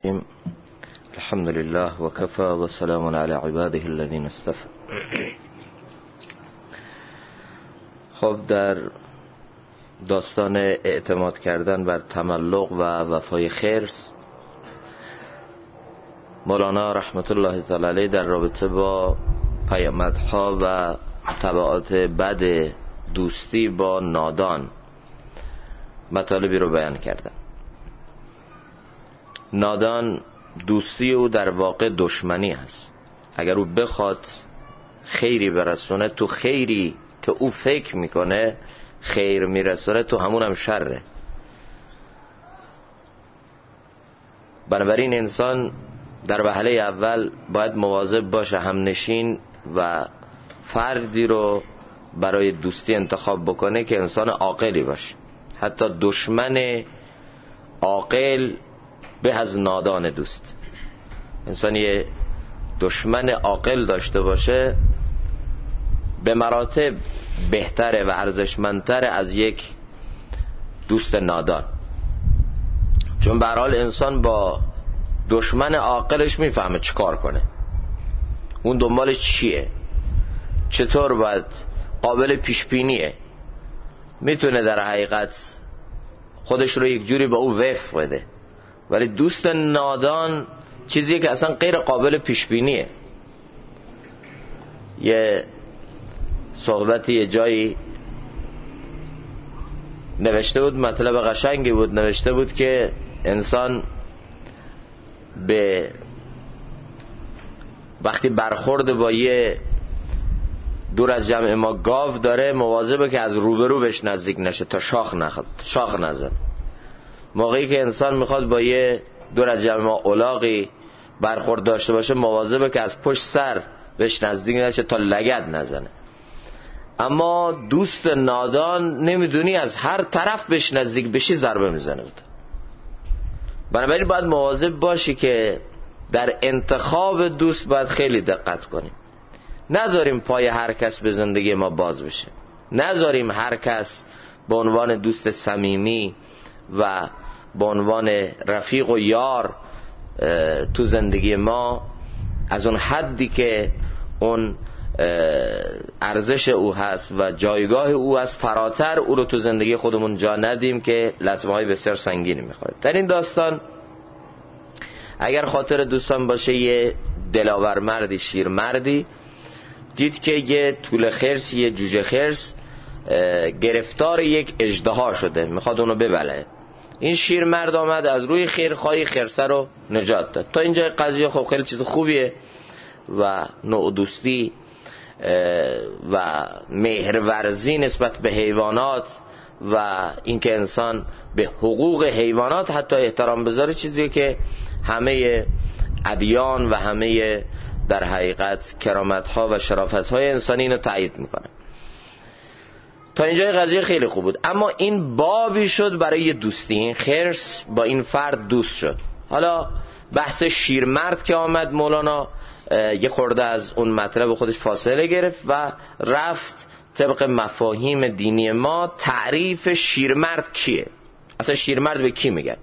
الحمد لله وكفى وسلام على عباده الذين اصطفى. خب در داستان اعتماد کردن بر تملق و وفای خرس، مولانا رحمت الله تعالی علیه در رابطه با پیامدها و تبعات بد دوستی با نادان مطالبی رو بیان کردن. نادان دوستی او در واقع دشمنی است. اگر او بخواد خیری برسونه، تو خیری که او فکر میکنه خیر میرسونه، تو همون هم شره. بنابراین انسان در وهله اول باید مواظب باشه همنشین و فردی رو برای دوستی انتخاب بکنه که انسان عاقلی باشه. حتی دشمن عاقل به از نادان دوست. انسان یه دشمن عاقل داشته باشه به مراتب بهتره و ارزشمندتره از یک دوست نادان. چون به هر حال انسان با دشمن عاقلش میفهمه چی کار کنه، اون دنبالش چیه، چطور باید، قابل پیشبینیه، میتونه در حقیقت خودش رو یک جوری به او وفق بده. ولی دوست نادان چیزیه که اصلا غیر قابل پیشبینیه. یه صحبتی یه جایی نوشته بود، مطلب قشنگی بود، نوشته بود که انسان به وقتی برخورد با یه دور از جمع ما گاو داره، مواظبه که از روبرو بهش نزدیک نشه تا شاخ نزن. موقعی که انسان میخواد با یه دور از جمع ما الاغی برخورد داشته باشه، مواظبه که از پشت سر بهش نزدیک نشه تا لگد نزنه. اما دوست نادان نمیدونی از هر طرف بهش نزدیک بشی ضربه میزنه بود. بنابراین باید مواظب باشی که در انتخاب دوست باید خیلی دقت کنیم. نذاریم پای هر کس به زندگی ما باز بشه. نذاریم هر کس به عنوان دوست صمیمی و به عنوان رفیق و یار تو زندگی ما از اون حدی که اون ارزش او هست و جایگاه او هست فراتر او رو تو زندگی خودمون جا ندیم که لطمه های بسیار سنگینی میخوره. در این داستان اگر خاطر دوستان باشه، یه دلاور مردی، شیر مردی دید که یه توله خرس، یه جوجه خرس گرفتار یک اژدها شده، میخواد اونو ببله. این شیر مرد آمد از روی خیرخواهی خرسه رو نجات داد. تا اینجا قضیه خب خیلی چیز خوبیه و نوع دوستی و مهرورزی نسبت به حیوانات و اینکه انسان به حقوق حیوانات حتی احترام بذاره، چیزی که همه ادیان و همه در حقیقت کرامت‌ها و شرافت‌های انسانی اینو تایید میکنه. تا اینجای قضیه خیلی خوب بود. اما این بابی شد برای دوستی. این خرس با این فرد دوست شد. حالا بحث شیرمرد که آمد، مولانا یه خورده از اون مطلب خودش فاصله گرفت و رفت طبق مفاهیم دینی ما تعریف شیرمرد کیه، اصلا شیرمرد به کی میگن.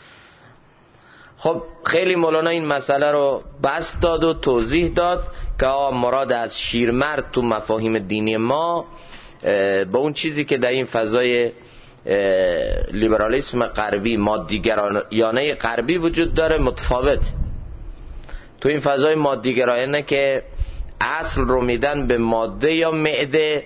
خب خیلی مولانا این مسئله رو بسط داد و توضیح داد که مراد از شیرمرد تو مفاهیم دینی ما با اون چیزی که در این فضای لیبرالیسم غربی، مادیگرایانه غربی وجود داره متفاوت. تو این فضای مادیگرایانه که اصل رو میدن به ماده یا معده،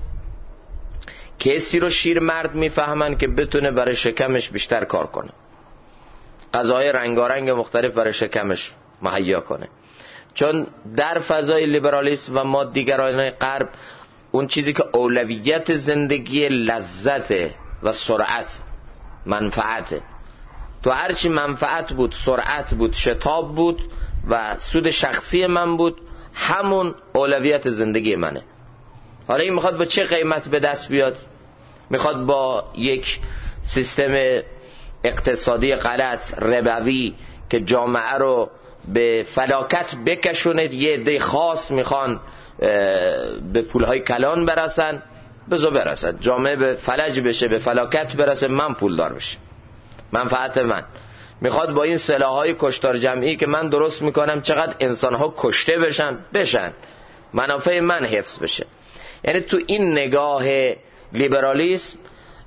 کسی رو شیرمرد میفهمن که بتونه برای شکمش بیشتر کار کنه، غذاهای رنگارنگ مختلف برای شکمش مهیا کنه. چون در فضای لیبرالیسم و مادیگرایانه غرب اون چیزی که اولویت زندگی لذت و سرعت، منفعت. تو هرچی منفعت بود، سرعت بود، شتاب بود و سود شخصی من بود، همون اولویت زندگی منه. حالا این میخواد با چه قیمت به دست بیاد؟ میخواد با یک سیستم اقتصادی غلط، ربوی که جامعه رو به فلاکت بکشونه. یه عده خاص میخوان به پولهای کلان برسن، بذار برسن. جامعه به فلج بشه، به فلاکت برسه، من پولدار بشه، منفعت من. میخواد با این سلاح‌های کشتار جمعی که من درست میکنم چقدر انسان‌ها کشته بشن، منافع من حفظ بشه. یعنی تو این نگاه لیبرالیسم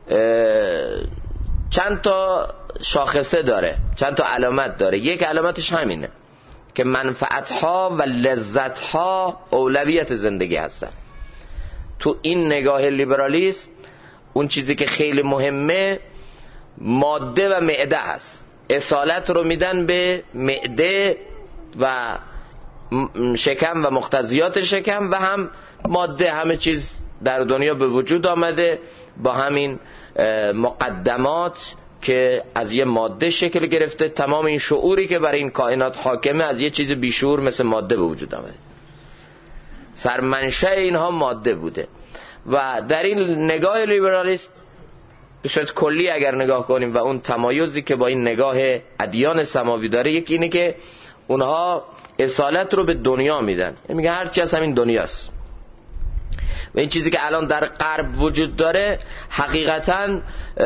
چند تا شاخصه داره، چند تا علامت داره. یک علامتش همینه که منفعت‌ها و لذت‌ها اولویت زندگی هستن. تو این نگاه لیبرالیسم اون چیزی که خیلی مهمه ماده و معده هست. اصالت رو میدن به معده و شکم و مقتضیات شکم و هم ماده. همه چیز در دنیا به وجود آمده با همین مقدمات که از یه ماده شکل گرفته. تمام این شعوری که برای این کائنات حاکمه از یه چیز بیشعور مثل ماده به وجود آمده. سرمنشأ اینها ماده بوده. و در این نگاه لیبرالیست به صورت کلی اگر نگاه کنیم و اون تمایزی که با این نگاه ادیان سماوی داره، یکی اینه که اونها اصالت رو به دنیا میدن. میگه هر چی از همین دنیاست و این چیزی که الان در غرب وجود داره حقیقتاً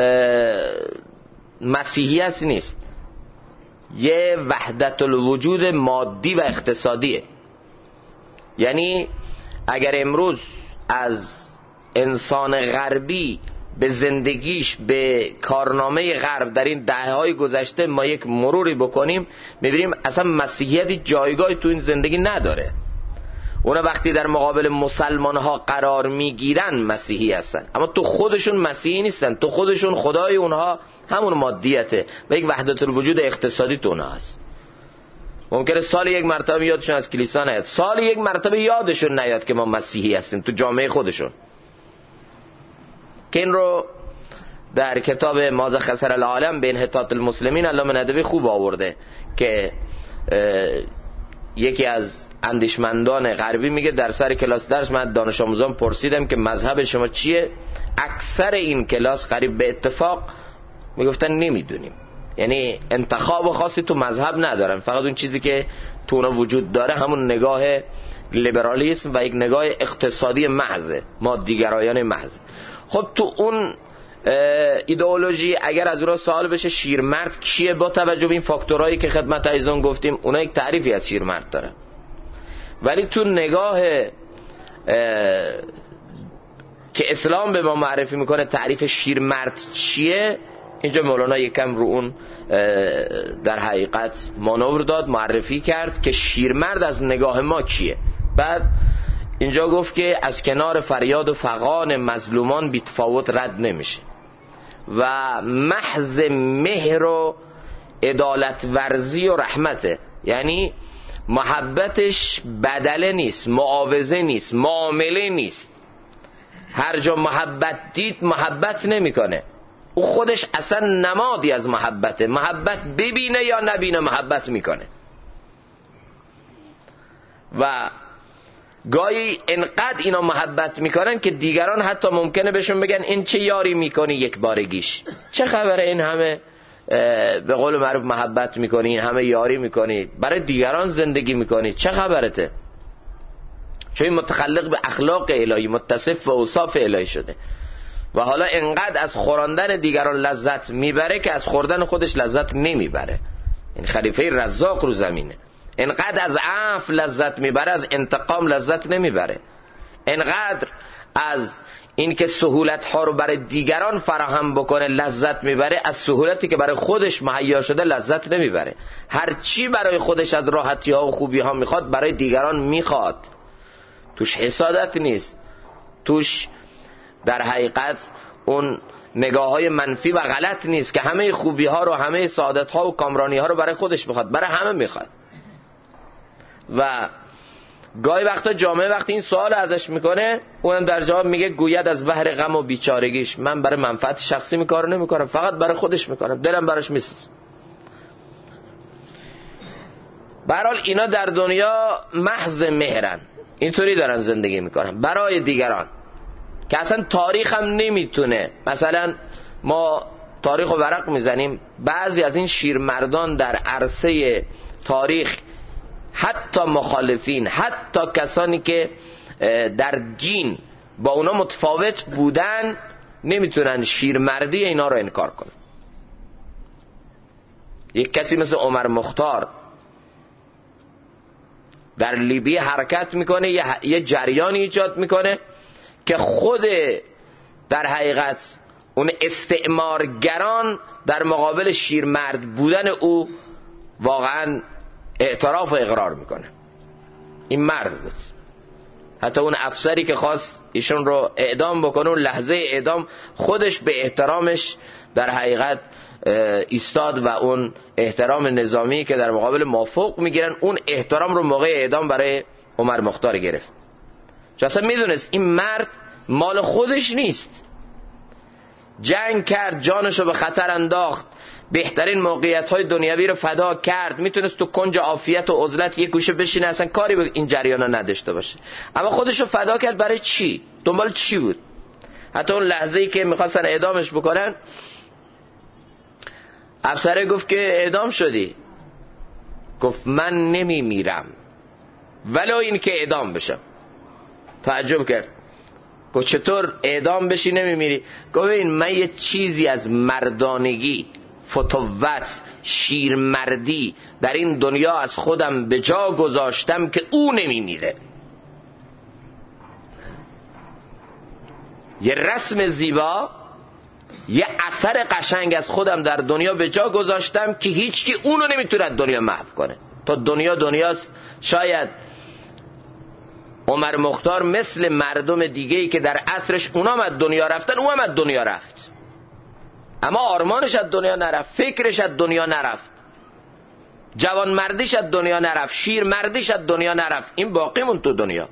مسیحیت نیست، یه وحدت الوجود مادی و اقتصادیه. یعنی اگر امروز از انسان غربی به زندگیش به کارنامه غرب در این دهه‌های گذشته ما یک مروری بکنیم، می‌بینیم اصلا مسیحیت جایگاهی تو این زندگی نداره. اونا وقتی در مقابل مسلمان ها قرار میگیرن مسیحی هستن، اما تو خودشون مسیحی نیستن. تو خودشون خدای اونها همون مادیته و یک وحدت الوجود اقتصادی تو اونها هست. ممکنه سال یک مرتبه یادشون از کلیسا نیاد، سال یک مرتبه یادشون نیاد که ما مسیحی هستیم تو جامعه خودشون. که این رو در کتاب ماذا خسر العالم به انحطاط المسلمین علامه ندوی خوب آورده که یکی از اندیشمندان غربی میگه در سر کلاس درس من دانش آموزان پرسیدم که مذهب شما چیه؟ اکثر این کلاس قریب به اتفاق میگفتن نمیدونیم. یعنی انتخاب خاصی تو مذهب ندارن، فقط اون چیزی که تو اونا وجود داره همون نگاه لیبرالیسم و یک نگاه اقتصادی محض، مادیگرایانه محض. خب تو اون ایدئولوژی اگر از اونها سوال بشه شیرمرد کیه، با توجه به این فاکتورهایی که خدمت ایزون گفتیم اونا یک تعریفی از شیرمرد داره، ولی تو نگاه که اسلام به ما معرفی میکنه تعریف شیرمرد چیه، اینجا مولانا یکم رو اون در حقیقت مانور داد، معرفی کرد که شیرمرد از نگاه ما کیه. بعد اینجا گفت که از کنار فریاد و فغان مظلومان بی‌تفاوت رد نمیشه و محض مهر و عدالت ورزی و رحمته. یعنی محبتش بدله نیست، معاوضه نیست، معامله نیست. هر جا محبت دید محبت نمیکنه، او خودش اصلا نمادی از محبته. محبت ببینه یا نبینه محبت میکنه. و گاهی انقدر اینا محبت میکنن که دیگران حتی ممکنه بهشون بگن این چه یاری میکنی یک بارگیش، چه خبره این همه به قول معروف محبت میکنی، این همه یاری میکنی، برای دیگران زندگی میکنی، چه خبرته؟ چون این متخلق به اخلاق الهی، متصف به اوصاف الهی شده و حالا انقدر از خوراندن دیگران لذت میبره که از خوردن خودش لذت نمیبره. این خلیفه رزاق رو زمینه. انقدر از عفو لذت میبره، از انتقام لذت نمیبره. انقدر از این که سهولت ها رو برای دیگران فراهم بکنه لذت میبره، از سهولتی که برای خودش مهیا شده لذت نمیبره. هر چی برای خودش از راحتی ها و خوبی ها میخواد برای دیگران میخواد. توش حسادت نیست، توش در حقیقت اون نگاه های منفی و غلط نیست که همه خوبی ها رو، همه سعادت ها و کامرانی ها رو برای خودش میخواد، برای همه میخواد. و گاهی وقتا جامعه وقتی این سوال ازش میکنه اونم در جواب میگه گوید از بحر غم و بیچارگیش من برای منفعت شخصی میکارو نمیکنم، فقط برای خودش میکنم، دلم براش میسوزه. به هر حال اینا در دنیا محض مهرن، اینطوری دارن زندگی میکنن برای دیگران که اصلا تاریخ هم نمیتونه. مثلا ما تاریخ و ورق میزنیم، بعضی از این شیرمردان در عرصه تاریخ، حتی مخالفین، حتی کسانی که در دین با اونا متفاوت بودن، نمیتونن شیرمردی اینا رو انکار کنن. یک کسی مثل عمر مختار در لیبی حرکت میکنه، یه جریانی ایجاد میکنه که خود در حقیقت اون استعمارگران در مقابل شیرمرد بودن او واقعا اعتراف و اقرار میکنه. این مرد بود. حتی اون افسری که خواست ایشون رو اعدام بکنه، اون لحظه اعدام خودش به احترامش در حقیقت ایستاد و اون احترام نظامی که در مقابل مافوق میگیرن، اون احترام رو موقع اعدام برای عمر مختار گرفت. چون اصلا میدونست این مرد مال خودش نیست. جنگ کرد، جانش رو به خطر انداخت، بهترین موقعیت‌های دنیوی رو فدا کرد، میتونست تو کنج عافیت و عزلت یک گوشه بشینه، اصلا کاری به این جریانا نداشته باشه، اما خودش رو فدا کرد. برای چی؟ دنبال چی بود؟ حتی اون لحظه‌ای که میخواستن اعدامش بکنن، افسره گفت که اعدام شدی. گفت من نمیمیرم ولو این که اعدام بشم. تعجب کرد. گفت چطور اعدام بشی نمیمیری؟ گفت این من یه چیزی از مردانگی، فتوت، شیرمردی در این دنیا از خودم به جا گذاشتم که او نمیمیره. یه رسم زیبا، یه اثر قشنگ از خودم در دنیا به جا گذاشتم که هیچکی اونو نمیتونه دنیا محو کنه. تا دنیاست. شاید عمر مختار مثل مردم دیگه‌ای که در عصرش اونا هم از دنیا رفتن، او هم از دنیا رفت، اما آرمانش از دنیا نرفت، فکرش از دنیا نرفت، جوان مردیش از دنیا نرفت، شیر مردیش از دنیا نرفت. این باقی موند تو دنیا.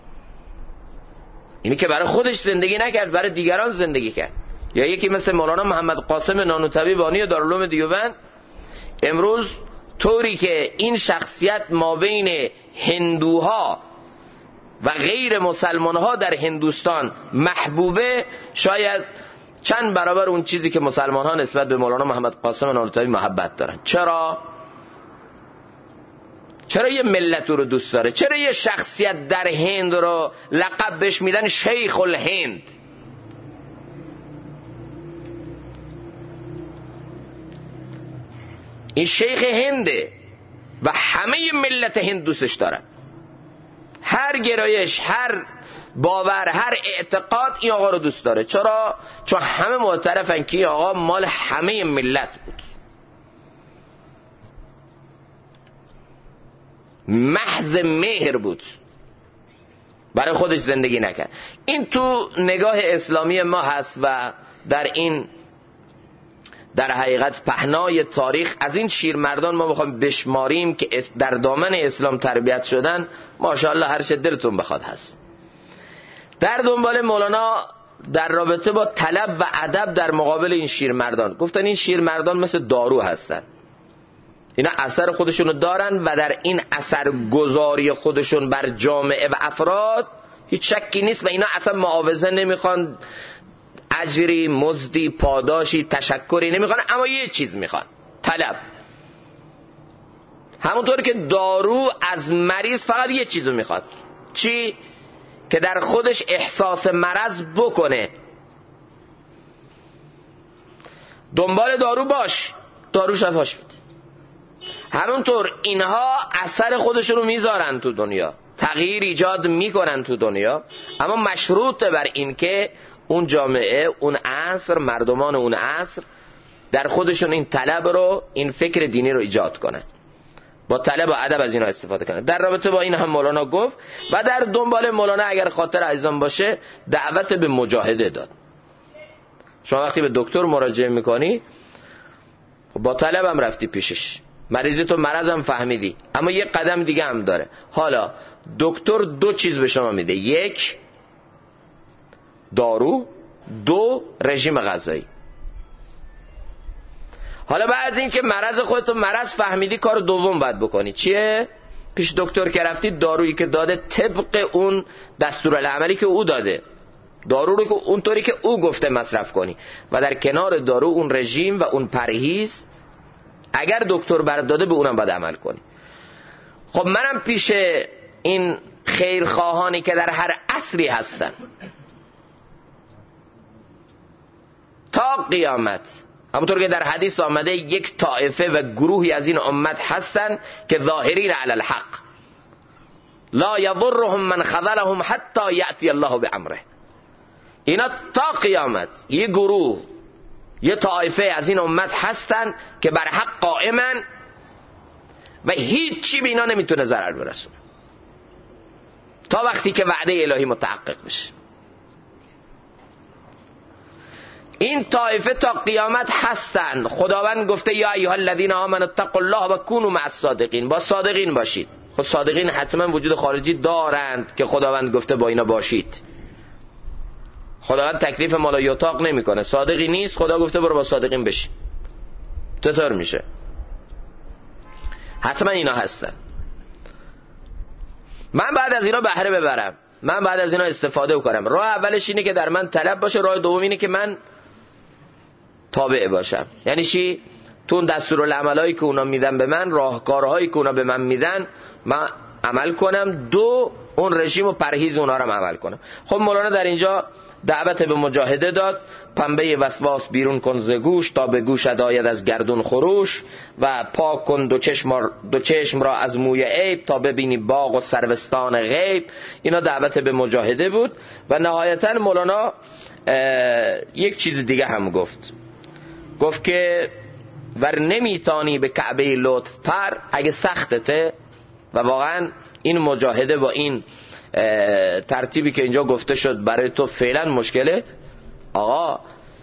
اینی که برای خودش زندگی نکرد، برای دیگران زندگی کرد. یا یکی مثل مولانا محمد قاسم نانوتوی بانی دارالعلوم دیوبند، امروز طوری که این شخصیت مابین هندوها و غیر مسلمانها در هندوستان محبوبه، شاید چند برابر اون چیزی که مسلمان ها نسبت به مولانا محمد قاسم نانوتوی محبت دارن. چرا یه ملت رو دوست داره؟ چرا یه شخصیت در هند رو لقب بهش میدن شیخ الهند؟ این شیخ هنده و همه ملت هند دوستش دارن. هر گرایش، هر باور، هر اعتقاد این آقا رو دوست داره. چرا؟ چون همه معترفن که این آقا مال همه ملت بود، محض مهر بود، برای خودش زندگی نکرد. این تو نگاه اسلامی ما هست و در این در حقیقت پهنای تاریخ از این شیرمردان ما بخوایم بشماریم که در دامن اسلام تربیت شدن، ماشاءالله هر چه دلتون بخواد هست. در دنبال مولانا در رابطه با طلب و ادب در مقابل این شیرمردان، گفتن این شیرمردان مثل دارو هستن، اینا اثر خودشونو دارن و در این اثر گذاری خودشون بر جامعه و افراد هیچ شکی نیست و اینا اصلا معاوضه نمیخوان، اجری، مزدی، پاداشی، تشکری نمیخوان، اما یه چیز میخوان، طلب. همونطور که دارو از مریض فقط یه چیزو میخواد، چی؟ که در خودش احساس مرض بکنه. دنبال دارو باش، دارو شفاش میده. همونطور اینها اثر خودشونو میذارن تو دنیا، تغییر ایجاد میکنن تو دنیا، اما مشروط بر این که اون جامعه، اون عصر، مردمان اون عصر در خودشون این طلب رو، این فکر دینی رو ایجاد کنن، با طلب و ادب از اینا استفاده کنن. در رابطه با این هم مولانا گفت و در دنبال مولانا اگر خاطر عزیزان باشه دعوت به مجاهده داد. شما وقتی به دکتر مراجعه میکنی با طلب هم رفتی پیشش، مریضی تو مرض هم فهمیدی، اما یه قدم دیگه هم داره. حالا دکتر دو چیز به شما میده، یک دارو، دو رژیم غذایی. حالا بعد از این که مرض خودتو مرض فهمیدی، کار دوم باید بکنی. چیه؟ پیش دکتر که رفتی دارویی که داده طبق اون دستورالعملی که او داده، دارو رو که اونطوری که او گفته مصرف کنی و در کنار دارو اون رژیم و اون پرهیز اگر دکتر برات داده به اونم باید عمل کنی. خب منم پیش این خیرخواهانی که در هر عصری هستن تا قیامت همونطور که در حدیث آمده یک طائفه و گروهی از این امت هستن که ظاهرین علی الحق لا یضرهم من خذلهم حتی یأتی الله بامره. اینا تا قیامت یه گروه، یه طائفه از این امت هستن که بر حق قائمن و هیچی به اینا نمیتونه ضرر برسونه تا وقتی که وعده الهی متحقق بشه. این طائفه تا قیامت هستن. خداوند گفته یا ایها الذین آمنوا اتقوا الله و کونوا مع الصادقین، با صادقین باشید. خود صادقین حتما وجود خارجی دارند که خداوند گفته با اینا باشید. خداوند تکلیف مالا یطاق نمیکنه. صادقی نیست، خدا گفته برو با صادقین بشی. چطور میشه؟ حتما اینا هستن. من بعد از اینا بهره ببرم، من بعد از اینا استفاده کنم. راه اولش اینه که در من طلب باشه، راه دوم اینه که من تابع باشم. یعنی چی؟ تو اون دستورالعملایی که اونا میدن به من، راهکارهایی که اونا به من میدن، من عمل کنم. دو، اون رژیم و پرهیز اونا رو عمل کنم. خب مولانا در اینجا دعوت به مجاهده داد. پنبه وسواس بیرون کن ز گوش، تا به گوشت آید از گردون خروش، و پاک کن دو چشم را از موی عیب، تا ببینی باغ و سروستان غیب. اینا دعوت به مجاهده بود. و نهایتا مولانا یک چیز دیگه هم گفت که ور نمیتانی به کعبه لطف پر، اگه سختته و واقعا این مجاهده با این ترتیبی که اینجا گفته شد برای تو فعلا مشکله، آقا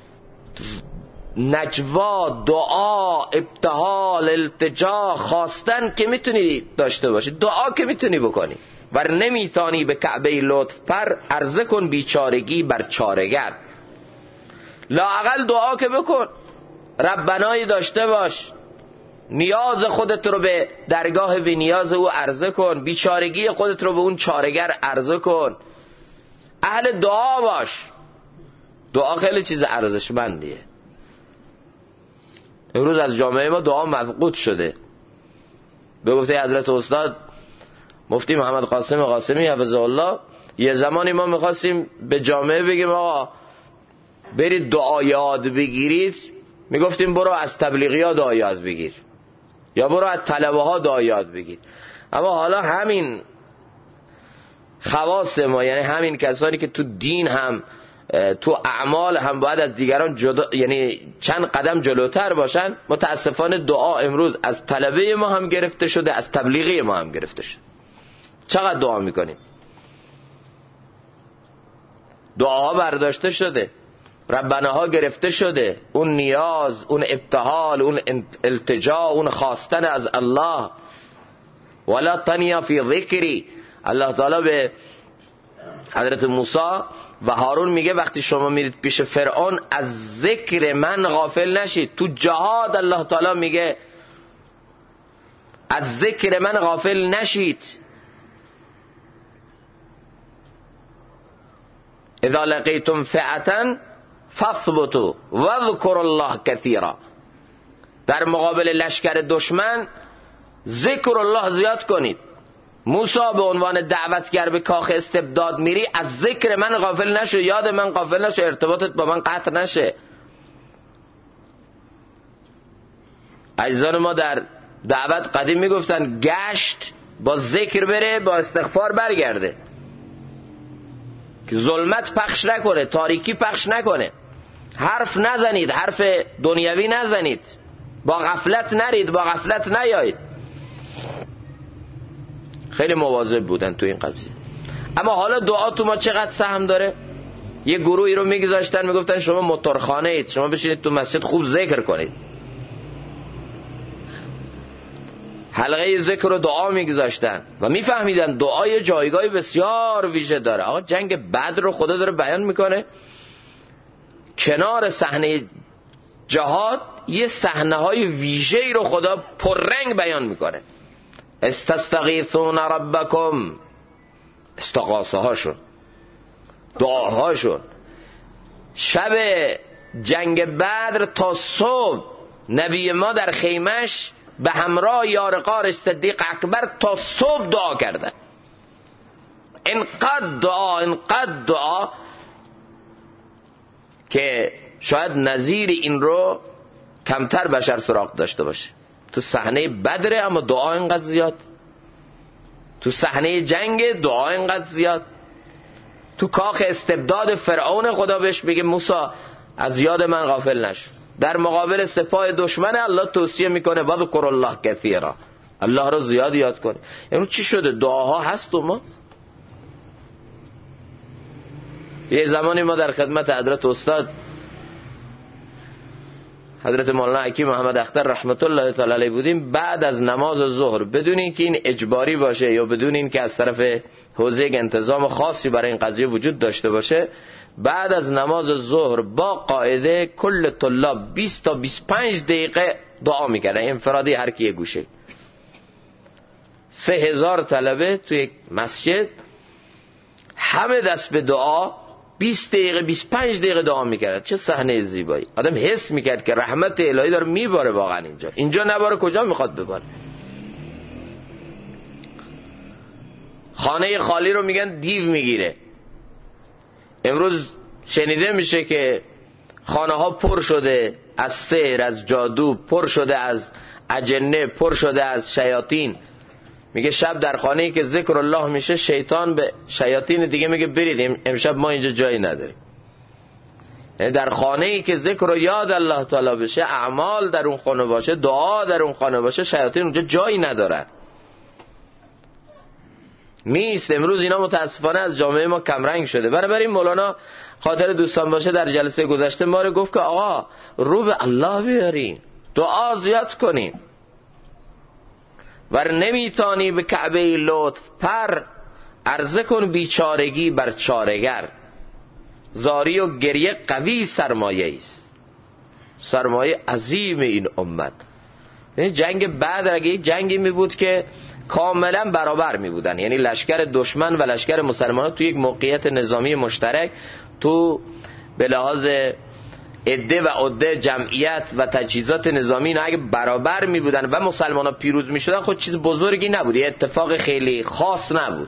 نجوا، دعا، ابتهال، التجا، خواستن که میتونی داشته باشی، دعا که میتونی بکنی. ور نمیتانی به کعبه لطف پر، عرضه کن بیچارگی بر چارگر. لااقل دعا که بکن، ربنایی داشته باش، نیاز خودت رو به درگاه بی نیاز او عرضه کن، بیچارگی خودت رو به اون چارگر عرضه کن، اهل دعا باش. دعا خیلی چیز ارزشمندیه. امروز از جامعه ما دعا مفقود شده. به گفته حضرت استاد مفتی محمد قاسمی حفظه الله، یه زمانی ما میخواستیم به جامعه بگیم آقا برید دعا یاد بگیرید، میگفتیم برو از تبلیغی ها دعا یاد بگیر یا برو از طلبه ها دعا یاد بگیر. اما حالا همین خواص ما، یعنی همین کسانی که تو دین هم تو اعمال هم باید از دیگران جدا، یعنی چند قدم جلوتر باشن، متاسفانه دعا امروز از طلبه ما هم گرفته شده، از تبلیغی ما هم گرفته شده. چقدر دعا میکنیم؟ دعاها برداشته شده، ربناها گرفته شده، اون نیاز، اون ابتهال، اون التجا، اون خواستن از الله. ولا تنیا فی ذکری، الله تعالی به حضرت موسی و هارون میگه وقتی شما میرید پیش فرعون از ذکر من غافل نشید. تو جهاد الله تعالی میگه از ذکر من غافل نشید. اذا لقیتم فئة فاثبتوا واذكروا الله كثيرا. در مقابل لشکر دشمن ذکر الله زیاد کنید. موسی به عنوان دعوتگر به کاخ استبداد میری، از ذکر من غافل نشو، یاد من غافل نشو، ارتباطت با من قطع نشه. عزیزان ما در دعوت قدیم میگفتن گشت با ذکر بره، با استغفار برگرده، که ظلمت پخش نکنه، تاریکی پخش نکنه. حرف نزنید، حرف دنیوی نزنید، با غفلت نرید، با غفلت نیایید. خیلی مواظب بودن تو این قضیه. اما حالا دعا تو ما چقدر سهم داره؟ یه گروهی رو میگذاشتن میگفتن شما موتورخانه اید، شما بشینید تو مسجد خوب ذکر کنید. حلقه ذکر و دعا میگذاشتن و میفهمیدن دعای جایگاهی بسیار ویژه داره. آقا جنگ بدر رو خدا داره بیان میکنه، کنار صحنه جهاد یه صحنه های ویژه‌ای رو خدا پررنگ بیان میکنه. استستغیثون ربکم، استغاثه هاشون، دعاهاشون. شب جنگ بدر تا صبح نبی ما در خیمش به همراه یارقار صدیق اکبر تا صبح دعا کردن. اینقدر دعا که شاید نظیر این رو کمتر بشر سراغ داشته باشه. تو صحنه بدر اما دعا اینقدر زیاد، تو صحنه جنگ دعا اینقدر زیاد، تو کاخ استبداد فرعون خدا بهش بگه موسی از یاد من غافل نشو. در مقابل سپاه دشمن الله توصیه میکنه واذکر الله کثیرا، الله رو زیاد یاد کنه. یعنی چی شده؟ دعاها هست و ما یه زمانی ما در خدمت حضرت استاد حضرت مولانا حکیم محمد اختر رحمت الله تعالی علیه بودیم. بعد از نماز ظهر بدون اینکه این اجباری باشه یا بدون اینکه از طرف حوزه انتظام خاصی برای این قضیه وجود داشته باشه، بعد از نماز ظهر با قاعده کل طلاب 20 تا 25 دقیقه دعا میکردن انفرادی، هر کی یه گوشه. 3000 طلبه توی مسجد، همه دست به دعا، 20 دقیقه 25 دقیقه دعا میکرد. چه صحنه زیبایی! آدم حس میکرد که رحمت الهی داره میباره. واقعا اینجا نباره کجا میخواد بباره؟ خانه خالی رو میگن دیو میگیره. امروز شنیده میشه که خانه ها پر شده از سحر، از جادو، پر شده از اجنه، پر شده از شیاطین. میگه شب در خانه‌ای که ذکر الله میشه، شیطان به شیاطین دیگه میگه برید امشب ما اینجا جایی نداریم. یعنی در خانه‌ای که ذکر و یاد الله تعالی بشه، اعمال در اون خانه باشه، دعا در اون خانه باشه، شیاطین اونجا جایی ندارن. نیست. امروز اینا متاسفانه از جامعه ما کمرنگ شده. بنابراین مولانا خاطر دوستان باشه در جلسه گذشته ما رو گفت که آقا رو به الله بیارین، دعا زیاد کنیم. ور نمیتانی به کعبه لطف پر، عرضه کن بیچارگی بر چارگر. زاری و گریه قوی سرمایه است، سرمایه عظیم این امت. یعنی جنگ بدر اگه جنگی می بود که کاملا برابر می بودن، یعنی لشکر دشمن و لشکر مسلمانان تو یک موقعیت نظامی مشترک، تو به لحاظ عده و عده جمعیت و تجهیزات نظامی اینا اگه برابر می بودن و مسلمانان پیروز می شدن، خود چیز بزرگی نبود، یه اتفاق خیلی خاص نبود.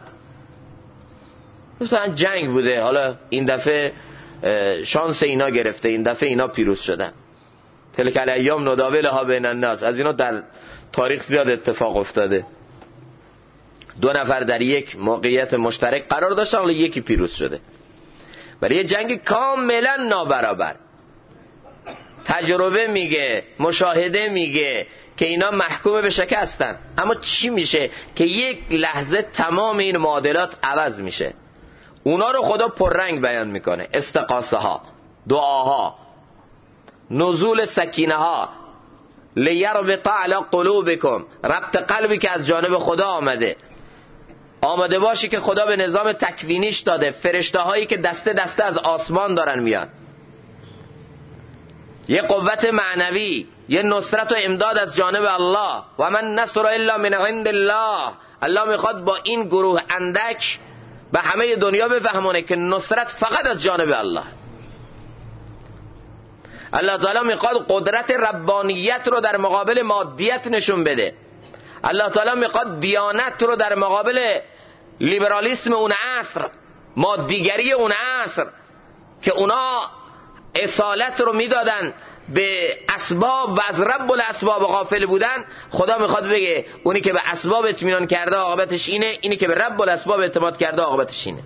مثلا جنگ بوده، حالا این دفعه شانس اینا گرفته، این دفعه اینا پیروز شدن. تلک الایام نداولها بین الناس، از اینا در تاریخ زیاد اتفاق افتاده. 2 نفر در یک موقعیت مشترک قرار داشتن، حالا یکی پیروز شده. ولی یه جنگ کاملا نابرابر. تجربه میگه، مشاهده میگه که اینا محکوم به شکستن. اما چی میشه که یک لحظه تمام این معادلات عوض میشه؟ اونا رو خدا پررنگ بیان میکنه. استغاثه ها، دعاها، نزول سکینه ها، لیربط علی قلوبکم، ربط قلبی که از جانب خدا آمده باشی که خدا به نظام تکوینیش داده، فرشته هایی که دسته دسته از آسمان دارن میان، یه قوت معنوی، یه نصرت و امداد از جانب الله. و من نصر الا من عند الله. الله میخواد با این گروه اندک به همه دنیا بفهمونه که نصرت فقط از جانب الله. الله تعالی میخواد قدرت ربانیت رو در مقابل مادیت نشون بده. الله تعالی میخواد دیانت رو در مقابل لیبرالیسم اون عصر، مادیگری اون عصر که اونا اصالت رو میدادن به اسباب و از رب الاسباب غافل بودن. خدا میخواد بگه اونی که به اسباب اطمینان کرده عاقبتش اینه، اینی که به رب الاسباب اعتماد کرده عاقبتش اینه.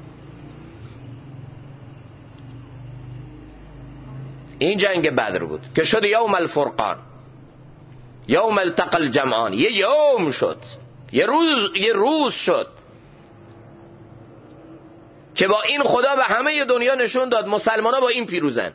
این جنگ بدر بود که شد یوم الفرقان، یوم التقى الجمعان. یه یوم شد، یه روز شد که با این خدا به همه دنیا نشون داد مسلمان ها با این پیروزن.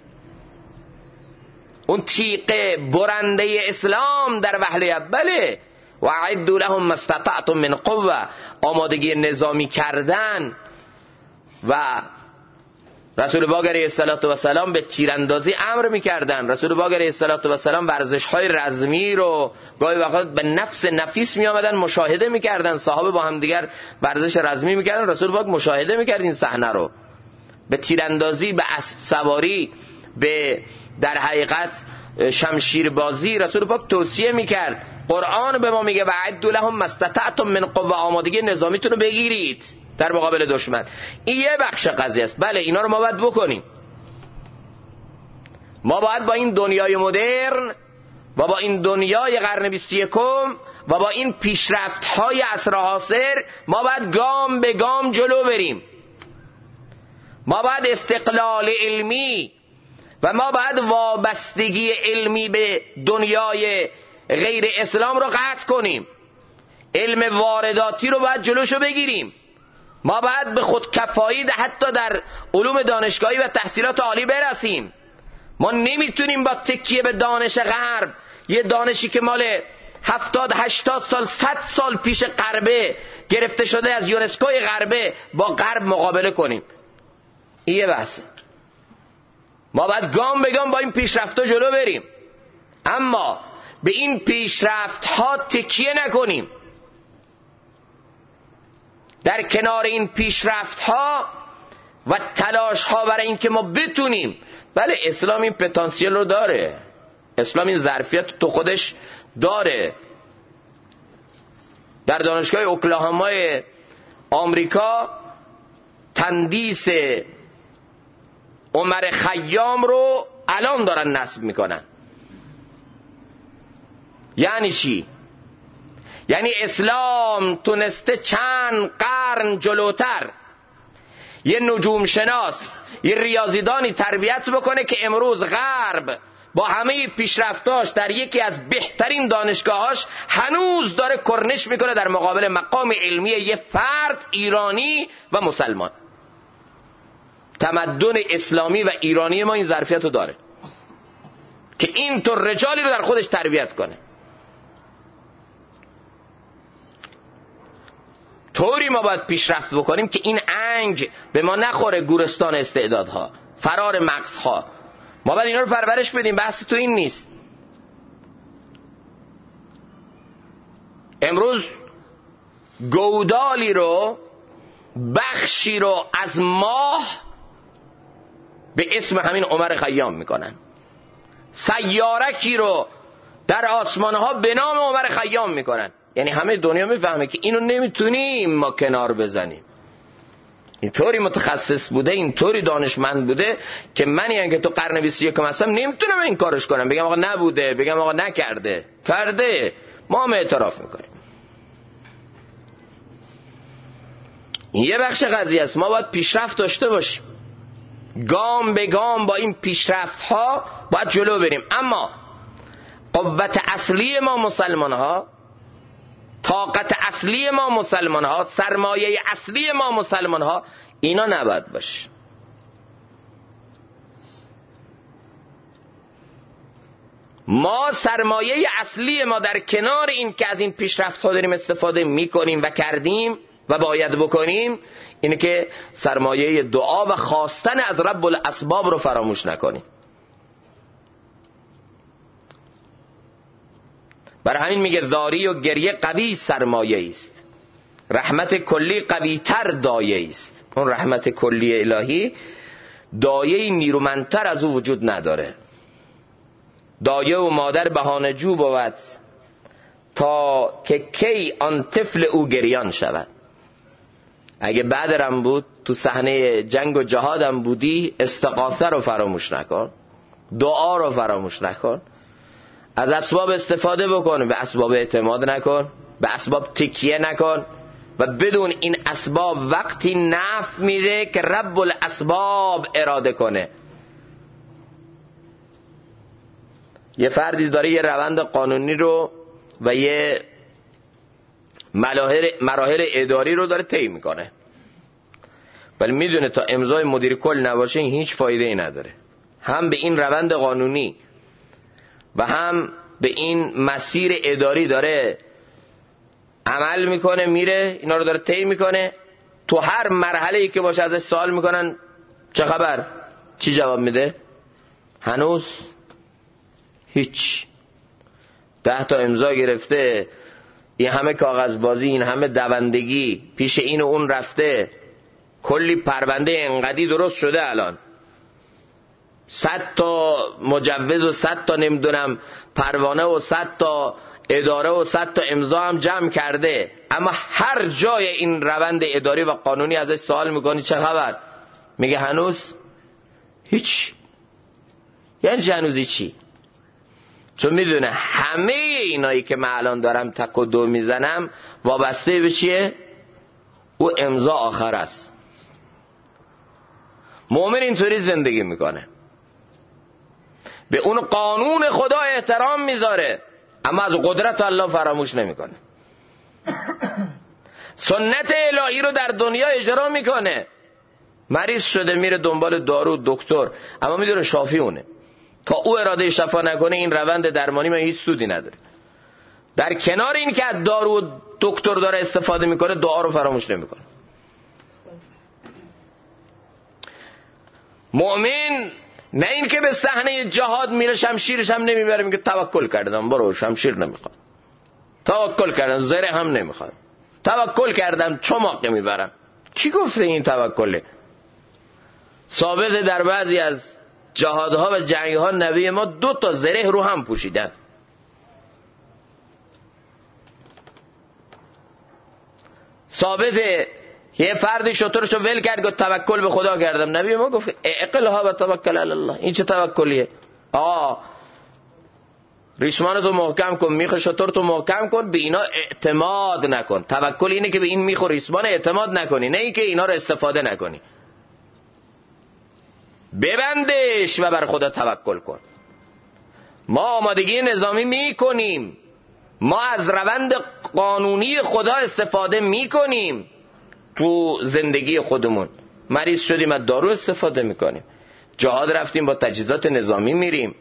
اون تیغ برنده اسلام در وهله اوله. و اعدوا لهم ما استطعتم من قوه، آمادگی نظامی کردن. و رسول پاک علیه السلام به تیراندازی امر میکردن. رسول پاک علیه السلام ورزش‌های رزمی رو گاهی وقت به نفس نفیس میآمدن مشاهده میکردن. صحابه با هم دیگر ورزش رزمی میکردن، رسول پاک مشاهده میکرد این صحنه رو. به تیراندازی، به اسب سواری، به در حقیقت شمشیربازی رسول پاک توصیه میکرد. قرآن به ما میگه وعدوا لهم ما استطعتم من قوه، آمادگی نظامیتون رو بگیرید در مقابل دشمن. این یه بخش قضیه است. بله اینا رو ما باید بکنیم. ما باید با این دنیای مدرن، و با این دنیای قرن 21 و با این پیشرفت‌های عصر حاضر ما باید گام به گام جلو بریم. ما باید استقلال علمی و ما باید وابستگی علمی به دنیای غیر اسلام رو قطع کنیم. علم وارداتی رو باید جلوشو بگیریم. ما باید به خودکفایی حتی در علوم دانشگاهی و تحصیلات عالی برسیم. ما نمیتونیم با تکیه به دانش غرب، یه دانشی که مال 70-80 سال 100 سال پیش غربه گرفته شده از یونسکوی غربه، با غرب مقابله کنیم. این یه بحثه. ما باید گام به گام با این پیشرفت‌ها جلو بریم، اما به این پیشرفت‌ها تکیه نکنیم. در کنار این پیشرفت‌ها و تلاش‌ها برای اینکه ما بتونیم، بله اسلام این پتانسیل رو داره، اسلام این ظرفیت تو خودش داره. در دانشگاه اوکلاهامای آمریکا تندیس عمر خیام رو الان دارن نصب میکنن. یعنی چی؟ یعنی اسلام تونسته چند قرن جلوتر یه نجوم شناس، یه ریاضیدانی تربیت بکنه که امروز غرب با همه پیشرفتاش در یکی از بهترین دانشگاهاش هنوز داره کرنش میکنه در مقابل مقام علمی یه فرد ایرانی و مسلمان. تمدن اسلامی و ایرانی ما این ظرفیت رو داره که اینطور رجالی رو در خودش تربیت کنه. طوری ما باید پیشرفت بکنیم که این انگ به ما نخوره، گورستان استعدادها، فرار مغزها. ما باید اینا رو پرورش بدیم. بحث تو این نیست. امروز گودالی رو، بخشی رو از ماه به اسم همین عمر خیام میکنن، سیارکی رو در آسمانها به نام عمر خیام میکنن. یعنی همه دنیا میفهمه که اینو نمیتونیم ما کنار بزنیم. اینطوری متخصص بوده، اینطوری دانشمند بوده که من یعنی که تو قرن 21 هستم نمیتونم این کارش کنم، بگم آقا نبوده، بگم آقا نکرده. کرده، ما هم اعتراف میکنیم. این یه بخش قضیه است. ما باید پیشرفت داشته باشیم، گام به گام با این پیشرفت ها باید جلو بریم. اما قوت اصلی ما مسلمان ها، طاقت اصلی ما مسلمان ها، سرمایه اصلی ما مسلمان ها اینا نباید باشه. ما سرمایه اصلی ما در کنار این که از این پیشرفت ها داریم استفاده میکنیم و کردیم و باید بکنیم، اینه که سرمایه دعا و خواستن از رب الاسباب رو فراموش نکنیم. برای همین میگه زاری و گریه قوی سرمایه است، رحمت کلی قوی تر دایه است. اون رحمت کلی الهی دایه نیرومندتر از او وجود نداره. دایه و مادر بهانه جو بود تا که کی آن طفل او گریان شود. اگه بدرم بود، تو صحنه جنگ و جهادم بودی، استغاثه رو فراموش نکن، دعا رو فراموش نکن، از اسباب استفاده بکن، به اسباب اعتماد نکن، به اسباب تکیه نکن و بدون این اسباب وقتی نفع میده که رب الاسباب اراده کنه. یه فردی داره یه روند قانونی رو و یه مراحل اداری رو داره طی میکنه، ولی میدونه تا امضای مدیر کل نباشه این هیچ فایده ای نداره. هم به این روند قانونی و هم به این مسیر اداری داره عمل میکنه، میره اینا رو داره طی میکنه. تو هر مرحله‌ای که باشه ازش سوال میکنن چه خبر؟ چی جواب میده؟ هنوز هیچ. 10 تا امضا گرفته، این همه کاغذ بازی، این همه دوندگی، پیش این و اون رفته، کلی پرونده انقدی درست شده، الان 100 تا مجوز و 100 تا نمیدونم پروانه و 100 تا اداره و 100 تا امضا هم جمع کرده، اما هر جای این روند اداری و قانونی ازش سوال میکنی چه خبر؟ میگه هنوز هیچ. یعنی هنوزی چی؟ چون میدونه همه اینایی که من الان دارم تک و دو میزنم وابسته به چیه؟ او امضا آخر است. مؤمن اینطوری زندگی میکنه، به اون قانون خدا احترام میذاره اما از قدرت الله فراموش نمیکنه. سنت الهی رو در دنیا اجرا میکنه. مریض شده میره دنبال دارو دکتر، اما میدونه شافی اونه. تا او اراده شفا نکنه این روند درمانی من هیچ سودی نداره. در کنار این که از دارو دکتر داره استفاده میکنه، دعا رو فراموش نمیکنه. مؤمن نه این که به صحنه جهاد میره شمشیرش هم نمیبره میگه توکل کردم برو، شمشیر نمیخواد، توکل کردم زره هم نمیخواد، توکل کردم چماق میبرم. کی گفته این توکله؟ ثابت در بعضی از جهادها و جنگها نبی ما 2 تا زره رو هم پوشیدن. ثابته یه فردی شترشو ول کرد گفت توکل به خدا کردم. نبی ما گفت اعقلها و توکل علی الله. این چه توکلیه؟ ریسمانتو محکم کن، میخ شترتو محکم کن، به اینا اعتماد نکن. توکل اینه که به این میخ و ریسمان اعتماد نکنی، نه اینکه اینا رو استفاده نکنی. ببندش و بر خدا توکل کن. ما آمادگی نظامی میکنیم، ما از روند قانونی خدا استفاده میکنیم تو زندگی خودمون. مریض شدیم از دارو استفاده میکنیم، جهاد رفتیم با تجهیزات نظامی میریم،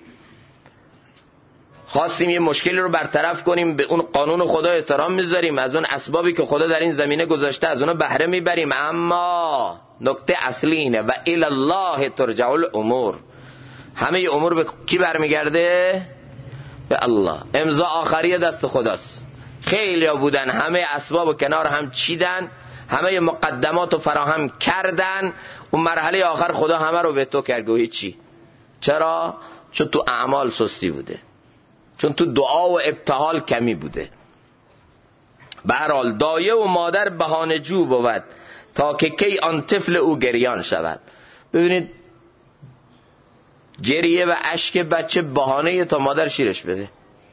خواستیم یه مشکلی رو برطرف کنیم به اون قانون خدا احترام میذاریم، از اون اسبابی که خدا در این زمینه گذاشته از اون بهره میبریم. اما نکته اصلی اینه و الی الله ترجع الامور. همه امور به کی برمیگرده؟ به الله. امضا آخری دست خداست. خیلی ها بودن همه اسباب کنار هم چیدن، همه مقدمات رو فراهم کردن، اون مرحله آخر خدا همه رو به تو کرد گویی چی؟ چرا؟ چون تو اعمال سستی بوده، چون تو دعا و ابتهال کمی بوده. به هر حال دایه و مادر بهانه جو بود تا که کی آن طفل او گریان شود. ببینید گریه و اشک بچه بهانه تا مادر شیرش بده.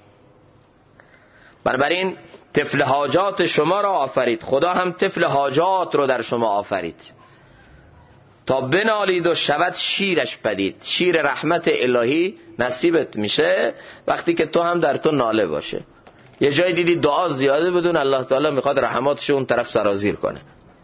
بنابراین طفل حاجات شما را آفرید، خدا هم طفل حاجات رو در شما آفرید تا بنالید و شود شیرش بدید. شیر رحمت الهی نصیبت میشه وقتی که تو هم در تو ناله باشه. یه جای دیدی دعا زیاده بدون الله تعالی میخواد رحماتش اون طرف سرازیر کنه.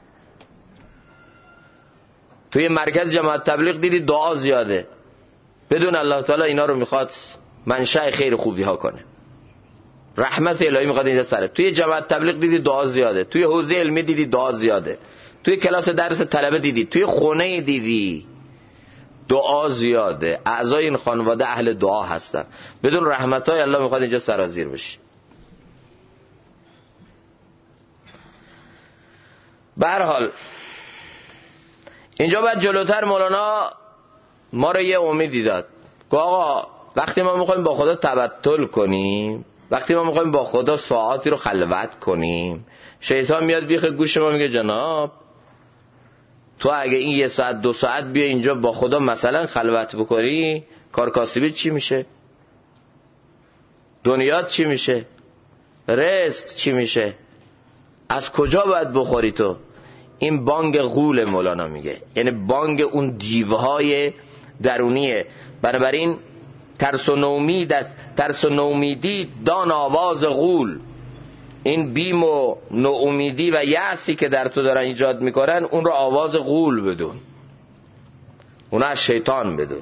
توی مرکز جماعت تبلیغ دیدی دعا زیاده بدون الله تعالی اینا رو میخواد منشأ خیر خوبی ها کنه. رحمت الهی میخواد اینجا سره. توی جماعت تبلیغ دیدی دعا زیاده، توی حوزه علمی دیدی دعا زیاده، توی کلاس درس طلبه دیدی، توی خونه دیدی دعا زیاده. اعضای این خانواده اهل دعا هستن، بدون رحمتای الله میخواد اینجا سرازیر بشه. به هر حال اینجا بعد جلوتر مولانا ما رو یه امیدی داد که آقا وقتی ما میخوایم با خدا تبتل کنیم، وقتی ما میخوایم با خدا ساعاتی رو خلوت کنیم، شیطان میاد بیخ گوش ما میگه جناب تو اگه این 1 ساعت 2 ساعت بیا اینجا با خدا مثلا خلوت بکنی، کارکاسبی چی میشه؟ دنیات چی میشه؟ رزق چی میشه؟ از کجا باید بخوری تو؟ این بانگ غول مولانا میگه، یعنی بانگ اون دیوهای درونیه. بنابراین ترس و نومیدی دان آواز غول. این بیم و نومیدی و یأسی که در تو دارن ایجاد میکنن اون رو آواز غول بدون، اون از شیطان بدون.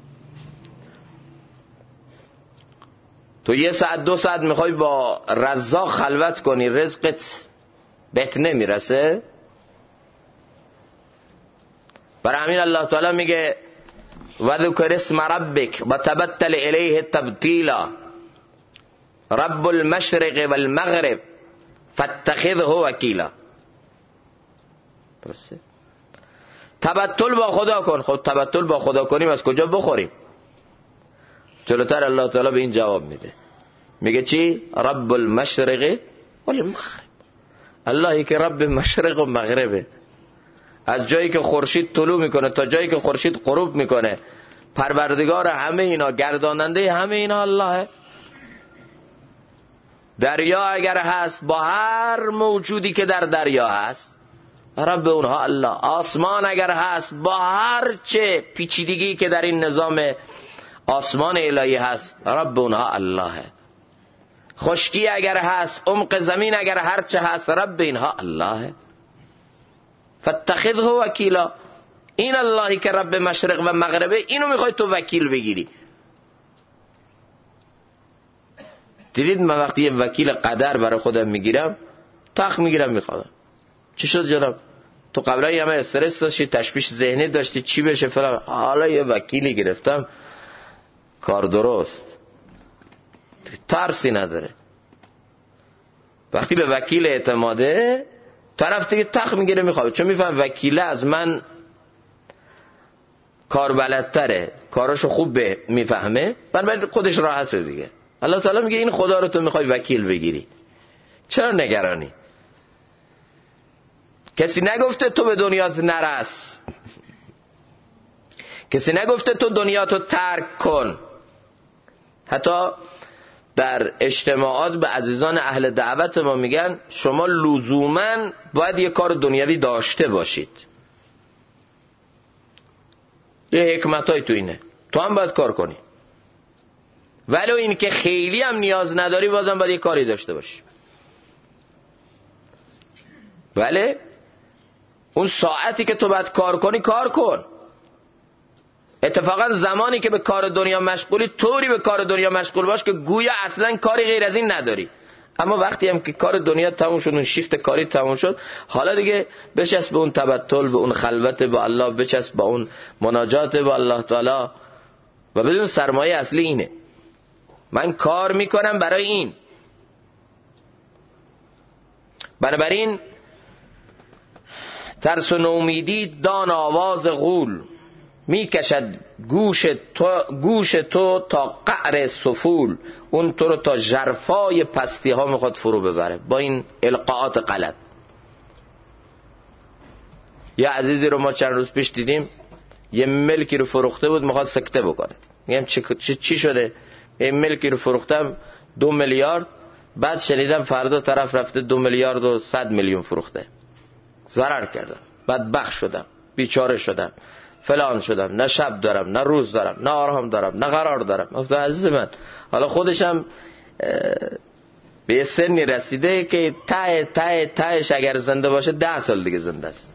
تو 1 ساعت 2 ساعت میخوای با رزاق خلوت کنی، رزقت بهت نمیرسه. برای همین الله تعالی میگه و ذکر اسم ربک و تبتل الیه تبتیلا رب المشرق والمغرب فاتخذه وکیلا. درسته؟ تبتل با خدا کن. خب تبتل با خدا کنیم از کجا بخوریم؟ جلوتر الله تعالی به این جواب میده، میگه چی؟ رب المشرق والمغرب. اللهی که رب مشرق و مغربه، از جایی که خورشید طلوع میکنه تا جایی که خورشید غروب میکنه، پروردگار همه اینا، گرداننده همه اینا اللهه. دریا اگر هست با هر موجودی که در دریا هست، رب اونها الله. آسمان اگر هست با هر چه پیچیدگی که در این نظام آسمان الهی هست، رب اونها الله. خشکی اگر هست، عمق زمین اگر هر چه هست، رب اینها الله. فاتخذه وکیلا. این اللهی که رب مشرق و مغربه، اینو میخوای تو وکیل بگیری. دیدید من وقتی یه وکیل قدر برای خودم میگیرم، تخت میگیرم میخوام. چی شد جناب؟ تو قبلا یه همه استرس داشتی، تشویش ذهنی داشتی، چی بشه فلان، حالا یه وکیلی گرفتم، کار درست، ترسی نداره. وقتی به وکیل اعتماده، طرف دیگه تخت میگیره میخواد، چون میفهم وکیله از من کار بلدتره، کاراشو خوب میفهمه، بنابراین خودش راحته دیگه. الله تعالی میگه این خدا رو تو میخوای وکیل بگیری، چرا نگرانی؟ کسی نگفته تو به دنیات نرس، کسی نگفته تو دنیاتو ترک کن. حتی در اجتماعات به عزیزان اهل دعوت ما میگن شما لزوماً باید یه کار دنیوی داشته باشید. یه حکمتای تو اینه، تو هم باید کار کنی، ولو این که خیلی هم نیاز نداری بازم باید یه کاری داشته باشی. بله اون ساعتی که تو باید کار کنی کار کن. اتفاقا زمانی که به کار دنیا مشغولی، طوری به کار دنیا مشغول باش که گویا اصلا کاری غیر از این نداری. اما وقتی هم که کار دنیا تموم شد، اون شیفت کاری تموم شد، حالا دیگه بچسب به اون تبتل، به اون خلوت با الله، بچسب با اون مناجات با الله تعالی و بدون سرمایه اصلی اینه من کار میکنم برای این. بنابراین ترس و نومیدی دان آواز غول، میکشد گوش تو تا قعر سفول. اون تو رو تا ژرفای پستی ها میخواد فرو ببره با این القاءات غلط. یه عزیزی رو ما چند روز پیش دیدیم، یه ملکی رو فروخته بود، میخواد سکته بکنه. میگم چی شده؟ یه ملکی رو فروختم 2 میلیارد، بعد شنیدم فردا طرف رفته 2 میلیارد و 100 میلیون فروخته. ضرر کردم، بدبخت شدم، بیچاره شدم، فلان شدم، نه شب دارم، نه روز دارم، نه آرام دارم، نه قرار دارم. گفتم عزیز من، حالا خودشم به سنی رسیده که تهش اگر زنده باشه 10 سال دیگه زنده است.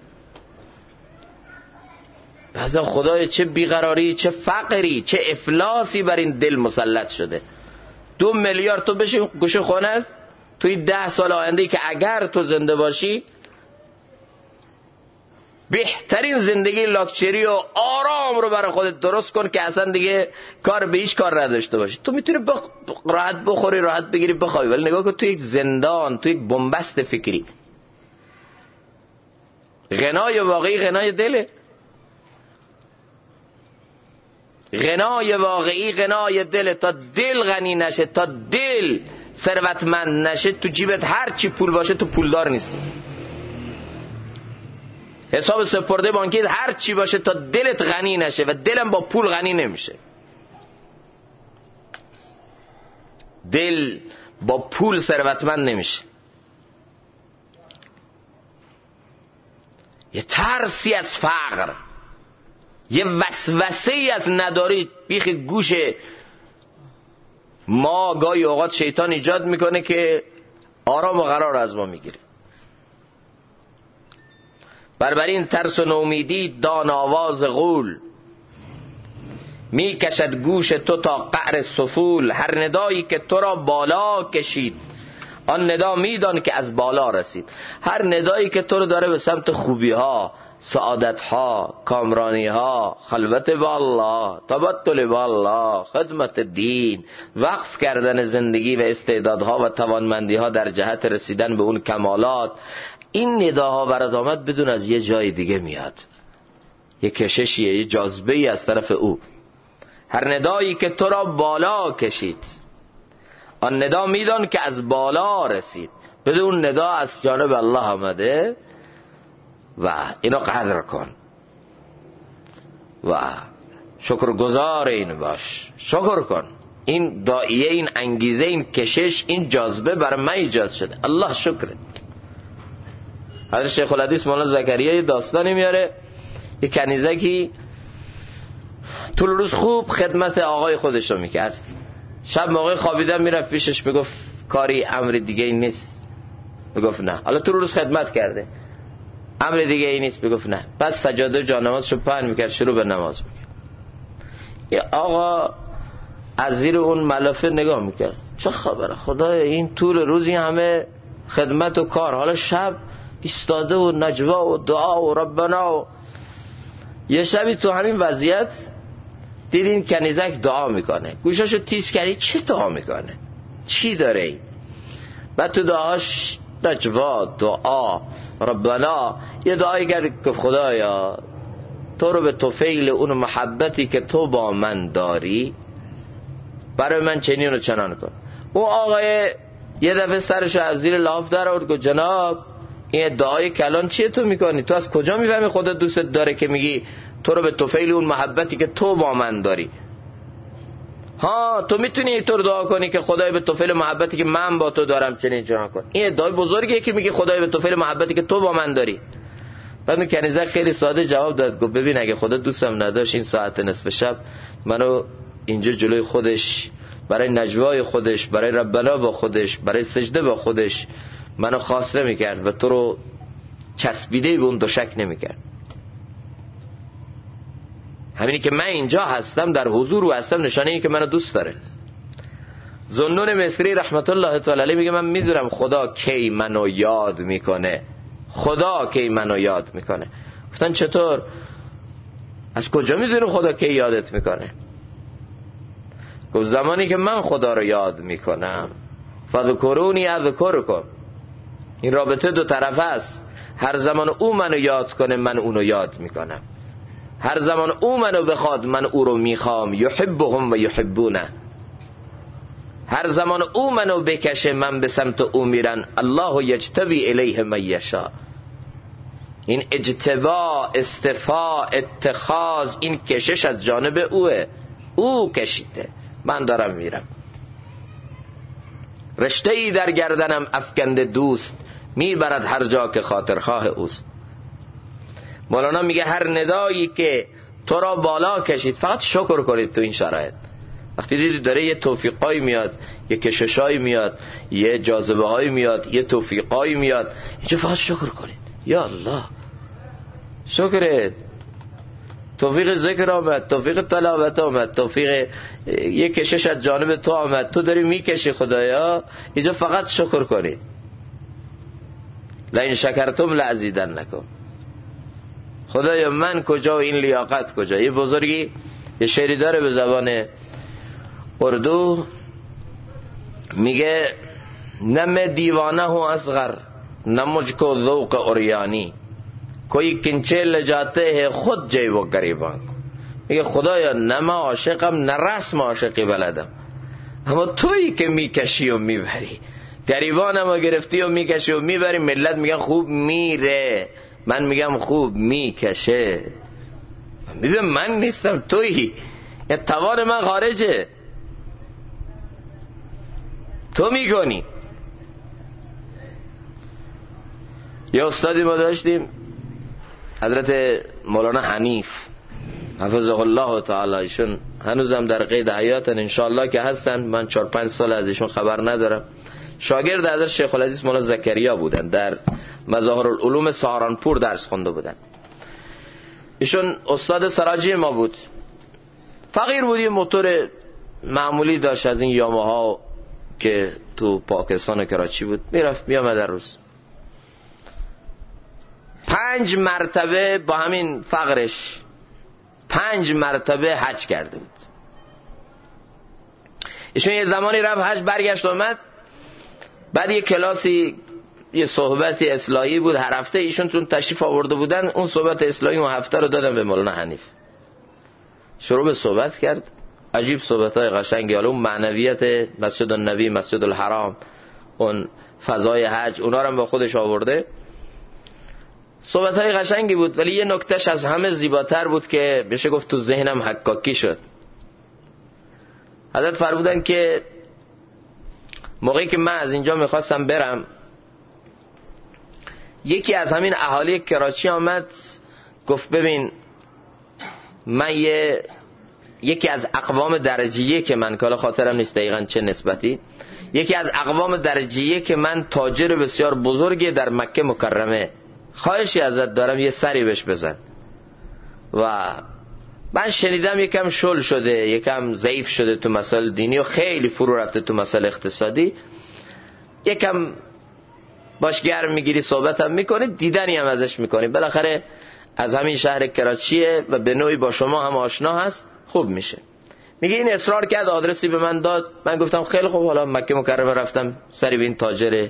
بعضا خدای چه بیقراری، چه فقری، چه افلاسی بر این دل مسلط شده. 2 میلیارد تو بشین گوشه خونه توی 10 سال آینده که اگر تو زنده باشی، بهترین زندگی لاکچری و آرام رو برای خودت درست کن که اصلا دیگه کار به هیچ کار نداشته باشی. تو میتونی راحت بخوری، راحت بگیری، بخوای، ولی نگاه کن تو یک زندان، تو یک بنبست فکری. غنای واقعی غنای دله. غنای واقعی غنای دله. تا دل غنی نشه، تا دل ثروتمند نشه، تو جیبت هر چی پول باشه تو پولدار نیستی. حساب سپرده بانکی هر چی باشه تا دلت غنی نشه، و دلم با پول غنی نمیشه. دل با پول ثروتمند نمیشه. یه ترسی از فقر، یه وسوسه‌ای از نداری بیخ گوش ما گاهی اوقات شیطان ایجاد میکنه که آرام و قرار از ما میگیره. بربرین ترس و نومیدی دان آواز غول، می کشد گوش تو تا قعر سفول. هر ندایی که تو را بالا کشید، آن ندا میدان که از بالا رسید. هر ندایی که تو رو داره به سمت خوبی ها، سعادت ها، کامرانی ها، خلوت با الله، تبتل با الله، خدمت دین، وقف کردن زندگی و استعدادها و توانمندی ها در جهت رسیدن به اون کمالات، این نداها برات آمد بدون از یه جای دیگه میاد. یه کششیه، یه جاذبه‌ای از طرف او. هر ندایی که تو را بالا کشید، آن ندا میدان که از بالا رسید. بدون ندا از جانب الله آمده و اینو قدر کن و شکرگزار این باش. شکر کن. این داعیه، این انگیزه، این کشش، این جاذبه برای من ایجاد شده. الله شکره. حضرت شیخ الحدیث مولانا زکریا داستانی میاره، یه کنیزکی طول روز خوب خدمت آقای خودش رو میکرد، شب موقع خوابیدن میرفت پیشش میگفت کاری امر دیگه ای نیست، میگفت نه. حالا طول روز خدمت کرده، امر دیگه ای نیست، میگفت نه. بعد سجاده جانمازشو پهن میکرد، شروع به نماز میکرد. یه آقا از زیر اون ملافه نگاه میکرد، چه خبره خدایا این طول روزی همه خدمت و کار، حالا شب ایستاده و نجوا و دعا و ربنا. و یه شبی تو همین وضعیت دیدین کنیزک دعا میکنه، گوشاشو تیز کردی، چه دعا میکنه، چی داره این؟ بعد تو دعاش نجوا، دعا، ربنا، یه دعایی کرد که خدایا تو رو به طفیل اون محبتی که تو با من داری برای من چنین و چنان کن. اون آقای یه دفعه سرشو از زیر لاف در آورد، گفت جناب این دعای کلان چیه تو میکنی؟ تو از کجا میفهمی خدا دوست داره که میگی تو رو به طفیل اون محبتی که تو با من داری؟ ها تو میتونی اینطور دعا کنی که خدای به طفیل محبتی که من با تو دارم چنین چنان کن. این ادعای بزرگیه که میگی خدای به طفیل محبتی که تو با من داری. بعد اون کنیزک خیلی ساده جواب داد، گفت ببین اگه خدا دوستم نداشت این ساعت نصف شب منو اینجا جلوی خودش برای نجوای خودش، برای ربنا با خودش، برای سجده با خودش منو خاص نمی‌کرد و تو رو چسبیده به اون دوشک نمی‌کرد. همینی که من اینجا هستم در حضور و هستم نشانه اینه که منو دوست داره. ذوالنون مصری رحمت الله تعالی علیه میگه من میدونم خدا کی منو یاد میکنه، خدا کی منو یاد میکنه. گفتن چطور؟ از کجا میدونی خدا کی یادت میکنه؟ گفت زمانی که من خدا رو یاد میکنم. فذکرونی اذکرکم. این رابطه دو طرفه است. هر زمان او منو یاد کنه من اونو یاد میکنم، هر زمان او منو بخواد من او رو میخوام. یحبهم و یحبونه. هر زمان او منو بکشه من به سمت او میرن. الله یجتبی الیه من یشاء. این اجتبا، استفا، اتخاذ، این کشش از جانب اوه، او کشیده، من دارم میرم. رشته ای در گردنم افکنده دوست، میبرد هر جا که خاطرخواه اوست. مولانا میگه هر ندایی که تو را بالا کشید فقط شکر کنید. تو این شرایط وقتی دیدید داره یه توفیقایی میاد، یه کششایی میاد، یه جاذبه هایی میاد، یه توفیقایی میاد، اینجا فقط شکر کنید. یا الله شکرت، توفیق ذکر آمد، توفیق تلاوت آمد، توفیق یه کشش از جانب تو آمد، تو داری میکشی خدایا، اینجا فقط شکر کنید. لئن شکرتم لازیدنکم. خدایا من کجا و این لیاقت کجا؟ یه بزرگی یه شعری داره به زبان اردو میگه نم دیوانه و اصغر نہ مجھ کو ذوق اوریانی کوئی کنچه لجاتے ہے خود جای و گریبان کو. میگه خدایا نه من عاشقم نه رسم عاشقی بلدم، اما تویی که میکشی و میبری، گریبانم رو گرفتی و میکشی و میبری. ملت میگن خوب میره، من میگم خوب میکشه. میگم من نیستم تویی، یه توان من خارجه، تو میکنی. یه استادی ما داشتیم حضرت مولانا حنیف حفظه الله تعالی، ایشون هنوزم در قید حیاتن انشاءالله که هستن، من 4-5 سال از ایشون خبر ندارم. شاگرد حضرت شیخ الحدیث مولانا زکریا بودن، در مظاهر العلوم سهارنپور درس خونده بودن. ایشون استاد سراجی ما بود، فقیر بود، یه موتور معمولی داشت از این یاماها که تو پاکستان و کراچی بود، میرفت میامد در روز. 5 مرتبه با همین فقرش 5 مرتبه حج کرده بود. ایشون یه زمانی رفت حج، برگشت اومد، بعد یه کلاسی، یه صحبتی اصلاحی بود هر هفته، ایشون چون تشریف آورده بودن اون صحبت اصلاحی اون هفته رو دادن به مولانا حنیف. شروع به صحبت کرد، عجیب صحبت‌های قشنگی، حالا اون معنویت مسجد النبی، مسجد الحرام، اون فضای حج، اونا رو هم با خودش آورده. صحبت‌های قشنگی بود، ولی یه نکتهش از همه زیباتر بود که بشه گفت تو ذهنم حکاکی شد. حضرت فرمودن که موقعی که من از اینجا میخواستم برم، یکی از همین اهالی کراچی آمد گفت ببین من یکی از اقوام درجیه که من، کالا خاطرم نیست دقیقا چه نسبتی، یکی از اقوام درجیه که من تاجر بسیار بزرگی در مکه مکرمه، خواهشی ازت دارم یه سری بهش بزن. و من شنیدم یکم شل شده، یکم ضعیف شده تو مسائل دینی و خیلی فرو رفته تو مسائل اقتصادی، یکم باش گرم میگیری، صحبت هم میکنی، دیدنی هم ازش میکنی، بالاخره از همین شهر کراچیه و به نوعی با شما هم آشنا هست، خوب میشه. میگه این اصرار کرد، آدرسی به من داد، من گفتم خیلی خوب، حالا مکه مکرمه رفتم سری به این تاجر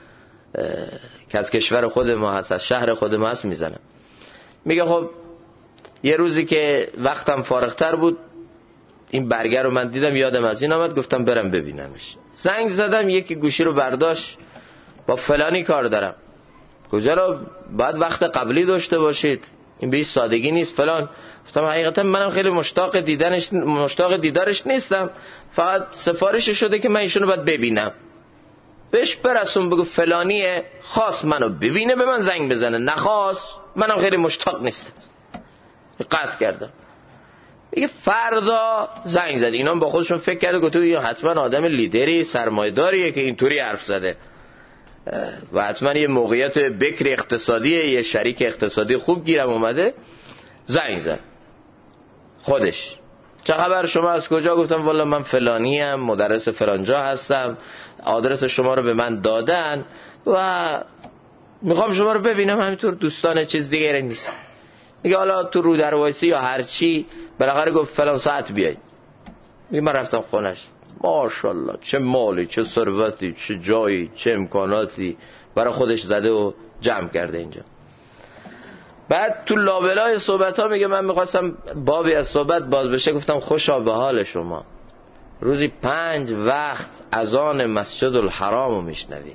که از کشور خود ما هست، از شهر خود ما هست میزنم. میگه خب یه روزی که وقتم فارغتر بود، این برگر رو من دیدم، یادم از این آمد، گفتم برم ببینمش. زنگ زدم، یکی گوشی رو برداشت، با فلانی کار دارم. کجا رو؟ باید وقت قبلی داشته باشید، این به این سادگی نیست فلان. گفتم حقیقتا منم خیلی مشتاق دیدارش نیستم، فقط سفارش شده که من ایشونو باید ببینم. بهش برسون بگو فلانیه، خواست منو ببینه به من زنگ بزنه، نخواست منم خیلی مشتاق نیستم. قطع کردم. میگه فردا زنگ زد. اینا با خودشون فکر کرده گفتو یا حتما آدم لیدری سرمایه‌داریه که اینطوری حرف زده و حتما یه موقعیت بکر اقتصادیه، یه شریک اقتصادی خوب گیرم اومده. زنگ زد خودش، چه خبر شما از کجا؟ گفتم والا من فلانی ام، مدرس فلانجا هستم، آدرس شما رو به من دادن و میخوام شما رو ببینم، همینطور دوستانه، چیز دیگه نیست. میگه حالا تو رو در وایسی یا هر چی، بالاخره گفت فلان ساعت بیاید. میگه من رفتم خونش، ماشاءالله چه مالی، چه ثروتی، چه جایی، چه امکاناتی برای خودش زده و جمع کرده اینجا. بعد تو لابلای صحبت ها میگه من میخواستم بابی از صحبت باز بشه، گفتم خوشا به حال شما، روزی 5 وقت اذان مسجد الحرام رو میشنوی.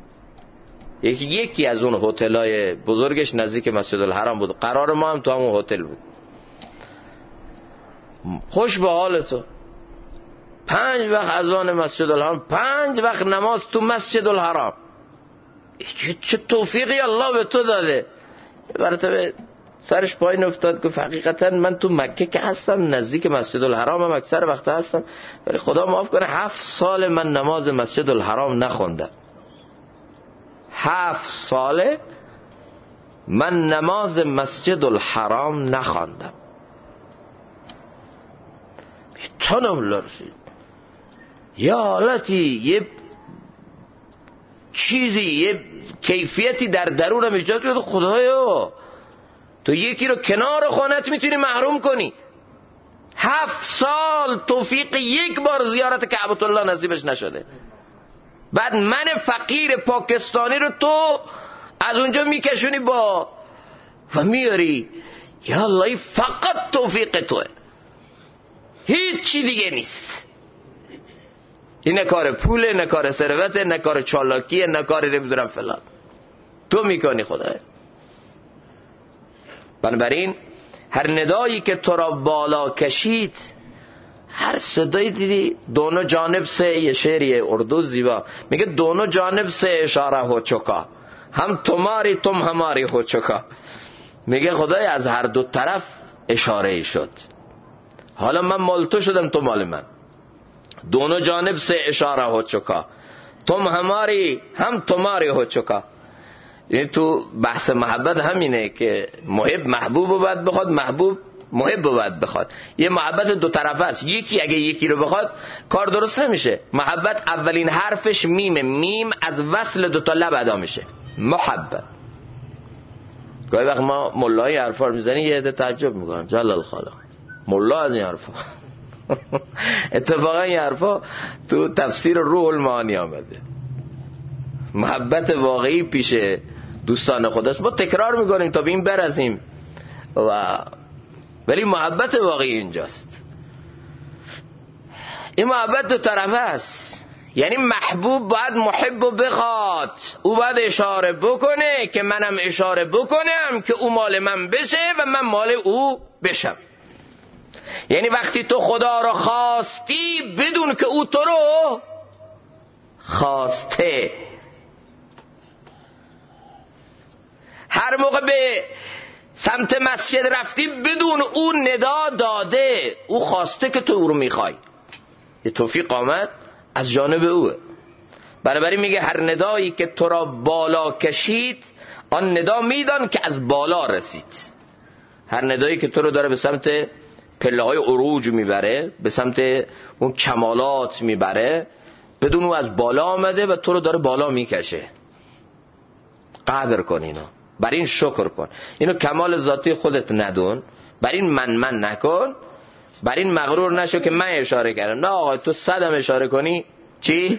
یکی از اون هتل‌های بزرگش نزدیک مسجد الحرام بود، قرار ما هم تو همون هتل بود. خوش به حال تو، 5 وقت اذان مسجد الحرام، 5 وقت نماز تو مسجد الحرام، چه توفیقی الله به تو داده. برای سرش پایین افتاد، گفت حقیقتا من تو مکه که هستم نزدیک مسجد الحرام هم اکثر وقت هستم، ولی خدا معاف کنه 7 سال من نماز مسجد الحرام نخوندم. 7 ساله من نماز مسجد الحرام نخواندم. تنم لرزید، یه حالتی، یه چیزی، یه کیفیتی در درونم ایجاد کرد. خدایا تو یکی رو کنار خونت میتونی محروم کنی، 7 سال توفیق یک بار زیارت کعبة الله نصیبش نشده، بعد من فقیر پاکستانی رو تو از اونجا میکشونی با و میاری. یا الله فقط توفیق توه، هیچ چی دیگه نیست. این نه کار پوله، نه کار ثروته، نه کار چالاکیه، نه کار نمیدونم فلان، تو میکنی خدایا. بنابراین هر ندایی که تو را بالا کشید، هر صدایی دیدی، دونو جانب سے، یه شعریه اردو زیبا میگه دونو جانب سے اشاره ہو چکا، هم تمہاری تم ہماری ہو چکا. میگه خدای از هر دو طرف اشاره شد، حالا من مال تو شدم، تو مال من. دونو جانب سے اشاره ہو چکا، تم ہماری هم تمہاری ہو چکا. یعنی تو بحث محبت همینه که محب محبوب رو باید بخواد، محبوب محب رو باید بخواد. یه محبت دو طرفه است، یکی اگه یکی رو بخواد کار درست نمیشه. محبت اولین حرفش میمه، میم از وصل دو تا لب ادا میشه، محبت. گاهی وقت ما ملای حرفا رو میزنی یه عده تعجب میکنن، جلال خالق ملا از این حرفا. اتفاقا این حرفا تو تفسیر روح المعانی آمده. محبت واقعی پیش دوستان خداست. ما تکرار میکنیم تا به این برسیم، ولی محبت واقعی اینجاست. این محبت دو طرفه است، یعنی محبوب باید محب بخواد، او باید اشاره بکنه که منم اشاره بکنم که او مال من بشه و من مال او بشم. یعنی وقتی تو خدا رو خواستی بدون که او تو رو خواسته. هر موقع به سمت مسجد رفتی بدون او ندا داده، او خواسته که تو او رو میخوای، یه توفیق آمد از جانب اوه. بنابراین میگه هر ندایی که تو را بالا کشید آن ندا میدان که از بالا رسید. هر ندایی که تو رو داره به سمت پله های عروج میبره، به سمت اون کمالات میبره، بدون او از بالا آمده و تو رو داره بالا میکشه. قدر کن اینو، بر این شکر کن، اینو کمال ذاتی خودت ندون، بر این من نکن، بر این مغرور نشو که من اشاره کردم. نه آقا تو 100 هم اشاره کنی چی؟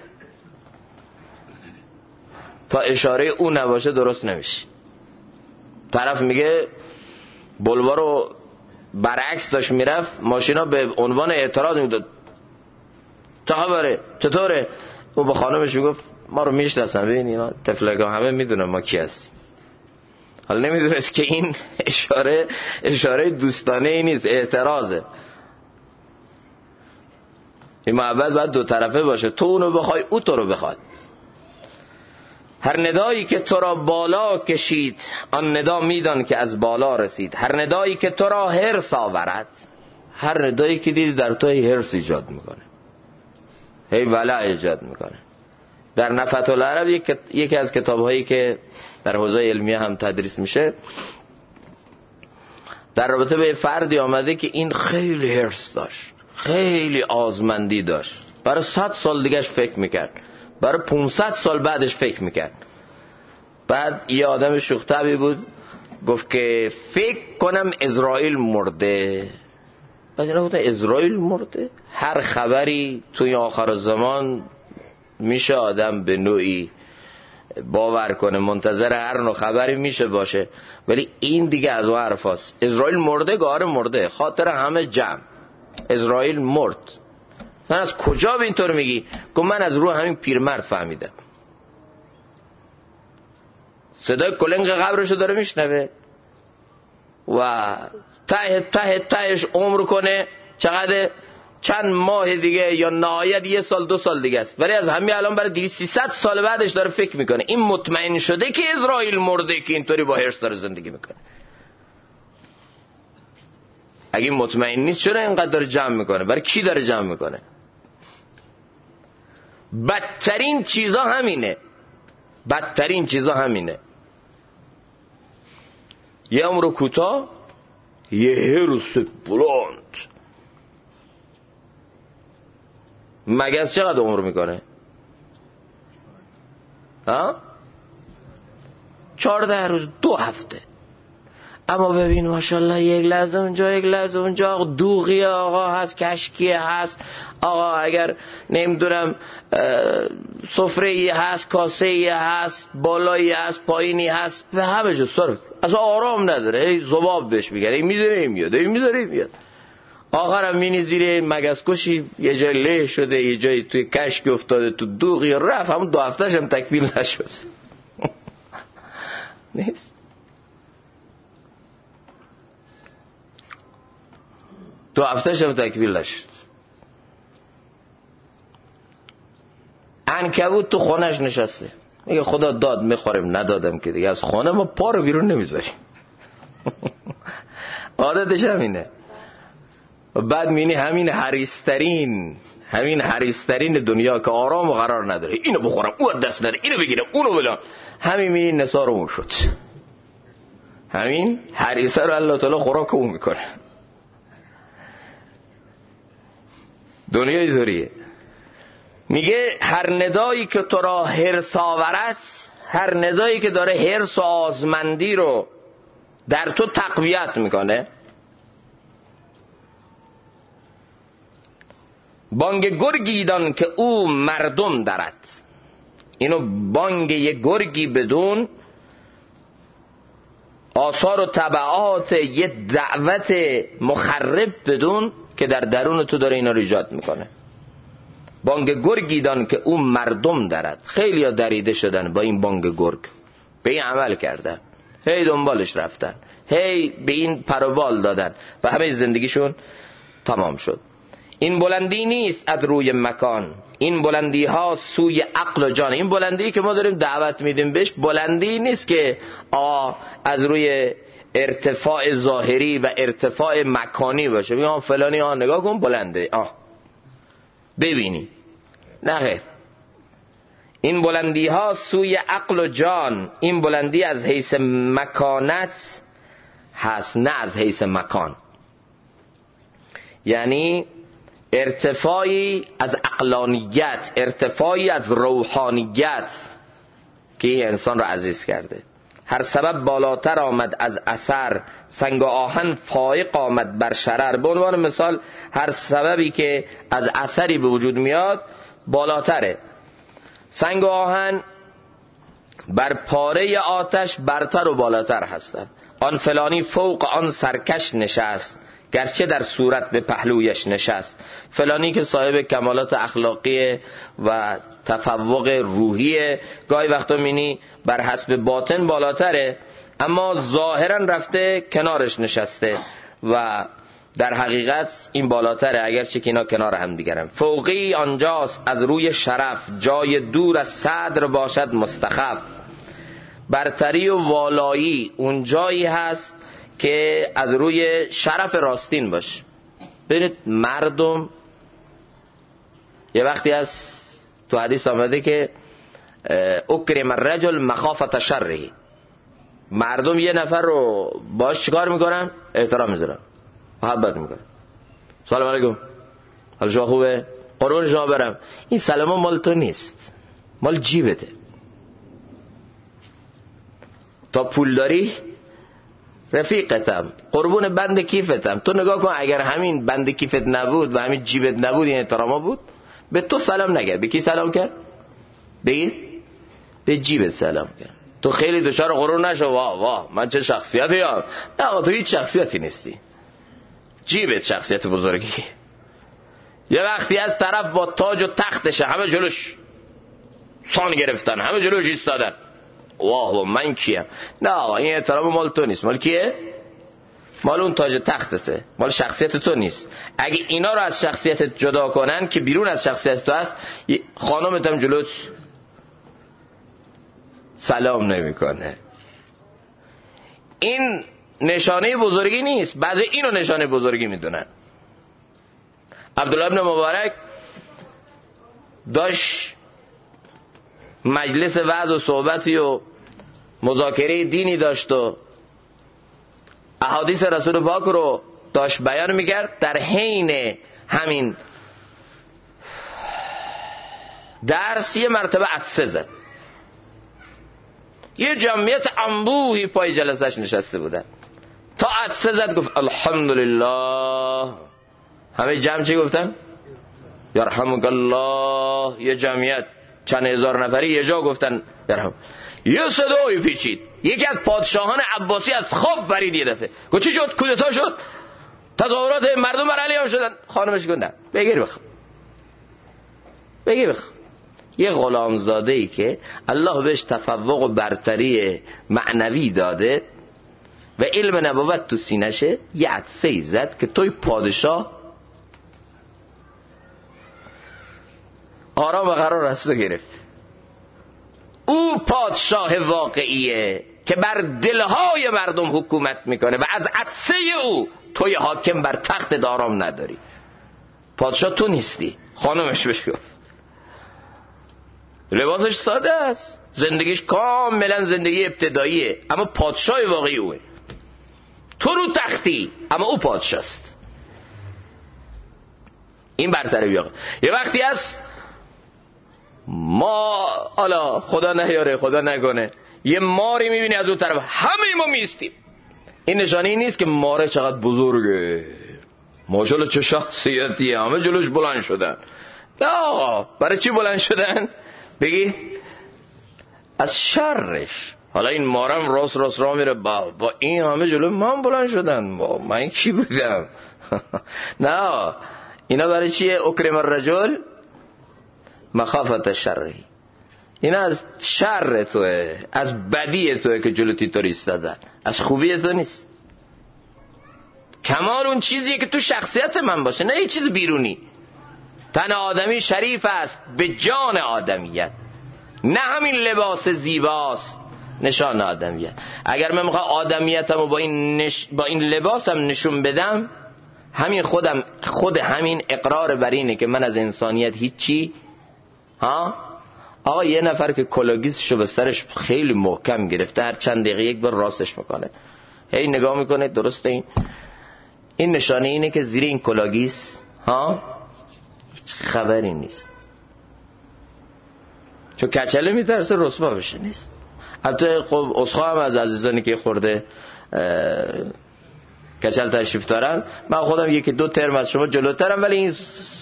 تا اشاره او نباشه درست نمیشه. طرف میگه بلوار رو برعکس داشت میرفت، ماشینا به عنوان اعتراض میداد تا خبره چطوره؟ او به خانمش میگفت ما رو میشناسن، ببین اینا تفلگا همه میدونن ما کی هستیم. حالا نمیدونست که این اشاره دوستانه ای نیست، اعتراضه. این محبت باید دو طرفه باشه، تو اونو بخوای او تو رو بخواد. هر ندایی که تو را بالا کشید آن ندا میدان که از بالا رسید. هر ندایی که تو را حرص آورد، هر ندایی که دیدی در تو حرص ایجاد میکنه، هی ولع ایجاد میکنه. در نفحة العرب یکی از کتابهایی که در حوزه علمیه هم تدریس میشه، در رابطه به فردی آمده که این خیلی حرص داشت، خیلی آزمندی داشت، برای 100 سال دیگهش فکر میکرد، برای 500 سال بعدش فکر میکرد. بعد یه آدم شوخ طبعی بود گفت که فکر کنم اسرائیل مرده. بعد اینا گفتن اسرائیل مرده؟ هر خبری توی آخر زمان میشه آدم به نوعی باور کنه، منتظر هر نوع خبری میشه باشه، ولی این دیگه از اون حرفاست. اسرائیل مرده، گاره مرده، خاطر همه جمع اسرائیل مرد. من از کجا به اینطور میگی؟ که من از روح همین پیرمرد فهمیدم. صدای کلنگ قبرشو داره میشنوه و تهش عمر کنه چقدر؟ چند ماه دیگه یا نهایت 1 سال 2 سال دیگه است، ولی از همین الان برای 200-300 سال بعدش داره فکر میکنه. این مطمئن شده که اسرائیل مرده که اینطوری با حرص داره زندگی میکنه. اگه مطمئن نیست چرا اینقدر داره جمع میکنه؟ برای کی داره جمع میکنه؟ بدترین چیزا همینه. یه عمر کوتاه، یه حرص بلند. مگس چقدر عمر میکنه؟ 14 روز، 2 هفته. اما ببین ماشاءالله یک لحظه اونجا یک لحظه اونجا، دوغی آقا هست، کشکیه هست، آقا اگر نمیدونم سفره‌ای هست، کاسه‌ای هست، بالایی هست، پایینی هست، به همه جا سر اصلا آرام نداره، ای ذباب بهش میگن، ای میذاره ای میاد، ای میذاره ای میاد. آخرم مینی زیر مگس کشی یه جای له شده، یه جای توی کشک افتاده تو دوغی، رفت همون 2 هفتهش هم تکمیل نشد. نیست. تو هفتهش هم تکمیل نشد. عنکبوت تو خونش نشسته، میگه خدا داد میخوریم، ندادم که دیگه از خانه ما پا رو بیرون نمیذاریم. عادتش همینه. و بعد مینی همین حریصترین دنیا که آرام و قرار نداره، اینو بخورم، او دست نده، اینو بگیرم، اونو بلام، همین مینی نثارمون شد. همین حریصه رو الله تعالی خوراک اون میکنه. دنیای دوریه. میگه هر ندایی که تو را حرص آورد، هر ندایی که داره حرص و آزمندی رو در تو تقویت میکنه، بانگ گرگی دان که او مردم درد. اینو بانگ یه گرگی بدون آثار و تبعات یه دعوت مخرب بدون که در درون تو داره اینا رو ایجاد میکنه. بانگ گرگی دان که او مردم درد. خیلی ها دریده شدن با این بانگ گرگ، به این عمل کردن، هی دنبالش رفتن، هی به این پروبال دادن و همه زندگیشون تمام شد. این بلندی نیست از روی مکان، این بلندی ها سوی عقل و جان. این بلندی که ما داریم دعوت میدیم بهش بلندی نیست که از روی ارتفاع ظاهری و ارتفاع مکانی باشه، میگم فلانی نگاه کن بلنده ببینی، نه خیر. این بلندی ها سوی عقل و جان، این بلندی از حیث مکانت هست نه از حیث مکان. یعنی ارتفاعی از عقلانیت، ارتفاعی از روحانیت که این انسان را عزیز کرده. هر سبب بالاتر آمد از اثر، سنگ و آهن فائق آمد بر شرر. به عنوان مثال هر سببی که از اثری به وجود میاد بالاتره. سنگ و آهن بر پاره آتش برتر و بالاتر هستند. آن فلانی فوق آن سرکش نشست، گرچه در صورت به پهلویش نشست. فلانی که صاحب کمالات اخلاقی و تفوق روحی، گاهی وقتا مینی بر حسب باطن بالاتره اما ظاهرا رفته کنارش نشسته و در حقیقت این بالاتره، اگرچه که اینا کنار هم دیگرن. فوقی آنجاست از روی شرف، جای دور از صدر باشد مستخف. برتری و والایی اون جایی هست که از روی شرف راستین باشه. ببینید مردم، یه وقتی از تو حدیث آمده که اکرم الرجل مخافت شره، مردم یه نفر رو باش چیکار میکنن؟ احترام میذارن، محبت میکنن. سلام علیکم، حال شما خوبه؟ قربون شما برم. این سلام مال تو نیست، مال جیبته. تا پول داری رفیقتم، قربون بند کیفتم. تو نگاه کن اگر همین بند کیفت نبود و همین جیبت نبود این احتراما بود، به تو سلام نگرد. به کی سلام کرد؟ بگید به جیبت سلام کرد. تو خیلی دچار غرور نشو واه واه من چه شخصیتی هم. نه تو هیچ شخصیتی نیستی، جیبت شخصیت بزرگی. یه وقتی از طرف با تاج و تختشه، همه جلوش سان گرفتن، همه جلوش ایستادن، واه من کیم؟ نه این احترام مال تو نیست، مال کیه؟ مال اون تاج تختته، مال شخصیت تو نیست. اگه اینا رو از شخصیتت جدا کنن که بیرون از شخصیت تو هست، خانمت هم جلوت سلام نمیکنه. این نشانه بزرگی نیست، بعضی اینو نشانه بزرگی میدونن. عبدالله ابن مبارک داشت مجلس وعظ و صحبتی و مذاکره دینی داشت و احادیث رسول پاک رو داشت بیان میکرد. در حین همین درس یه مرتبه عطسه زد. یه جمعیت انبوهی پای جلسش نشسته بودن. تا عطسه زد گفت الحمدلله. همه جمع چی گفتن؟ یرحمک الله. یه جمعیت چند هزار نفری یه جا گفتن یرحم. یه صدایی پیچید، یکی از پادشاهان عباسی از خواب پرید یه دفعه گفت چی شد؟ کودتا شد؟ تظاهرات مردم بر علیه شدن؟ خانمش گفت نه بگیر بخوام، بگیر بخوام. یه غلامزاده ای که الله بهش تفوق و برتری معنوی داده و علم نبوت تو سینشه، یه عطسه زد که توی پادشاه آرام و قرار از تو گرفت. او پادشاه واقعیه که بر دلهای مردم حکومت میکنه و از عطسه او توی حاکم بر تخت آرام نداری. پادشاه تو نیستی. خانمش بهش گفت لباسش ساده است، زندگیش کاملا زندگی ابتداییه، اما پادشاه واقعی اوه. تو رو تختی اما او پادشاست. این برتره بیاقه. یه وقتی هست ما حالا خدا نیاره خدا نکنه یه ماری میبینی از اون طرف، همه ما میستیم. این نشانه این نیست که ماره چقدر بزرگه، ماشاءالله چه شخصیتیه، همه جلوش بلند شدن. نه برای چی بلند شدن؟ بگی از شرش. حالا این مارم راست راه میره با این همه جلو من بلند شدن، من کی بودم؟ نه اینا برای چیه؟ اکرم الرجل مخافت شرعی. اینا از شر توه، از بدی توه که جلوتی تو ایستادن، از خوبی تو نیست. کمال اون چیزیه که تو شخصیت من باشه، نه یه چیز بیرونی. تن آدمی شریف است به جان آدمیت، نه همین لباس زیباست نشان آدمیت. اگر من میخوام آدمیتمو با این لباسم نشون بدم، همین خود همین اقرار بر اینه که من از انسانیت هیچی. آقا یه نفر که کلاگیسشو به سرش خیلی محکم گرفته، هر چند دقیقه یک بار راستش میکنه، هی نگاه میکنه، درسته این نشانه اینه که زیر این کلاگیس هیچ خبری نیست، چون کچله میترسه رسوا بشه. نیست. البته خب اسخام از عزیزانی که خورده کچل تشریف دارن، من خودم یکی دو ترم از شما جلوترم، ولی این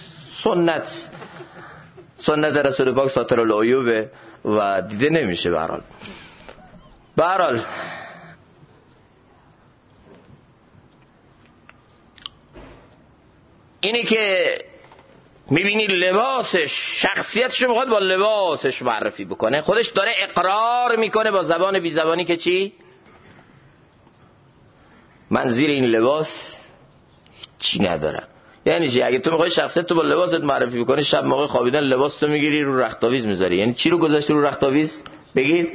سنت رسول پاک ساتر العیوبه و دیده نمیشه. به هر حال اینی که میبینی لباسش، شخصیتشو میخواد با لباسش معرفی بکنه، خودش داره اقرار میکنه با زبان بی زبانی که چی؟ من زیر این لباس چی ندارم. یعنی چی؟ اگه تو میخوای شخصیت تو با لباست معرفی بکنی، شب موقع خوابیدن لباس تو میگیری رو رختاویز میذاری. یعنی چی رو گذاشتی رو رختاویز؟ بگید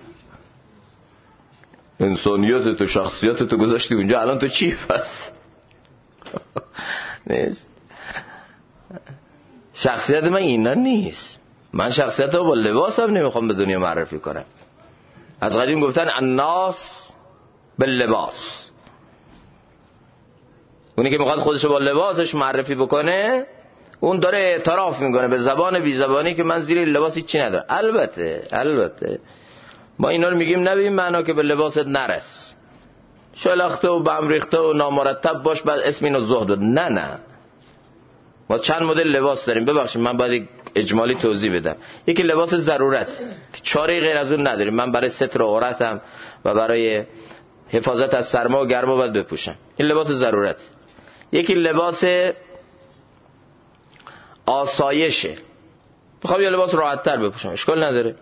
انسانیت تو، شخصیت تو گذاشتی اونجا، الان تو چی پس؟ نیست. شخصیت من اینا نیست. من شخصیت رو با لباسم نمیخوام به دنیا معرفی کنم. از قدیم گفتن الناس باللباس. اونی که میخواد خودشو با لباسش معرفی بکنه، اون داره اعتراف میکنه به زبان بی زبانی که من زیر لباسی چی ندارم. البته ما اینا رو میگیم نه به این معنا که به لباست نرس، شلخته و بم ریخته و نامرتب باش بعد اسم اینو زهد. نه، ما چند مدل لباس داریم. ببخشید من باید اجمالی توضیح بدم. یکی لباس ضرورت که چاره غیر از اون نداریم، من برای ستر عورتم و برای حفاظت از سرما و گرما باید بپوشم، این لباس ضرورت. یکی لباس آسایشه، میخوام یه لباس راحت تر بپوشم، اشکال نداره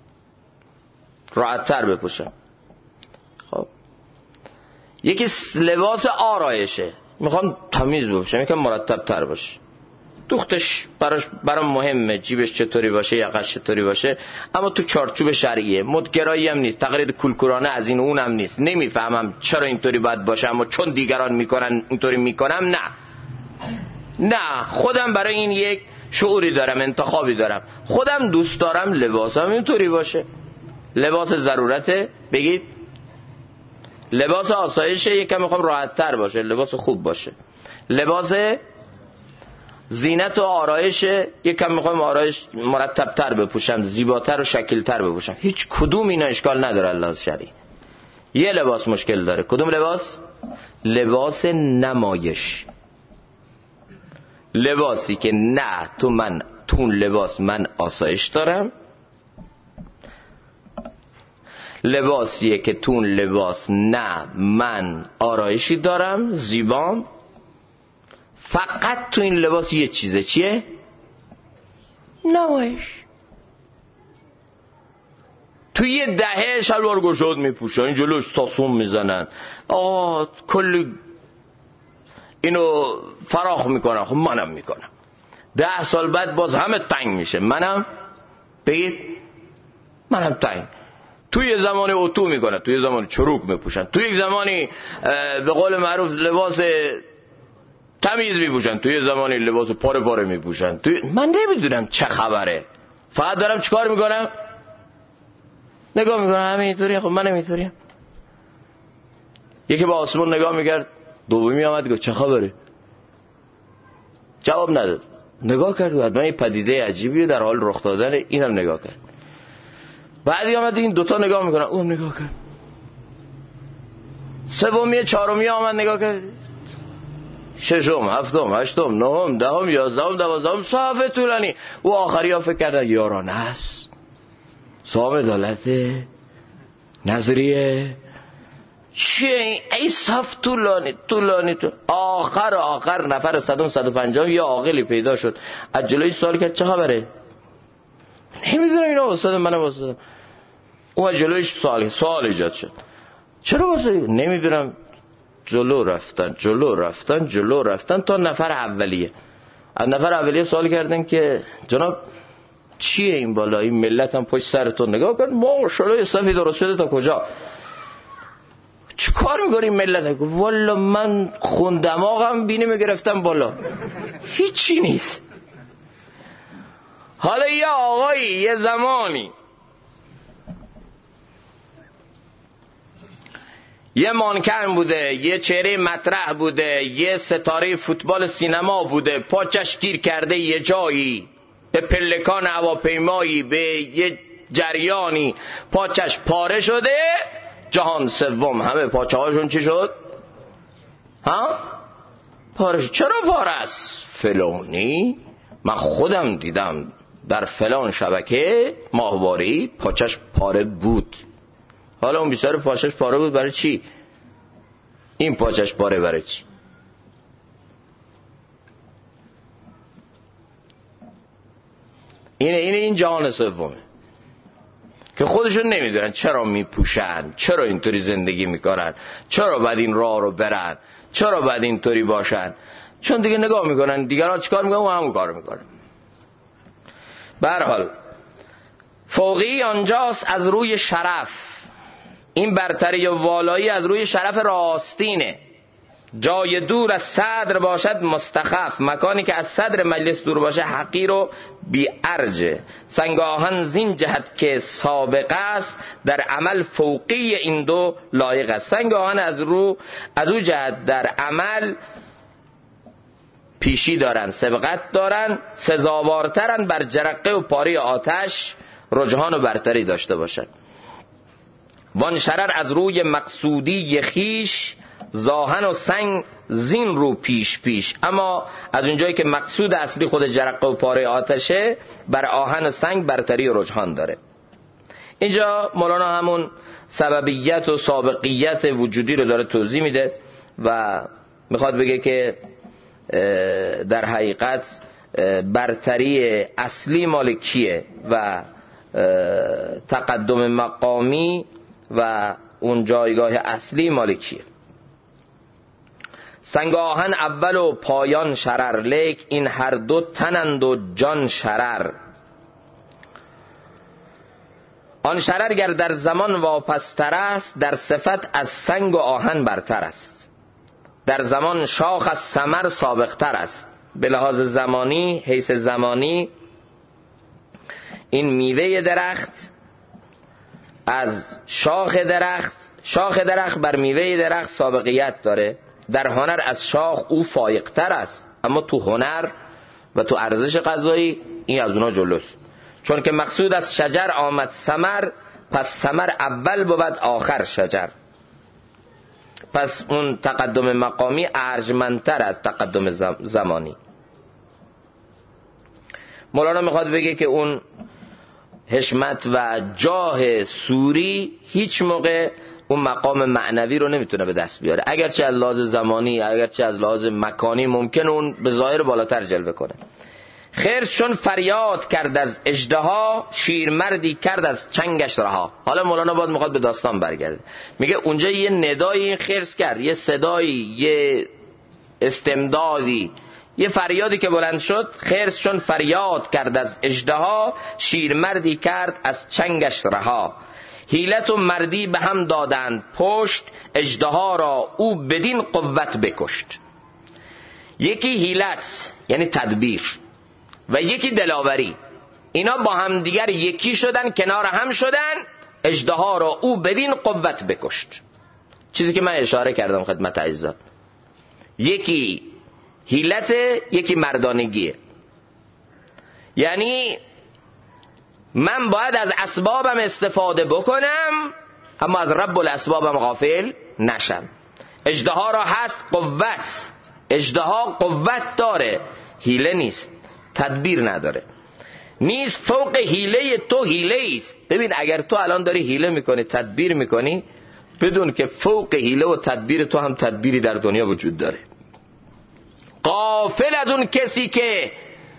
راحت تر بپوشم. خب یکی لباس آرایشه، میخوام تمیز بپوشم، یکم مرتب تر باشه، دوختش برام مهمه، جیبش چطوری باشه، یقش چطوری باشه، اما تو چارچوب شرعیه، مدگرایی هم نیست، تقلید کولکورانه از این اونم نیست. نمیفهمم چرا اینطوری باید باشه، اما چون دیگران میکنن اینطوری میکنم. نه، خودم برای این یک شعوری دارم، انتخابی دارم، خودم دوست دارم لباسم اینطوری باشه. لباس ضرورته، بگید لباس آسایشه، یکم میخوام راحت تر باشه، لباس خوب باشه. لباس زینت و آرایش، یکم میخوام آرایش مرتب تر بپوشم، زیباتر و شکل تر بپوشم. هیچ کدوم اینا اشکال نداره الله شرعی. یه لباس مشکل داره. کدوم لباس؟ لباس نمایش. لباسی که نه تو اون لباس من آسایش دارم، لباسیه که تو اون لباس نه من آرایشی دارم، زیبام، فقط تو این لباس یه چیزه. چیه؟ نمایش. تو یه دهه شلوار گشاد میپوشن، این جلوش تاسون میزنن، کلی اینو فراخ میکنن. خب منم میکنم. 10 سال بعد باز همه تنگ میشه، منم بگید منم تنگ. توی یه زمانی اتو میکنن، توی یه زمانی چروک میپوشن، توی یک زمانی به قول معروف لباس تمیز میپوشن، توی یه زمانی لباس پاره پاره میپوشن. من نمیدونم چه خبره، فقط دارم چیکار میکنم؟ نگاه میکنم همه اینطوریه. خب من اینطوریم. یکی با آسمون نگاه میکرد، دومی آمد گفت چه خبره؟ جواب نداد. نگاه کرد، حتما این پدیده عجیبیه در حال رخ دادن، اینم نگاه کرد. بعدی آمد این دوتا نگاه میکنن، اون نگاه کرد، سومی چهارمی آمد نگاه کرد، ششم، هفتم، هشتم، نهم، دهم، یازدهم، دوازدهم، صافه طولانی. و آخری ها فکر کردن یارانه است، صاحب عدالته، نظریه، چیه این؟ ای صف طولانی. آخر نفر 150 یه عاقلی پیدا شد، از جلوی سوال کرد چه خبره؟ نمیدونم، اینا استادم، منم استادم. اون جلویش سوال ایجاد شد، چرا واسه؟ نمیدونم، جلو رفتن تا نفر اولیه. از نفر اولیه سوال کردن که جناب چیه این بالا، این ملت هم پشت سرتون نگاه کن، ماشاءالله صفی درست شده تا کجا، چه کار میکنی این ملت؟ والا من خون دماغم بینی گرفتم بالا، هیچی نیست. حالا یه آقایی یه زمانی یه مانکن بوده، یه چهره مطرح بوده، یه ستاره فوتبال سینما بوده، پاچش گیر کرده یه جایی، به پلکان هواپیمایی، به یه جریانی پاچش پاره شده، جهان سوم همه پاچه هاشون چی شد؟ پاره شد. چرا پاره است؟ فلانی من خودم دیدم در فلان شبکه ماهواره‌ای پاچش پاره بود. حالا اون بیچاره پاچش پاره بود برای چی؟ این پاچش پاره برای چی؟ این جهان سومه که خودشون نمیدونن چرا میپوشن، چرا اینطوری زندگی میکنن، چرا باید این راه رو برن، چرا باید اینطوری باشن، چون دیگه نگاه میکنن دیگران چیکار میکنن و همون کارو میکنن. به هر حال فوقی آنجاست از روی شرف، این برتری و والایی از روی شرف راستینه. جای دور از صدر باشد مستخف، مکانی که از صدر مجلس دور باشه حقیر و بی ارجه. سنگ آهن زین جهت که سابقه است، در عمل فوقی این دو لایق است. سنگ آهن از او جهت در عمل پیشی دارن، سبقت دارن، سزاوارترن بر جرقه و پاره آتش رجحان و برتری داشته باشن. وان شرر از روی مقصودی خیش، زاهن و سنگ زین رو پیش. اما از اونجایی که مقصود اصلی خود جرقه و پاره آتشه، بر آهن و سنگ برتری و رجحان داره. اینجا مولانا همون سببیت و سابقیت وجودی رو داره توضیح میده و میخواد بگه که در حقیقت برتری اصلی مال کیه و تقدم مقامی و اون جایگاه اصلی مال کیه. سنگ آهن اول و پایان شرر، لیک این هر دو تنند و جان شرر. آن شرر گر در زمان واپستر است، در صفت از سنگ و آهن برتر است. در زمان شاخ از ثمر سابقتر است. به لحاظ زمانی، حیث زمانی، این میوه درخت از شاخ درخت بر میوه درخت سابقیت داره. در هنر از شاخ او فایقتر است، اما تو هنر و تو ارزش غذایی این از اونا جلوست. چون که مقصود از شجر آمد ثمر، پس ثمر اول بود آخر شجر. پس اون تقدم مقامی ارجمندتر از تقدم زمانی. مولانا میخواد بگه که اون حشمت و جاه سوری هیچ موقع اون مقام معنوی رو نمیتونه به دست بیاره، اگرچه از لحاظ زمانی، اگرچه از لحاظ مکانی ممکن اون به ظاهر بالاتر جلوه کنه. خرس چون فریاد کرد از اژدها، شیرمردی کرد از چنگش رها. حالا مولانا باید میخواد به داستان برگرده، میگه اونجا یه ندای این خرس کرد، یه صدایی، یه استمدادی، یه فریادی که بلند شد. خرس چون فریاد کرد از اژدها، شیرمردی کرد از چنگش رها. حیلت و مردی به هم دادند پشت، اژدها را او بدین قوت بکشت. یکی حیلت یعنی تدبیر و یکی دلاوری، اینا با هم دیگر یکی شدن، کنار هم شدن، اژدها را او بدین قوت بکشت. چیزی که من اشاره کردم خدمت عزیزان، یکی حیلت، یکی مردانگیه. یعنی من باید از اسبابم استفاده بکنم اما از رب الاسبابم غافل نشم. اژدها را هست قوت، اژدها قوت داره، حیله نیست، تدبیر نداره، نیست فوق حیله تو حیله است. ببین اگر تو الان داری حیله میکنی، تدبیر میکنی، بدون که فوق حیله و تدبیر تو هم تدبیری در دنیا وجود داره. غافل از اون کسی که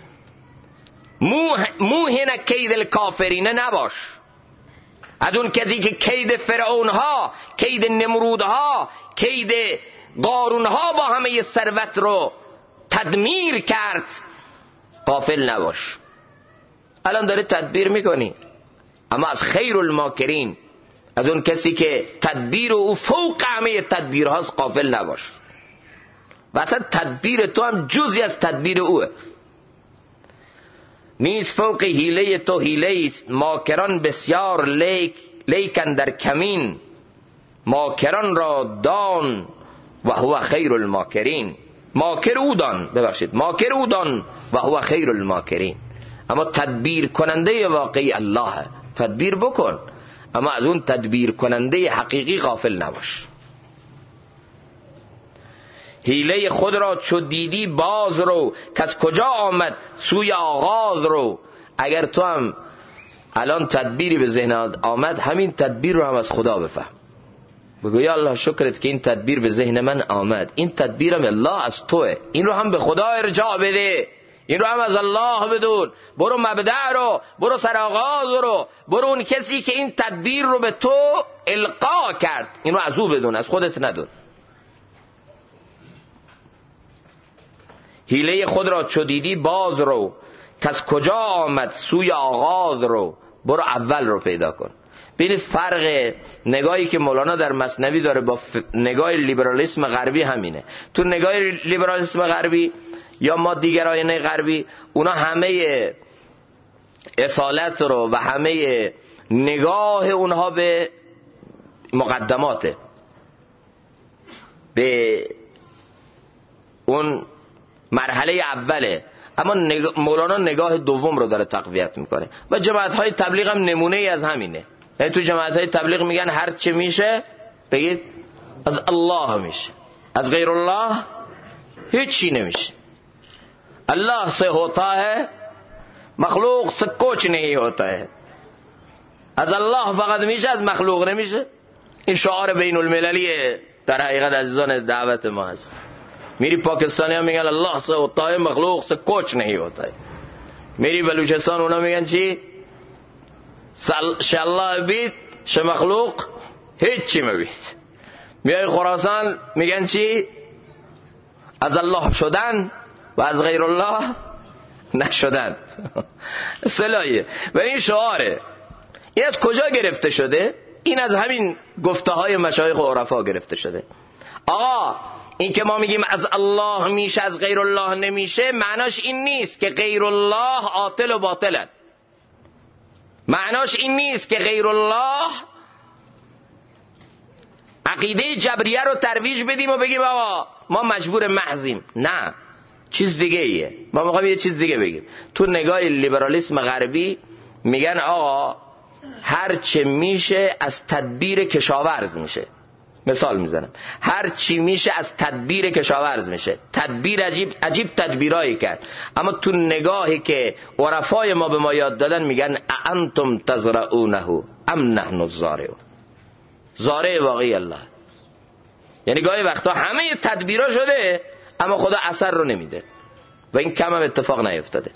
موهن کید الکافرین نباش، از اون کسی که کید فرعونها، کید نمرودها، کید قارونها با همه ثروت رو تدمیر کرد غافل نباش. الان داره تدبیر میکنی، اما از خیر الماکرین، از اون کسی که تدبیر او فوق همه تدبیرهاست غافل نباش. و اصلا تدبیر تو هم جزئی از تدبیر اوه. نیست فوق حیله تو حیله است، ماکران بسیار لیکن در کمین، ماکران را دان و هو خیر الماکرین. ماکر او دان و هو خیر الماکرین. اما تدبیر کننده واقعی الله، تدبیر بکن، اما از اون تدبیر کننده حقیقی غافل نباش. حیله خود را چو دیدی باز رو، که از کجا آمد سوی آغاز رو. اگر تو هم الان تدبیری به ذهن آمد، همین تدبیر رو هم از خدا بفهم. بگو یا الله شکرت که این تدبیر به ذهن من آمد، این تدبیرم الله از توه، این رو هم به خدا ارجاع بده، این رو هم از الله بدون. برو مبدأ رو، برو سرآغاز رو، برو اون کسی که این تدبیر رو به تو القا کرد، این رو از او بدون، از خودت ندون. حیله خود را چو دیدی باز رو، که از کجا آمد سوی آغاز رو. برو اول رو پیدا کن. ببینید فرق نگاهی که مولانا در مثنوی داره با نگاه لیبرالیسم غربی همینه. تو نگاه لیبرالیسم غربی یا ما دیگر آینه غربی، اونا همه اصالت رو و همه نگاه اونها به مقدماته، به اون مرحله اوله. اما مولانا نگاه دوم رو داره تقویت میکنه و جماعت های تبلیغ هم نمونه ای از همینه. یعنی تو جماعت های تبلیغ میگن هر چه میشه بگید از الله میشه، از غیر الله هیچی نمیشه. اللہ سے ہوتا ہے مخلوق سے کچھ نہیں ہوتا ہے. از الله فقط میشه، از مخلوق نمیشه. این شعار بین المللی در حقیقت عزیزان دعوت ما هست. میری پاکستانی ها میگن الله سے ہوتا ہے مخلوق سے کچھ نہیں ہوتا ہے. میری بلوچستان اونا میگن چی؟ شالله بیت ش مخلوق هیچی مبید. میای خراسان میگن چی؟ از الله شدن و از غیر الله نشدن. اصطلاحیه و این شعاره. این از کجا گرفته شده؟ این از همین گفته های مشایخ و عرفا گرفته شده. آقا این که ما میگیم از الله میشه از غیر الله نمیشه، معناش این نیست که غیر الله عاطل و باطلن. معناش این نیست که غیر الله عقیده جبریه رو ترویج بدیم و بگیم آقا ما مجبور محضیم. نه، چیز دیگه ایه. ما میخوایم یه چیز دیگه بگیم. تو نگاه لیبرالیسم غربی میگن آقا هر چه میشه از تدبیر کشاورز میشه. مثال میزنم، هر چی میشه از تدبیر کشاورز میشه. تدبیر عجیب تدبیرایی کرد. اما تو نگاهی که عرفای ما به ما یاد دادن میگن انتم تزرعونه ام نحن الزارعون. زارع واقعی الله. یعنی گاهی وقتا همه تدبیرها شده اما خدا اثر رو نمیده و این کم هم اتفاق نیفتاده.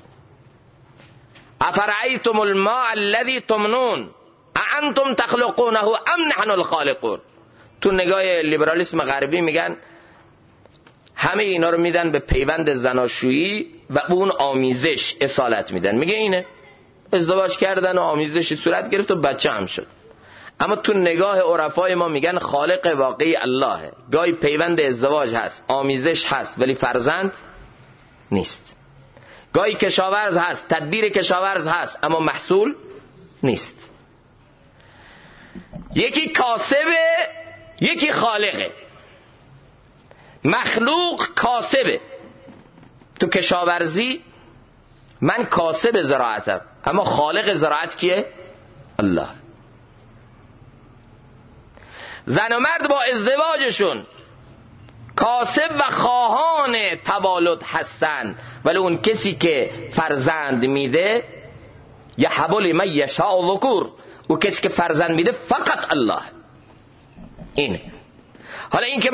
افرعیتم الماء الذی تمنون انتم تخلقونه ام نحن الخالقون. تو نگاه لیبرالیسم غربی میگن همه اینا رو میدن به پیوند زناشویی و اون آمیزش اصالت میدن. میگه اینه ازدواج کردن و آمیزشی صورت گرفت و بچه هم شد. اما تو نگاه عرفای ما میگن خالق واقعی اللهه. گاهی پیوند ازدواج هست، آمیزش هست، ولی فرزند نیست. گاهی کشاورز هست، تدبیر کشاورز هست، اما محصول نیست. یکی کاسبه، یکی خالقه. مخلوق کاسبه. تو کشاورزی من کاسب زراعتم، اما خالق زراعت کیه؟ الله. زن و مرد با ازدواجشون کاسب و خواهان توالد هستن، ولی اون کسی که فرزند میده یهب لمن یشاء ذکور، اون کسی که فرزند میده فقط الله. اینه. حالا این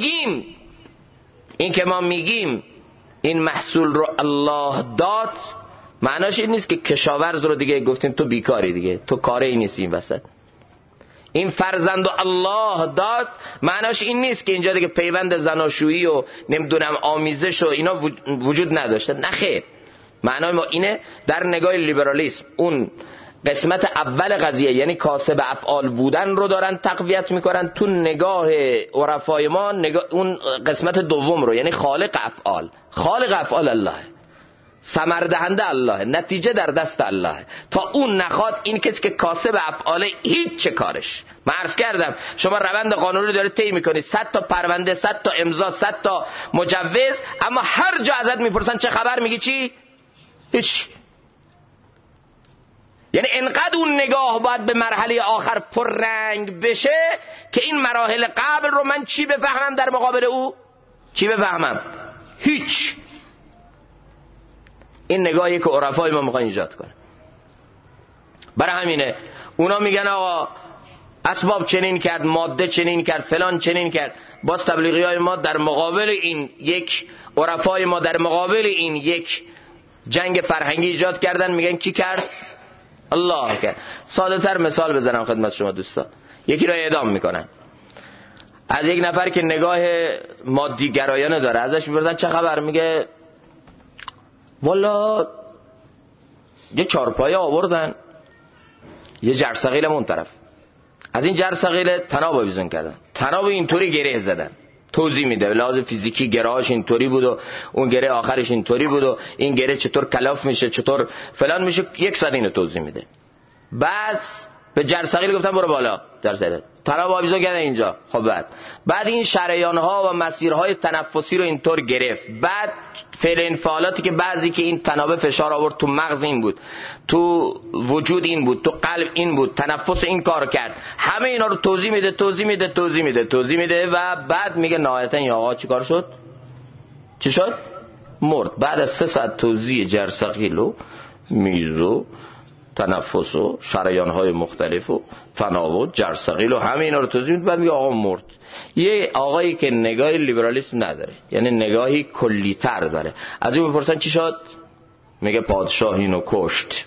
که ما میگیم این محصول رو الله داد، معناش این نیست که کشاورز رو دیگه گفتیم تو بیکاری، دیگه تو کاری نیستی این وسط. این فرزند و الله داد معناش این نیست که اینجا دیگه پیوند زناشویی و نمیدونم آمیزش و اینا وجود نداشته. نه خیر، معنای ما اینه در نگاه لیبرالیسم اون قسمت اول قضیه یعنی کاسب افعال بودن رو دارن تقویت میکنن، تو نگاه عرفای ما اون قسمت دوم رو یعنی خالق افعال الله، ثمر دهنده الله، نتیجه در دست الله. تا اون نخواد این کسی که کاسب افعاله هیچ چه کارش. من عرض کردم شما روند قانونی رو دارید طی میکنید، 100 تا پرونده، 100 تا امضا، 100 تا مجوز، اما هر جا ازت میپرسن چه خبر میگی چی؟ هیچ. یعنی انقدر اون نگاه باید به مرحله آخر پررنگ بشه که این مراحل قبل رو من چی بفهمم در مقابل او؟ چی بفهمم؟ هیچ. این نگاهی که عرفای ما میخوان ایجاد کنه. برای همینه اونا میگن آقا اسباب چنین کرد، ماده چنین کرد، فلان چنین کرد. باز تبلیغی های ما در مقابل این یک، عرفای ما در مقابل این یک جنگ فرهنگی ایجاد کردن، میگن کی کرد؟ الله کرد. ساده تر مثال بزنم خدمت شما دوستان، یکی را اعدام میکنن، از یک نفر که نگاه مادی گرایانه داره ازش میپرسن چه خبر، میگه والا یه چارپایه آوردن، یه جرثقیل اون طرف، از این جرثقیل طناب آویزون کردن، طناب اینطوری گره زدن. توضیح میده به لحاظ فیزیکی گرهاش اینطوری بود و اون گره آخرش اینطوری بود و این گره چطور کلاف میشه، چطور فلان میشه، یک ساعت اینو توضیح میده. بعد به جرثقیل گفتن برو بالا، جرثقیل طناب آویزون کردن اینجا. خب بعد این شریان ها و مسیرهای تنفسی رو اینطور گرفت. بعد فعل انفعالاتی که بعضی که این تنابه فشار آورد تو مغز این بود، تو وجود این بود، تو قلب این بود، تنفس این کار کرد، همه اینا رو توضیح میده و بعد میگه نهایتا یا آقا چی کار شد؟ چی شد؟ مرد. بعد از 3 ساعت توضیح جرثقیل و میزو تنفس و شریان‌های مختلف و تناب و جرثقیل و همه اینا رو توضیح میده، بعد میگه آقا مرد. یه آقایی که نگاه لیبرالیسم نداره، یعنی نگاهی کلی‌تر داره، از این بپرسن چی شد؟ میگه پادشاه اینو کشت.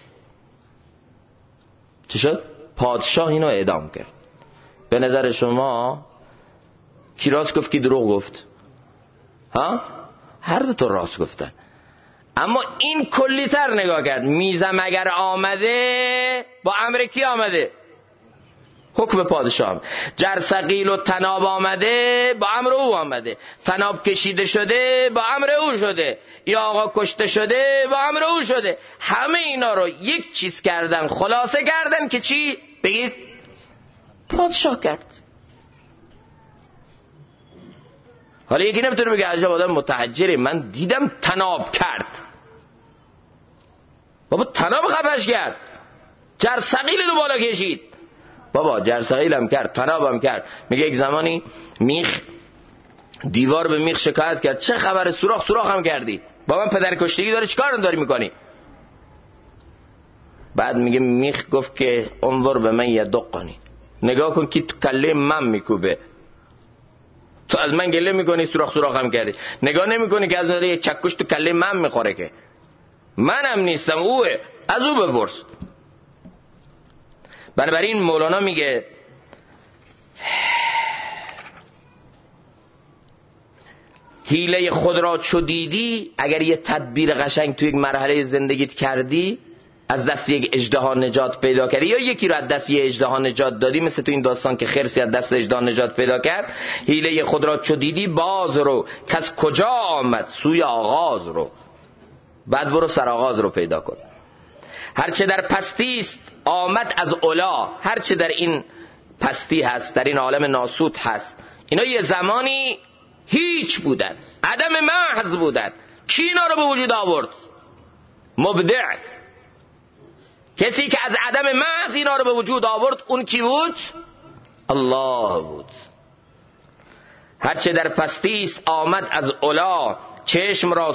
چی شد؟ پادشاه اینو اعدام کرد. به نظر شما کی راست گفت کی دروغ گفت؟ ها؟ هر دو تا راست گفتن. اما این کلی‌تر نگاه کرد. میزم اگر آمده با امر کی آمده؟ حکم پادشاه. جرثقیل و تناب آمده با امر او آمده، تناب کشیده شده با امر او شده، یا آقا کشته شده با امر او شده. همه اینا رو یک چیز کردن، خلاصه کردن که چی؟ بگید پادشاه کرد. حالا یکی نمیتونه بگه عجب آدم متحجری، من دیدم تناب کرد. بابا تناب خفش کرد، جرثقیل رو بالا کشید. بابا جرثقیل هم کرد، تناب هم کرد. میگه یک زمانی میخ دیوار به میخ شکایت کرد چه خبر، سوراخ هم کردی، با من پدرکشتگی داره، چیکار داری میکنی؟ بعد میگه میخ گفت که انظر به من یدقنی، نگاه کن که تو کله من میکوبه، تو از من گله میکنی سوراخ هم کردی، نگاه نمیکنی که از یه چکش تو کله من میخوره، که منم نیستم اوه، از او بپرس. بنابراین مولانا میگه حیله خود را چو دیدی، اگر یه تدبیر قشنگ تو یک مرحله زندگیت کردی، از دست یک اژدها نجات پیدا کردی، یا یکی رو از دست یک اژدها نجات دادی، مثل تو این داستان که خرسی از دست اژدها نجات پیدا کرد. حیله خود را چو دیدی باز رو، که از کجا آمد سوی آغاز رو. بعد برو سرآغاز رو پیدا کن. هرچه در پستی است آمد از علا، هرچه در این پستی هست، در این عالم ناسوت هست، اینا یه زمانی هیچ بودن، عدم محض بودن. کی اینا رو به وجود آورد؟ مبدع. کسی که از عدم محض اینا رو به وجود آورد، اون کی بود؟ الله بود. هرچه در پستی است آمد از علا، چشم را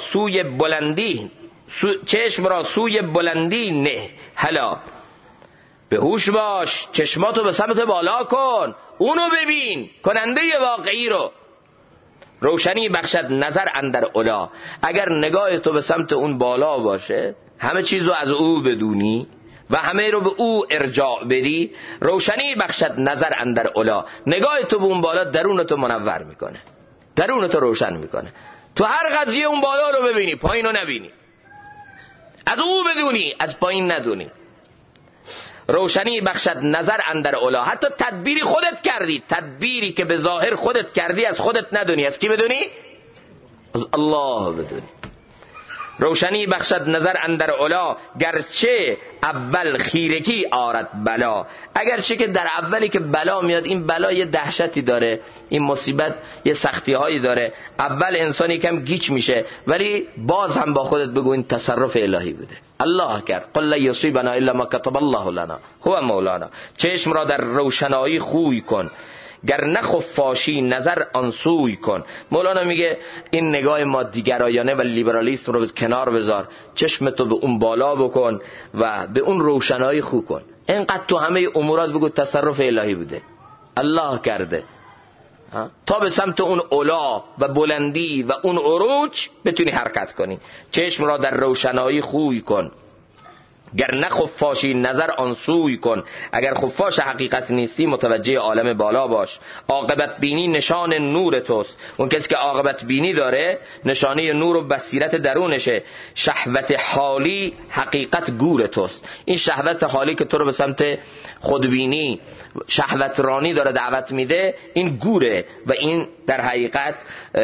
سوی بلندی نه هلا. به هوش باش، چشماتو به سمت بالا کن، اونو ببین، کننده واقعی رو. روشنی بخشد نظر اندر علا، اگر نگاه تو به سمت اون بالا باشه، همه چیزو از او بدونی و همه رو به او ارجاع بدی، روشنی بخشد نظر اندر علا. نگاه تو به اون بالا درون تو منور میکنه، درون تو روشن میکنه. تو هر قضیه اون بالا رو ببینی، پایین رو نبینی، از او بدونی از پایین ندونی. روشنی بخشد نظر اندر علا. حتی تدبیری خودت کردی، تدبیری که به ظاهر خودت کردی از خودت ندونی، از کی بدونی؟ از الله بدونی. روشنی بخشد نظر اندر علا، گرچه اول خیرگی آرد بلا. اگرچه که در اولی که بلا میاد، این بلا یه دهشتی داره، این مصیبت یه سختی هایی داره، اول انسانی کم گیج میشه، ولی باز هم با خودت بگو این تصرف الهی بوده، الله کرد. قل لا یصیبنا الا ما كتب الله لنا هو مولانا. چشم را در روشنایی خوی کن، گر نخفاشی نظر آنسوی کن. مولانا میگه این نگاه مادیگرایانه و لیبرالیسم رو کنار بذار، چشمتو به اون بالا بکن و به اون روشنایی خو کن. اینقدر تو همه امورات بگو تصرف الهی بوده، الله کرده، تا به سمت اون علا و بلندی و اون عروج بتونی حرکت کنی. چشم را در روشنایی خوی کن، گر نه خفاشی نظر آنسوی کن. اگر خفاش حقیقت نیستی متوجه عالم بالا باش. عاقبت بینی نشان نور توست. اون کسی که عاقبت بینی داره نشانه نور و بصیرت درونشه. شهوت حالی حقیقت گور توست. این شهوت حالی که تو رو به سمت خودبینی، شهوت رانی داره دعوت میده، این گوره و این در حقیقت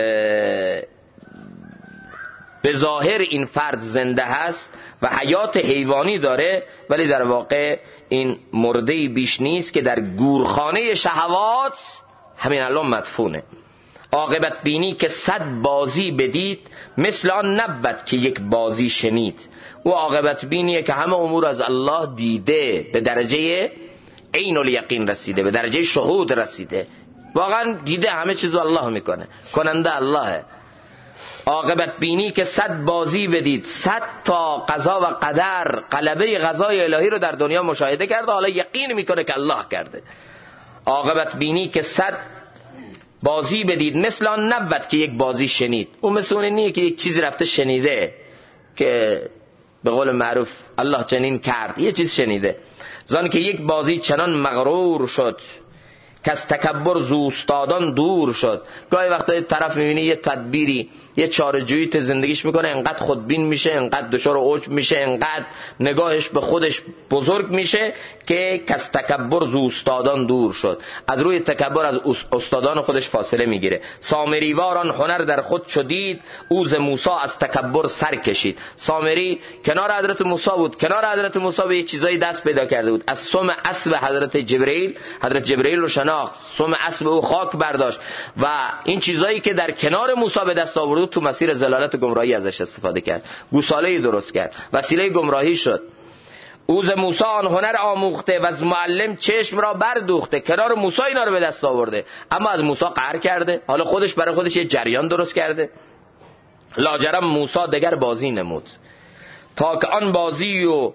به ظاهر این فرد زنده هست و حیات حیوانی داره، ولی در واقع این مرده‌ای بیش نیست که در گورخانه شهوات همین الان مدفونه. عاقبت بینی که 100 بازی بدید، مثل آن نبود که یک بازی شنید. او عاقبت بینیه که همه امور از الله دیده، به درجه عین الیقین رسیده، به درجه شهود رسیده، واقعا دیده همه چیزو الله میکنه، کننده اللهه. عاقبت بینی که 100 بازی بدید، 100 تا قضا و قدر، غلبه قضای الهی رو در دنیا مشاهده کرده، حالا یقین میکنه که الله کرده. عاقبت بینی که 100 بازی بدید، مثل آن نبود که یک بازی شنید. اون مثل اون نیه که یک چیزی رفته شنیده که به قول معروف الله چنین کرد، یه چیز شنیده. زان که یک بازی چنان مغرور شد، که از تکبر زوستادان دور شد. گاهی وقتا طرف میبینی یه تدبیری، یه چاره‌جویی تو زندگیش میکنه، انقدر خودبین میشه، انقدر دچار عجب میشه، انقدر نگاهش به خودش بزرگ میشه که از تکبر زوستادان دور شد. از روی تکبر از استادان خودش فاصله میگیره. سامریواران هنر در خود شدید، اوز موسی از تکبر سر کشید. سامری کنار حضرت موسی بود، کنار حضرت موسی به یه چیزایی دست پیدا کرده بود. از سم اسب حضرت جبرئیل رو شناخت، سم اسب او خاک برداشت و این چیزایی که در کنار موسی به دست آورد تو مسیر ضلالت و گمراهی ازش استفاده کرد، گوساله‌ای درست کرد، وسیله گمراهی شد. اوز موسی آن هنر آموخته و از معلم چشم را بردوخته. کنار موسی اینا رو به دست آورده، اما از موسی قهر کرده، حالا خودش برای خودش یه جریان درست کرده. لاجرم موسی دگر بازی نمود، تا که آن بازی و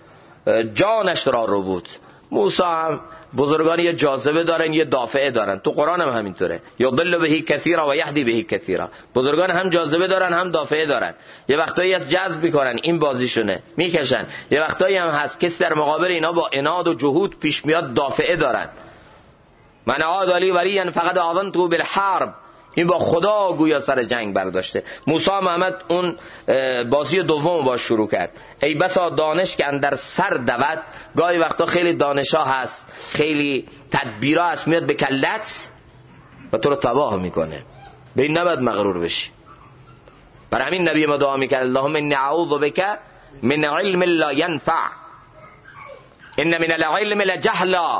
جانش را رو بود. موسی هم بزرگان یه جاذبه دارن، یه دافعه دارن، تو قرآن هم همینطوره. یضل به کثیرا و یهدی به کثیرا. بزرگان هم جاذبه دارن هم دافعه دارن. یه وقتایی از جذب میکنن، این بازیشونه، میکشن. یه وقتایی هم هست کسی در مقابل اینا با عناد و جهود پیش میاد، دافعه دارن. من عاد علی ولی فقط آذنته بالحرب، این با خدا گویا سر جنگ برداشته. موسی محمد اون بازی دوم با شروع کرد. ای بسا دانش که اندر سر دود. گاهی وقتا خیلی دانشا هست، خیلی تدبیرا هست، میاد به کلت و تو رو تباه میکنه. به این نباید مغرور بشی. برای همین نبی ما دعا میکرد اللهم انی اعوذ بک من علم لا ینفع ان من العلم لجهلا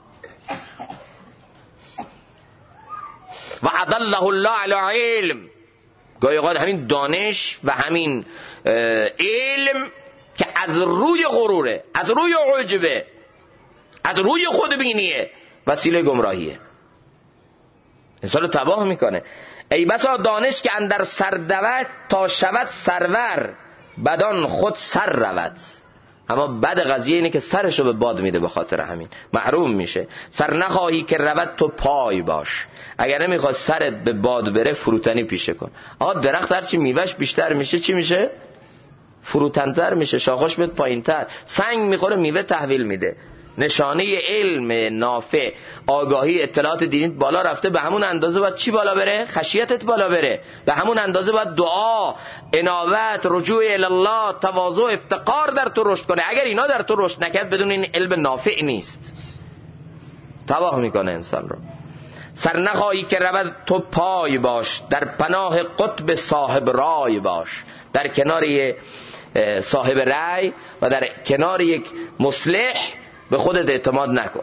و اضله الله علی علم. گاهی اوقات همین دانش و همین علم که از روی غروره، از روی عجبه، از روی خودبینیه، وسیله گمراهیه، انسان رو تباه میکنه. ای بسا دانش که اندر سر دود، تا شود سرور بدان خود سر رود. اما بعد قضیه اینه که سرشو به باد میده، به خاطر همین محروم میشه. سر نخواهی که رود تو پای باش. اگر نمیخواد سرت به باد بره، فروتنی پیشه کن. آقا درخت هرچی میوهش بیشتر میشه چی میشه؟ فروتن‌تر میشه، شاخاش میاد پایین‌تر، سنگ میخوره میوه تحویل میده. نشانه علم نافع، آگاهی، اطلاعات دینی بالا رفته، به همون اندازه باید چی بالا بره؟ خشیتت بالا بره. به همون اندازه باید دعا، انابت، رجوع الله، تواضع، افتقار در تو رشد کنه. اگر اینا در تو رشد نکرد، بدون این علم نافع نیست، تباه میکنه انسان رو. سر نخواهی که رود تو پای باش، در پناه قطب صاحب رای باش. در کنار یک صاحب رای و در کنار یک مصلح به خودت اعتماد نکن.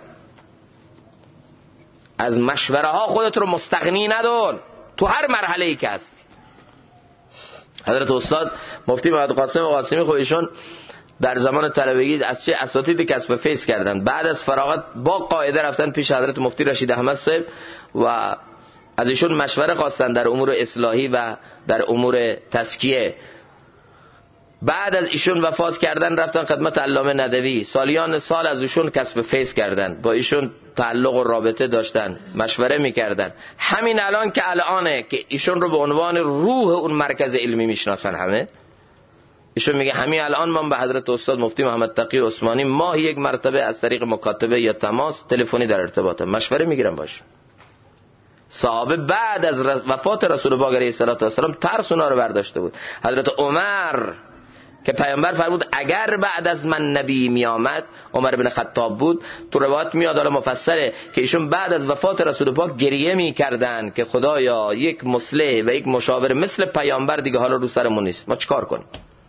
از مشوره ها خودت رو مستغنی ندون تو هر مرحله ای که هستی. حضرت استاد مفتی محمد قاسم قاسمی خودشون در زمان طلبگی از چه اساتید کسب فیض کردن، بعد از فراغت با قاعده رفتن پیش حضرت مفتی رشید احمد صاحب و از ایشون مشوره خواستن در امور اصلاحی و در امور تزکیه. بعد از ایشون وفات کردن رفتن خدمت علامه ندوی، سالیان سال از ایشون کسب فیض کردن، با ایشون تعلق و رابطه داشتن، مشوره میکردن. همین الان که الانه که ایشون رو به عنوان روح اون مرکز علمی میشناسن همه. ایشون میگه همین الان من به حضرت استاد مفتی محمد تقی عثمانی ماهی یک مرتبه از طریق مکاتبه یا تماس تلفنی در ارتباطم، مشوره میگیرم باش. صحابه بعد از وفات رسول پاک علیه السلام ترس اونا رو برداشته بود. حضرت عمر که پیامبر فرمود اگر بعد از من نبی می آمد، عمر بن خطاب بود، تو روایت میاد حالا مفصله که ایشون بعد از وفات رسول پاک گریه می کردن که خدایا یک مصلح و یک مشاور مثل پیامبر دیگه حالا رو سرمون نیست، ما چیکار کنیم؟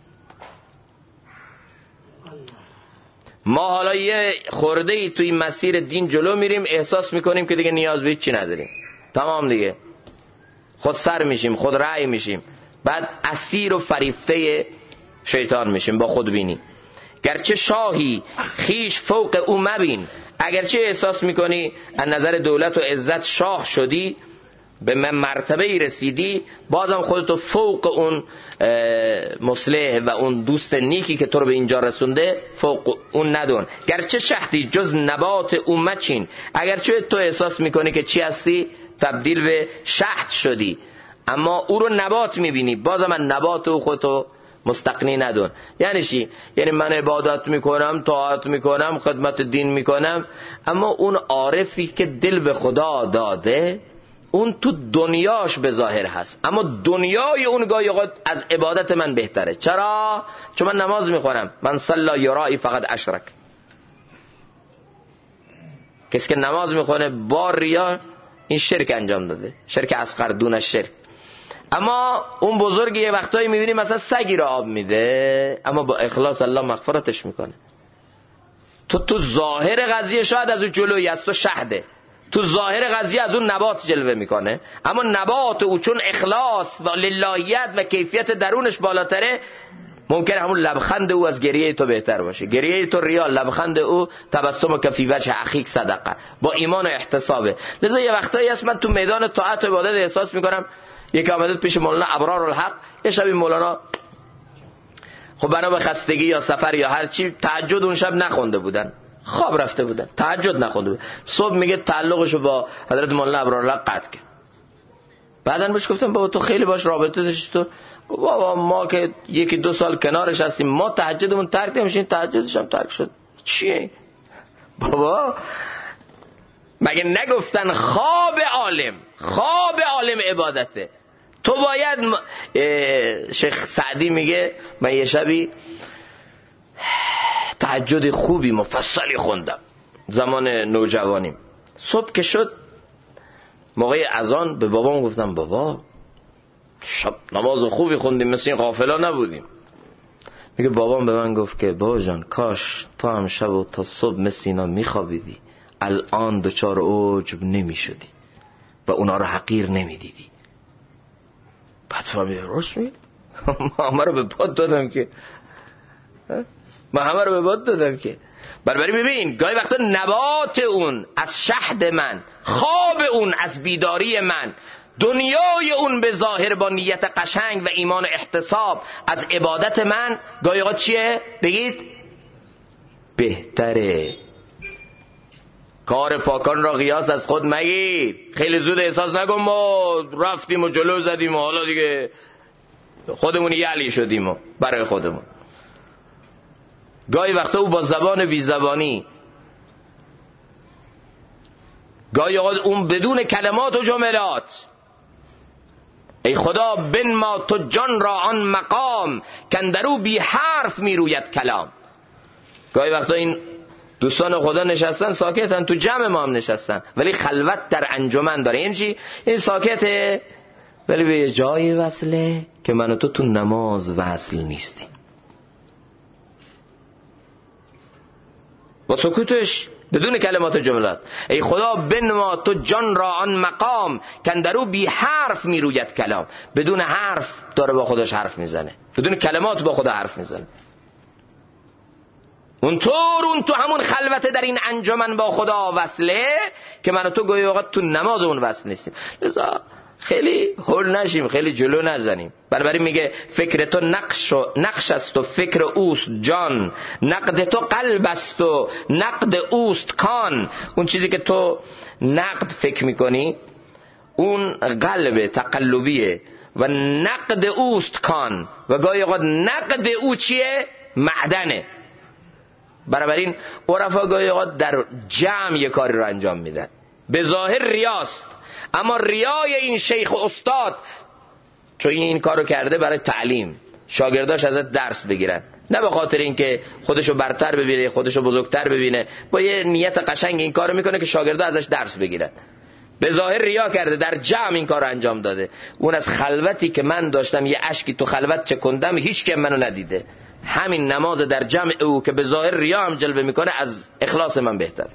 ما حالا یه خورده ای توی مسیر دین جلو میریم، احساس میکنیم که دیگه نیاز به چی نداریم، تمام دیگه خود سر میشیم، خود رأی میشیم، بعد اسیر و فریفته شیطان میشیم با خودبینی. گرچه شاهی خیش فوق او مبین، اگرچه احساس میکنی از نظر دولت و عزت شاه شدی، به مرتبه ای رسیدی، بازم خودتو فوق اون مصلح و اون دوست نیکی که تو رو به اینجا رسونده فوق اون ندون. گرچه شهدی جز نبات او مچین، اگرچه تو احساس میکنی که چی هستی، تبدیل به شهد شدی، اما او رو نبات میبینی، بازم از نبات او خودتو مستقنی ندون. یعنی چی؟ یعنی من عبادت میکنم، طاعت میکنم، خدمت دین میکنم، اما اون عارفی که دل به خدا داده اون تو دنیاش به ظاهر هست، اما دنیای اون گاهی اوقات از عبادت من بهتره. چرا؟ چون من نماز میخونم. من صلی یرائی فقط اشرک. کسی که نماز میخونه با ریا، این شرک انجام داده، شرک اصغر دون شرک. اما اون بزرگی یه وقتایی میبینی مثلا سگی را آب میده، اما با اخلاص الله مغفرتش میکنه. تو ظاهر قضیه شاید از اون جلویی است، تو شهده، تو ظاهر قضیه از اون نبات جلوه میکنه، اما نبات او چون اخلاص و للهیت و کیفیت درونش بالاتره، ممکنه همون لبخند او از گریه تو بهتر باشه. گریه تو ریا، لبخند او تبسم کفی وجه اخیک صدقه، با ایمان و احتسابه. لذا یه وقتایی هست من تو میدان طاعت و عبادت احساس میکنم یک آمدید پیش مولانا ابرار الحق، یه شبی مولانا خب بنا به خستگی یا سفر یا هر چی تهجد اون شب نخونده بودن، خواب رفته بودن، تهجد نخونده بودن. صبح میگه تعلقشو با حضرت مولانا ابرار الحق قطع کرد. بعدن بهش گفتم بابا تو خیلی باش رابطه داشتی، تو بابا ما که یکی دو سال کنارش هستیم، ما تهجدمون ترک نمیشه، این تهجدش هم ترک شد. چیه بابا؟ مگه نگفتن خواب عالم عبادته؟ تو باید شیخ سعدی میگه من یه شبی تهجد خوبی مفصلی خوندم زمان نوجوانیم. صبح که شد موقع اذان به بابام گفتم بابا شب نماز خوبی خوندیم، مثل این غافلا نبودیم. میگه بابام به من گفت که بابا جان کاش تو هم شب و تا صبح مثل اینا میخوابیدی، الان دچار عجب نمیشدی و اونا رو حقیر نمیدیدی. بعد فهمیدم راست میگه. من همه رو به باد دادم که بربری. ببین گاهی وقتا نبات اون از شهد من، خواب اون از بیداری من، دنیای اون به ظاهر با نیت قشنگ و ایمان و احتساب از عبادت من، گاهی وقتا چیه؟ بگید بهتره. کار پاکان را قیاس از خود مگیر. خیلی زود احساس نکن ما رفتیم و جلو زدیم و حالا دیگه خودمون یعلی شدیم و برای خودمون. گاهی وقتا او با زبان بی زبانی، گاهی اوقات اون بدون کلمات و جملات. ای خدا بنما تو جان را آن مقام، کاندرو بی حرف می روید کلام. گاهی وقتا این دوستان خدا نشستن ساکتن، تو جمع ما هم نشستن ولی خلوت در انجمن داره. این چی؟ این ساکته ولی به جای وصله که من و تو نماز وصل نیستیم. با سکوتش بدون کلمات و جملات. ای خدا بنما تو جان را آن مقام، کاندرو بی حرف می روید کلام. بدون حرف داره با خودش حرف میزنه، بدون کلمات با خدا حرف میزنه. اون تو همون خلوت در این انجمن با خدا وصله که من و تو گاهی اوقات تو نماز اون وصل نیستیم. لذا خیلی هول نشیم، خیلی جلو نزنیم. بنابراین میگه فکر تو نقش است و فکر اوست جان، نقد تو قلب است و نقد اوست کان. اون چیزی که تو نقد فکر میکنی اون قلب تقلبیه و نقد اوست کان، و گاهی اوقات نقد او چیه؟ معدنه. بنابراین عرفا گاهی اوقات در جمع یه کاری رو انجام میدن، به ظاهر ریاست، اما ریای این شیخ و استاد چون این کارو کرده برای تعلیم، شاگرداش ازت درس بگیرن، نه به خاطر اینکه خودشو برتر ببینه، خودشو بزرگتر ببینه، با یه نیت قشنگ این کارو میکنه که شاگردا ازش درس بگیرن. به ظاهر ریا کرده، در جمع این کارو انجام داده. اون از خلوتی که من داشتم یه اشکی تو خلوت چکندم، هیچ کم منو ندیده. همین نماز در جمع او که به ظاهر ریا هم جلوه میکنه از اخلاص من بهتر.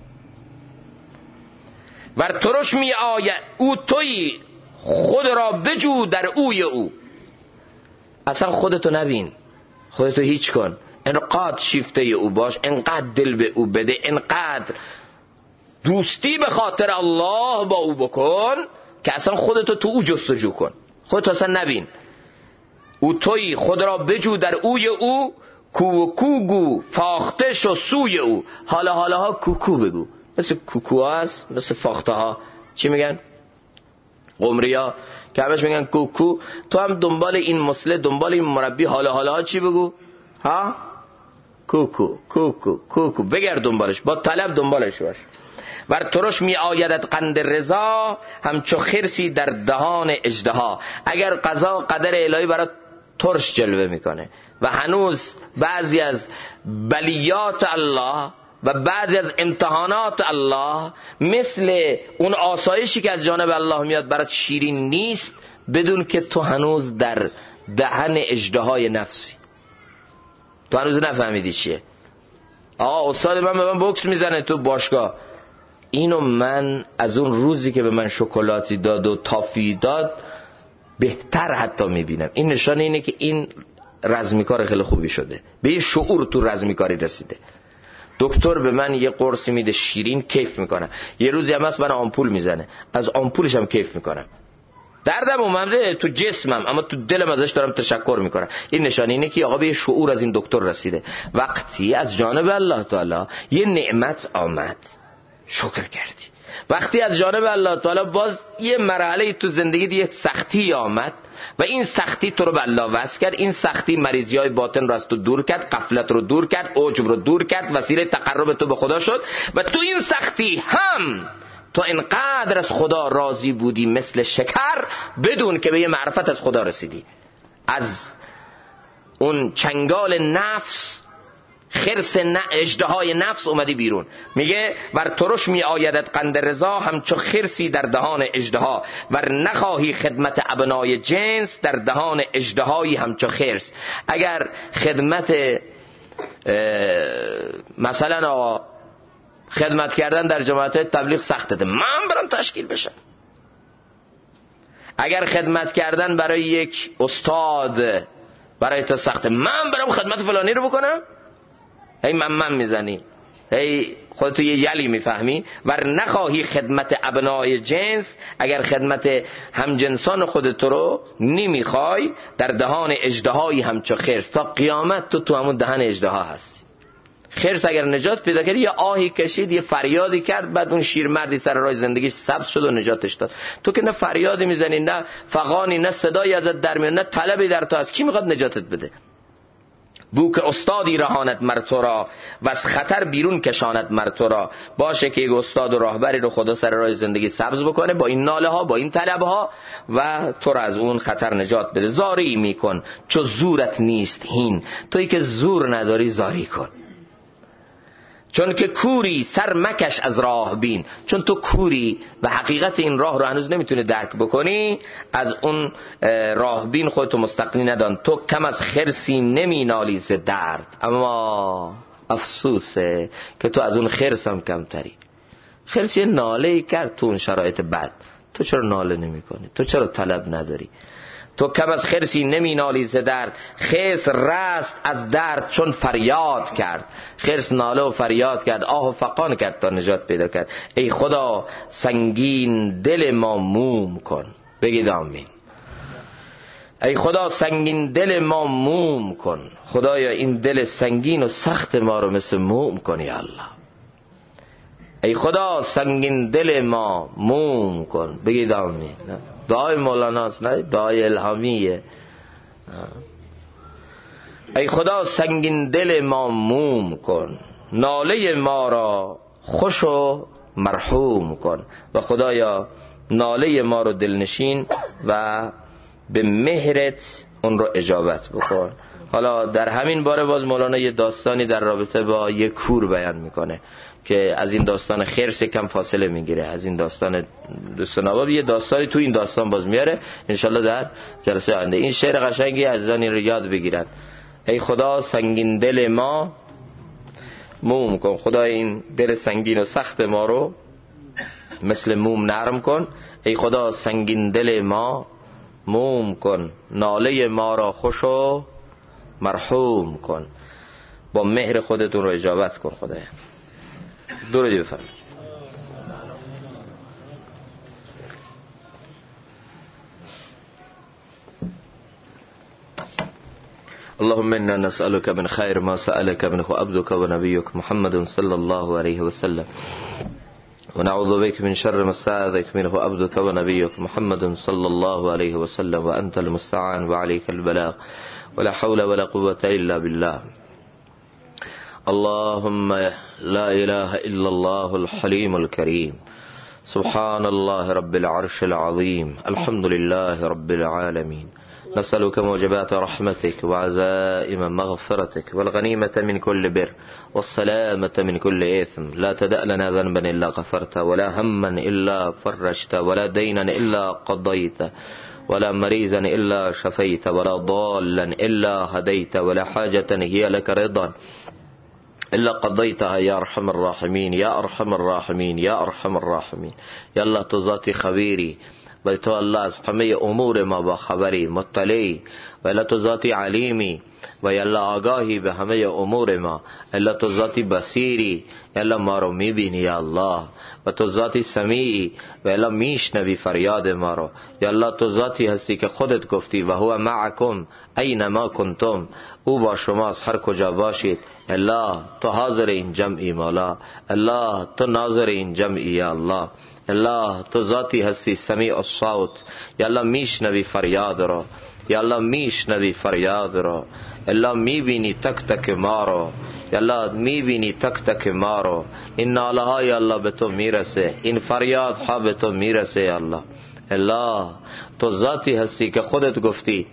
ور ترش می آید او تویی، خود را بجو در اوی او. اصلا خودتو نبین، خودتو هیچ کن، انقدر شیفته او باش، انقدر دل به او بده، انقدر دوستی به خاطر الله با او بکن که اصلا خودتو تو او جستجو کن، خودتو اصلا نبین. او تویی، خود را بجو در اوی او، کو و کوگو فاخته شو سوی او. حالا ها کوکو بگو، مثل کوکو هست، مثل فاخته ها چی میگن؟ قمریا که همش میگن کوکو. تو هم دنبال این مسله، دنبال این مربی، حالا ها چی بگو؟ ها؟ کوکو کوکو کوکو، بگرد دنبالش، با طلب دنبالش باش. ور ترش می آیدت قند رضا، همچو خرسی در دهان اژدها. اگر قضا قدر الهی برات ترش جلوه میکنه و هنوز بعضی از بلیات الله و بعضی از امتحانات الله مثل اون آسایشی که از جانب الله میاد برات شیرین نیست، بدون که تو هنوز در دهن اژدهای نفسی، تو هنوز نفهمیدی چیه. استاد من به من بوکس میزنه تو باشگاه، اینو من از اون روزی که به من شکلاتی داد و تافی داد بهتر حتی میبینم. این نشانه اینه که این رزمیکار خیلی خوبی شده، به یه شعور تو رزمیکاری رسیده. دکتر به من یه قرصی میده شیرین، کیف میکنم. یه روزی هم هست من آمپول میزنه، از آمپولش هم کیف میکنم. دردم اومده تو جسمم اما تو دلم ازش دارم تشکر میکنم. این نشانه اینه که آقا به یه شعور از این دکتر رسیده. وقتی از جانب الله تعالی یه نعمت آمد شکر کردی، وقتی از جانب الله تعالی باز یه مرحله تو زندگی یک سختی آمد و این سختی تو رو به الله وصل کرد، این سختی مریضی‌های باطن رو از تو دور کرد، غفلت رو دور کرد، عجب رو دور کرد، وسیله تقرب تو به خدا شد، و تو این سختی هم تو اینقدر از خدا راضی بودی مثل شکر، بدون که به یه معرفت از خدا رسیدی، از اون چنگال نفس، خرس اژدهای نفس اومدی بیرون. میگه ور ترش می آیدت قند رضا، همچو خرسی در دهان اژدها. ور نخواهی خدمت ابنای جنس، در دهان اژدهایی همچو خرس. اگر خدمت مثلا خدمت کردن در جماعت تبلیغ سخته، من برم تشکیل بشم. اگر خدمت کردن برای یک استاد برای تو سخته، من برم خدمت فلانی رو بکنم. هی من میزنی، هی خودتو یه یلی میفهمی. ور نخواهی خدمت ابنای جنس، اگر خدمت همجنسان خودت رو نمیخوای، در دهان اژدهایی همچو خرس. تا قیامت تو همون دهن اژدها هستی. خرس اگر نجات پیدا کردی، یه آهی کشید، یه فریادی کرد، بعد اون شیرمردی سر راه زندگیش سبز شد و نجاتش داد. تو که نه فریادی میزنی، نه فغانی، نه صدایی ازت در میاد، نه طلبی در تو هست، کی میخواد نجاتت بده؟ بو که استادی رهانت مر تو را و از خطر بیرون کشانت مر تو را. باشه که یک استاد و راهبری رو خدا سر راه زندگی سبز بکنه با این ناله ها، با این طلب ها، و تو را از اون خطر نجات بده. زاری میکن چو زورت نیست هین، تویی که زور نداری زاری کن. چون که کوری سر مکش از راه بین، چون تو کوری و حقیقت این راه رو هنوز نمیتونه درک بکنی، از اون راه بین خودتو مستقلی ندان. تو کم از خرسی نمی نالی ز درد، اما افسوسه که تو از اون خرس هم کمتری. خرس یه ناله کرد تو اون شرایط بد، تو چرا ناله نمی کنی؟ تو چرا طلب نداری؟ تو کم از خرسی نمی نالی ز درد، خرس رست از درد چون فریاد کرد. خرس ناله و فریاد کرد، آه و فغان کرد تا نجات پیدا کرد. ای خدا سنگین دل ما موم کن. بگید آمین. ای خدا سنگین دل ما موم کن. خدایا این دل سنگین و سخت ما رو مثل موم کن یا الله. ای خدا سنگین دل ما موم کن. بگید آمین. دعای مولاناست، نه دعای الهامیه. ای خدا سنگین دل ما موم کن، ناله ما را خوش و مرحوم کن. و خدایا ناله ما رو دلنشین و به مهرت اون رو اجابت بکن. حالا در همین باره باز مولانا یه داستانی در رابطه با یه کور بیان میکنه که از این داستان خرس کم فاصله میگیره. از این داستان دوستان یه داستانی تو این داستان باز میاره انشالله در جلسه آینده. این شعر قشنگی عزیزان این رو یاد بگیرن. ای خدا سنگین دل ما موم کن. خدا این دل سنگین و سخت ما رو مثل موم نرم کن. ای خدا سنگین دل ما موم کن، ناله ما را خوش و مرحوم کن. با مهر خودتون رو اجابت کن خدایا. درودی بفرمایید. اللهم انا نسألك من خير ما سألك منه عبدك ونبيك محمد صلى الله عليه وسلم، ونعوذ بك من شر ما استعاذك منه عبدك ونبيك محمد صلى الله عليه وسلم، وأنت المستعان وعليك البلاغ، ولا حول ولا قوة إلا بالله. اللهم لا إله إلا الله الحليم الكريم، سبحان الله رب العرش العظيم، الحمد لله رب العالمين. نسألك موجبات رحمتك وعزائم مغفرتك والغنيمة من كل بر والسلامة من كل إثم. لا تدع لنا ذنبا إلا غفرت، ولا هما إلا فرجت، ولا دينا إلا قضيت، ولا مريضا إلا شفيت، ولا ضالا إلا هديت، ولا حاجة هي لك رضا إلا قضيتها يا أرحم الراحمين يا أرحم الراحمين يا أرحم الراحمين. يا الله تو ذاتی خبیری و تو الله از همه امور ما با خبری مطلعی، و الله تو ذاتی علیمی و یا الله آگاهی به همه امور ما. الله تو ذاتی بصیری، یا الله ما رو میبینی یا الله، و تو ذاتی سمیعی و الله میشنوی فریاد ما رو. یا الله تو ذاتی هستی که خودت گفتی و هو معکم اینما کنتم، او با شماست هر کجا باشید. الله تو حاضر این جمعی مولا، الله تو ناظر این جمعی یا الله. الله تو ذاتی هستی سمیع الصوت، یا الله میشنوی فریاد رو، یا الله میشنوی فریاد رو. الله میبینی تک تک ما رو، یا الله میبینی تک تک ما رو. این ناله های الله به تو میرسه، این فریاد ها به تو میرسه یا الله. الله تو ذاتی هستی که خودت گفتی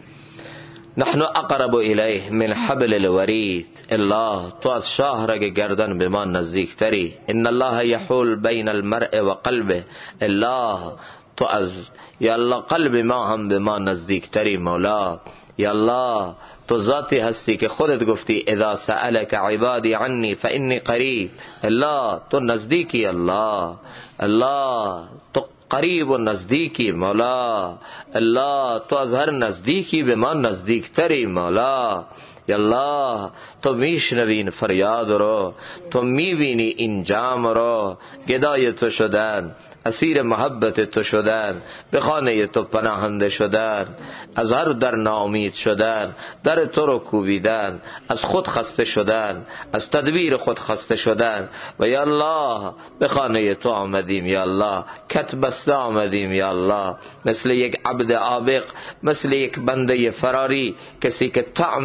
نحن اقرب الیه من حبل الورید. الله تو از شاهرگ گردن به ما نزدیکتری. ان الله یحول بین المرء و قلبه. الله تو از یا الله قلب ما هم به ما نزدیکتری مولا. یا الله تو ذاتی هستی که خودت گفتی اذا سألك عبادی عنی فانی قریب. الله تو نزدیکی الله، الله تو قریب و نزدیکی مولا. الله تو از هر نزدیکی به ما نزدیکتری مولا. یا الله تو میشنوی این فریاد رو، تو میبینی این جام رو. گدای تو شدن، اسیر محبت تو شدن، به خانه تو پناهنده شدن، از هر در ناامید شدن، در تو رو کوبیدن، از خود خسته شدن، از تدبیر خود خسته شدن. و یا الله به خانه تو آمدیم یا الله، کت بسته آمدیم یا الله، مثل یک عبد عابق، مثل یک بنده فراری، کسی که طعم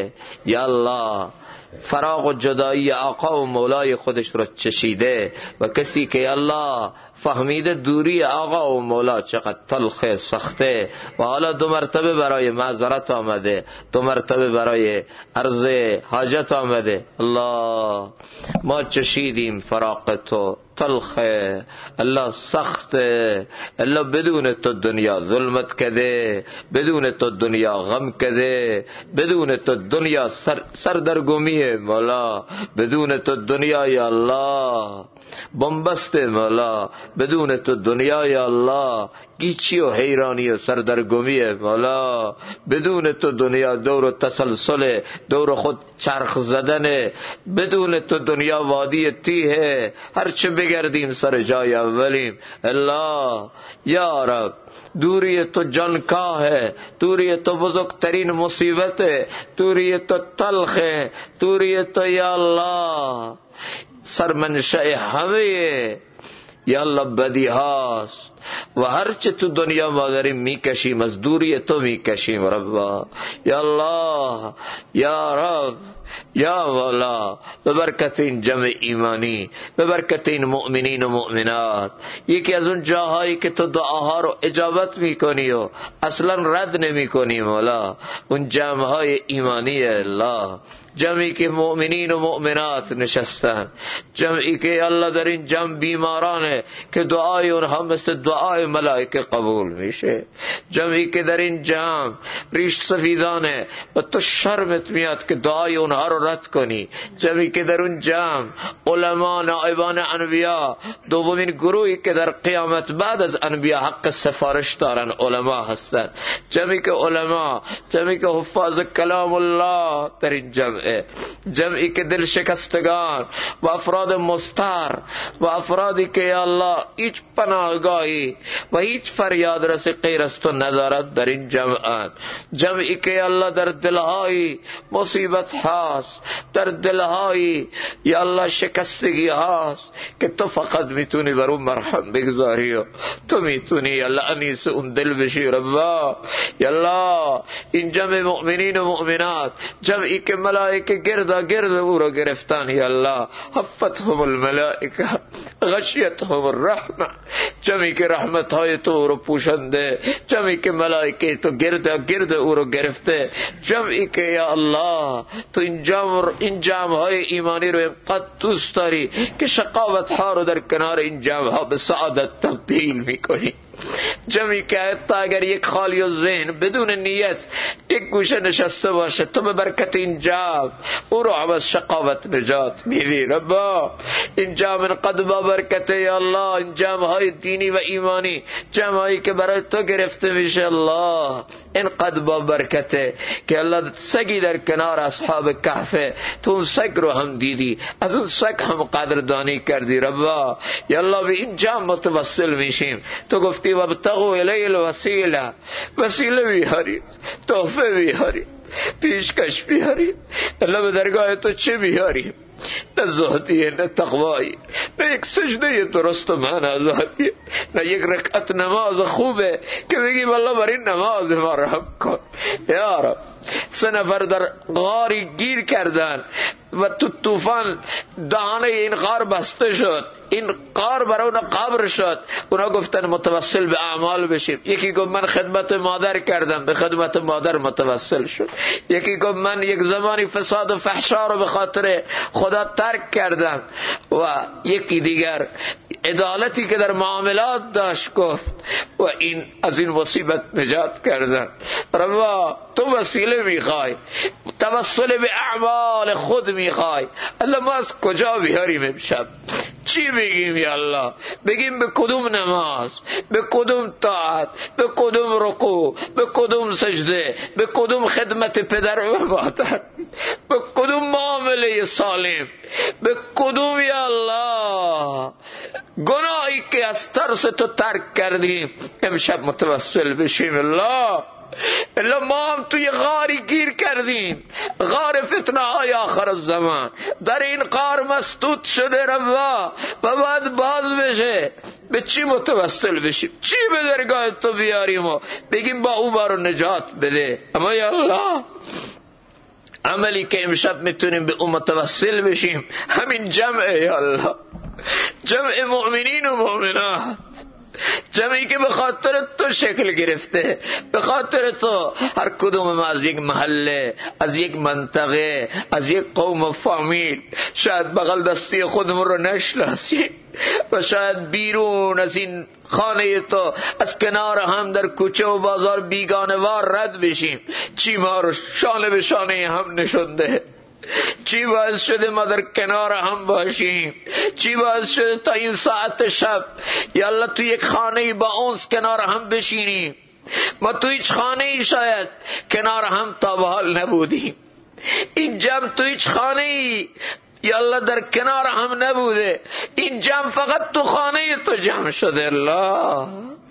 که یا الله فراق و جدایی آقا و مولای خودش رو چشیده و کسی که یا الله فهمیده دوری آقا و مولا چقدر تلخ سخته و حالا 2 مرتبه برای معذرت آمده، 2 مرتبه برای عرض حاجت آمده. الله ما چشیدیم فراق تو تلخه، الله سخته، الله بدون تو دنیا ظلمت کده، بدون تو دنیا غم کده، بدون تو دنیا سردرگمیه مولا، بدون تو دنیا یا الله بنبست مولا، بدون تو دنیا یا الله گیچی و حیرانی و سردرگمیه مولا، بدون تو دنیا دور و تسلسل دور خود چرخ زدنه، بدون تو دنیا وادی تیه، هرچه بگردیم سر جای اولیم. الله یا رب دوری تو جانکاه ہے، دوری تو بزرگترین مصیبت ہے، دوری تو تلخ ہے، دوری تو یا اللہ سرمنشأ همه یا الله بدی هاست و هرچه تو دنیا ما داریم میکشیم از دوری تو میکشیم ربا. یا الله یا رب یا مولا به برکت این جمع ایمانی، به برکت این مؤمنین و مؤمنات، یکی از اون جاهایی که تو دعاها رو اجابت میکنی و اصلا رد نمیکنی مولا، اون جمعهای ایمانی الله، جمعی که مؤمنین و مؤمنات نشستن، جمعی که الله در این جمع بیمارانه که دعای اونها مثل دعای ملائکه قبول میشه، جمعی که در این جمع ریش سفیدانه و تو شرمت میاد که دعای اونها رو رد کنی، جمعی که در اون جمع علما نائبان انبیا، دومین گروهی که در قیامت بعد از انبیا حق سفارش دارن علما هستن، جمعی که علما، جمعی که حفاظ کلام الله در این جمع، جمعی که دل شکستگان و افراد مستر و افرادی که یا الله هیچ پناهگاهی و هیچ فریاد رس غیر از تو ندارد در این جمعان، جمعی که یا الله در دلهای مصیبت هاست، در دلهای یا الله شکستگی هاست که تو فقط میتونی بر اون مرحم بگذاری و تو میتونی یا الله انیس اون دل بشی ربا. یا الله این جمع مؤمنین و مؤمنات، جمعی که ملائکه گرد او رو گرفتن یا الله حفتهم الملائکه غشیتهم الرحمه، جمعی که رحمت های تو رو پوشنده، جمعی که ملائکه تو گرد او رو گرفته، جمعی که یا الله تو این جمع های ایمانی رو اینقدر دوست داری که شقاوت ها رو در کنار این جمع ها به سعادت تبدیل میکنی، جمعی که حتی اگر یک خالی و ذهن بدون نیت یک گوشه نشسته باشه تو به برکت این جمع او رو از شقاوت نجات میدی ربا. این جمع قد با برکت یا الله، این جمع های دینی و ایمانی، جمع هایی که برای تو گرفته میشه الله این قد با برکته که الله سگی در کنار اصحاب کهف، تو اون سگ رو هم دیدی، از اون سگ هم قدردانی کردی ربا. یا الله به این جمع متوسل میشیم، تو گفتی وابتغوا الی الوسیله، وسیله بیارید، تحفه بیارید، پیشکش بیارید. الله به درگاه تو چه بیاریم؟ نه زهدیه، نه تقوایی، نه یک سجده درست و معناداریه، نه یک رکعت نماز خوبه که بگیم الله بر این نماز ما رحم کن یا رب. 3 نفر در غاری گیر کردن و تو طوفان دهانه این غار بسته شد، این غار برای اونا قبر شد، اونا گفتن متوسل به اعمال بشیم. یکی گفت من خدمت مادر کردم، به خدمت مادر متوسل شد. یکی گفت من یک زمانی فساد و فحشا رو به خاطر خدا ترک کردم و یکی دیگر عدالتی که در معاملات داشت گفت و این از این مصیبت نجات کردن. ربا تو وسیله میخوای، توسل به اعمال خود میخوای، الله ما از کجا بیاریم امشب؟ چی بگیم یا الله؟ بگیم به کدوم نماز، به کدوم طاعت، به کدوم رکوع، به کدوم سجده، به کدوم خدمت پدر و مادر، به کدوم معامله سالم، به کدوم یا الله گناهی که از ترس تو ترک کردیم امشب متوسل بشیم الله. الا ما هم توی غاری گیر کردیم، غار فتنه های آخر الزمان، در این غار مسدود شده ربا و بعد باز بشه. به چی متوسل بشیم؟ چی به درگاه تو بیاریم و بگیم با او بارو نجات بده؟ اما یا الله عملی که امشب میتونیم به اون متوسل بشیم همین جمعه. یا الله، جمع مؤمنین و مؤمنات، جمعی که به خاطر تو شکل گرفته، به خاطر تو هر کدوم ما از یک محله، از یک منطقه، از یک قوم و فامیل شاید بغل دستی خودمون رو نشناسیم و شاید بیرون از این خانه تو از کنار هم در کوچه و بازار بیگانه‌وار رد بشیم. چی ما رو شانه به شانه هم نشونده؟ چی باعث شده ما در کنار هم باشیم؟ چی باعث شده تا این ساعت شب یا الله تو یک خانه با اونس کنار هم بشینیم؟ ما تو هیچ خانه شاید کنار هم تا به حال نبودیم. این جمع تو هیچ خانه یا الله در کنار هم نبوده. این جمع فقط تو خانه تو جمع شده. الله،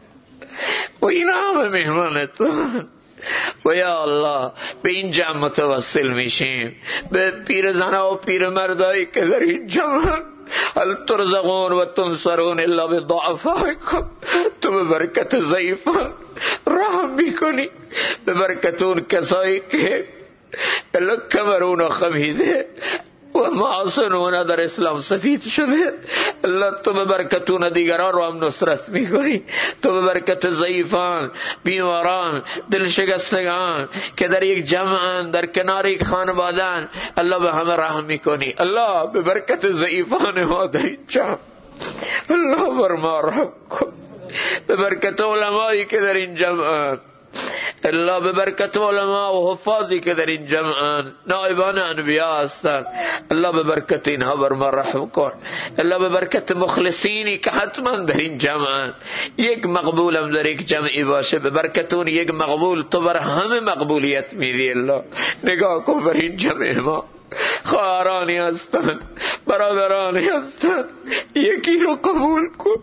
و این همه مهمان تو و یا الله به این جمع متوسل میشیم، به پیرزنها و پیرمردایی که در این جمع هل ترزقون و تنصرون الا بضعفائکم. تو به برکت ضعیفان رحم میکنی، به برکت اون کسایی که الا کمرون خمیده و معاصنون در اسلام سفید شده. اللہ تو به برکتون دیگران رو هم نصرت میکنی. تو به برکت ضعیفان، بیماران، دلشکستگان که در یک جمعن، در کنار یک خانوادن، اللہ به همه رحم میکنی. اللہ به برکت ضعیفان ما در این جمع اللہ بر ما رحم کن. به برکت علمایی که در این جمعن، الله به برکت علماء و حفاظی که در این جمعن، نائبان انبیاء هستند، الله به برکت اینها بر ما رحم کن. الله به برکت مخلصینی که حتما در این جمعن، یک مقبول هم در یک جمعی باشه، به برکت اون یک مقبول تو بر همه مقبولیت میدی. الله نگاه کن بر این جمع ما، خواهرانی هستند، برادرانی هستند، یکی رو قبول کن،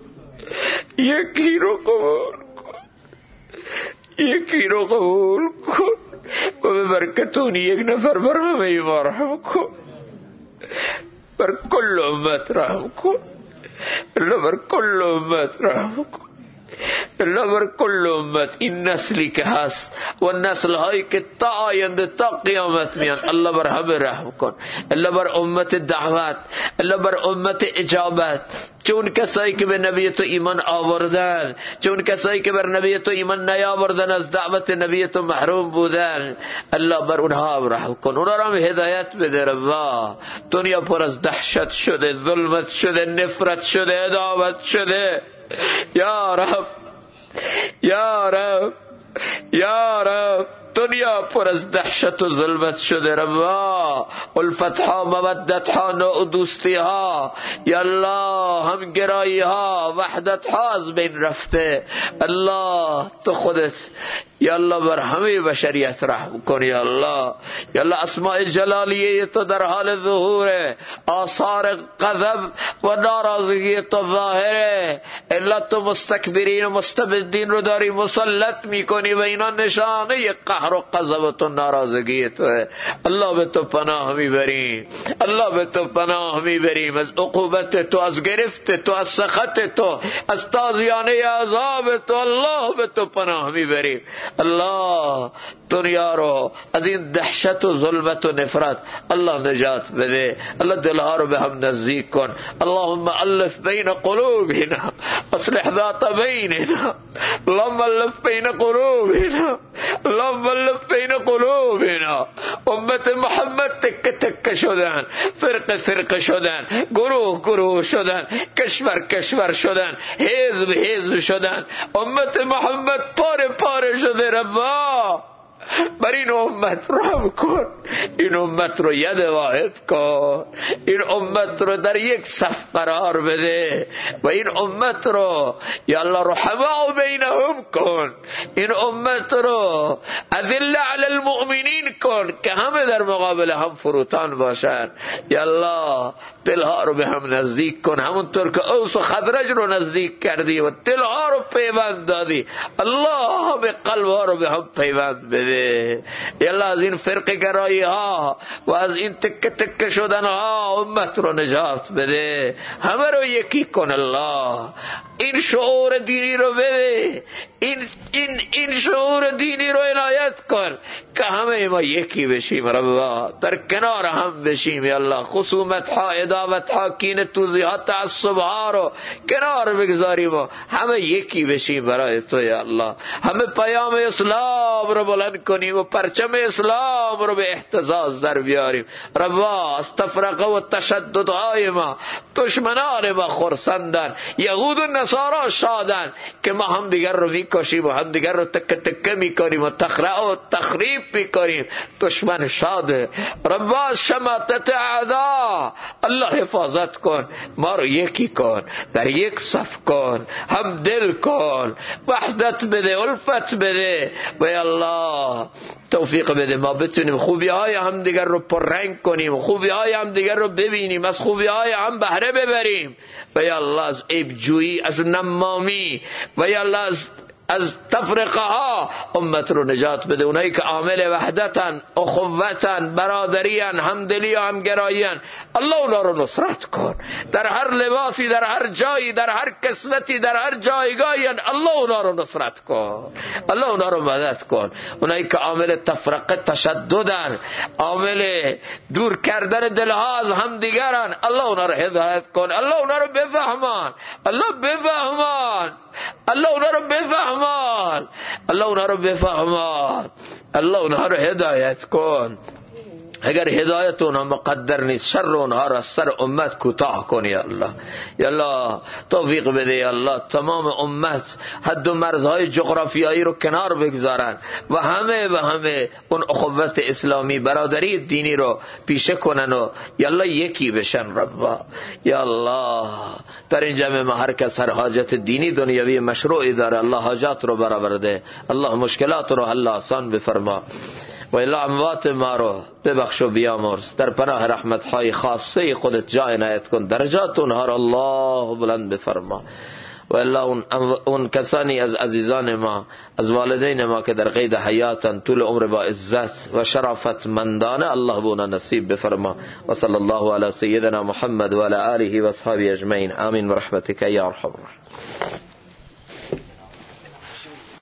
یکی رو قبول کن، یکی رو قبول کن و به برکتون یک نفر بر همه ما رحم کن، بر کل امت رحم کن. اللہ بر کل امت رحم کن. اللہ بر کل امت، این نسلی که هست و نسل هایی که تا آینده تا قیامت میان، اللہ بر همه رحم کن. اللہ بر امت دعوت، اللہ بر امت اجابت، چون کسایی که به نبی تو ایمان آوردن، چون کسایی که بر نبی تو ایمان نیاوردن از دعوت نبی تو محروم بودن، الله بر اونها رحم کن، اونها را هم هدایت بده. رب دنیا پر از دهشت شده، ظلمت شده، نفرت شده، عداوت شده. یا رب، یا رب، یا رب، دنیا پر از دهشت و ظلمت شده. ربا الفت ها، مودت ها، نوع دوستی ها، یا الله همگرایی ها، وحدت ها از بین رفته. الله تو خودت یا الله بر همه بشریت رحم کن. یا الله، یا الله اسماء جلالیه تو در حال ظهوره، آثار غضب و ناراضگی تو ظاهره. الا تو مستکبرین و مستبدین رو داری مسلط میکنی و اینا نشانه قهر و غضب و ناراضگی تو ہے. الله به تو پناه میبریم، الله به تو پناه میبریم از عقوبت تو، از گرفت تو، از سخط تو، از تازیانه عذاب تو. الله به تو پناه میبریم. الله دنیا رو از این دهشت و ظلمت و نفرت الله نجات بده. الله دلها رو به هم نزدیک کن. اللهم الف بین قلوبنا، اصلح ذات بیننا. اللهم الف بین قلوبنا، اللهم الف بین قلوبنا. امت محمد تک تک شدن، فرق فرق شدن، گروه گروه شدن، کشور کشور شدن، حزب حزب شدن. امت محمد پاره پاره شده. ربا بر این امت رحم کن، این امت رو ید واحد کن، این امت رو در یک صف قرار بده و این امت رو یا الله رحماء بینهم کن. این امت رو اذل علی المؤمنین کن که همه در مقابل هم فروتان باشن. یا الله دلها رو به هم نزدیک کن، همونطور که اوس و خزرج رو نزدیک کردی و دلها رو پیوند دادی. الله همه قلبها رو به هم پیوند بده. یا الله از این فرق گرایی ها و از این تک تک شدن ها امت رو نجات بده، همه رو یکی کن. الله این شعور دینی رو بده، این شعور دینی رو عنایت کن که همه ما یکی بشیم ربا، در کنار هم بشیم یا الله. خصومت ها، عداوت ها، کینه، توضیحات، تعصب ها رو کنار بگذاریم و همه یکی بشیم برای تو یا الله. همه پیام اسلام رو بلند کنیم و پرچم اسلام رو به اهتزاز در بیاریم ربا. از تفرقه و تشدد های ما دشمنان ما خرسندن، یهود و نصارا شادن که ما هم دیگر رو میکشیم و هم دیگر رو تکه تکه میکنیم و تخرع و تخریب میکنیم. دشمن شاده ربا. شماتت اعدا الله حفاظت کن، ما رو یکی کن، در یک صف کن، هم دل کن، وحدت بده، الفت بده و یا الله توفیق بده ما بتونیم خوبی های هم دیگر رو پررنگ کنیم، خوبی های هم دیگر رو ببینیم، از خوبی های هم بهره ببریم و یا الله از عیب جویی، از نمامی و یا الله از تفرقه ها امت رو نجات بده. اونایی که عامل وحدتن، اخوتن، برادریان، همدلی و همگراییان الله اونا رو نصرت کن. در هر لباسی، در هر جایی، در هر کسوتی، در هر جایگاهی الله اونا رو نصرت کن، الله اونا رو مدد کن. اونایی که عامل تفرقه، تشددن، عامل دور کردن دلها از همدیگرن الله اونا رو هدایت کن، الله اونا رو بفهمان، الله بفهمان، الله اونا رو بفهمان، الله اونا رو بفهمان، الله اونا رو هدایت کن. اگر هدایت اونها مقدر نیست، شر اونها را از سر امت کوتاه کن یا الله. یا الله توفیق بده یا الله. تمام امت حد و مرزهای جغرافیایی رو کنار بگذارن و همه اون اخوت اسلامی، برادری دینی رو پیشه کنن و یا الله یکی بشن ربا. یا الله در این جمع ما هر کس هر حاجت دینی دنیوی مشروعی داره الله حاجات رو برآورده ده. الله مشکلات رو حل آسان بفرما و الا اموات ما رو ببخش و بیامرز. در پناه رحمت های خاصه خودت جا عنایت کن، درجات اونها رو الله بلند بفرما و الا اون کسانی از عزیزان ما، از والدین ما که در قید حیاتن، طول عمر با عزت و شرافت مندانه الله بونا نصیب بفرما. و صلی الله علی سیدنا محمد و علی آله و اصحابه اجمعین. آمین برحمتک یا ارحم الراحمین.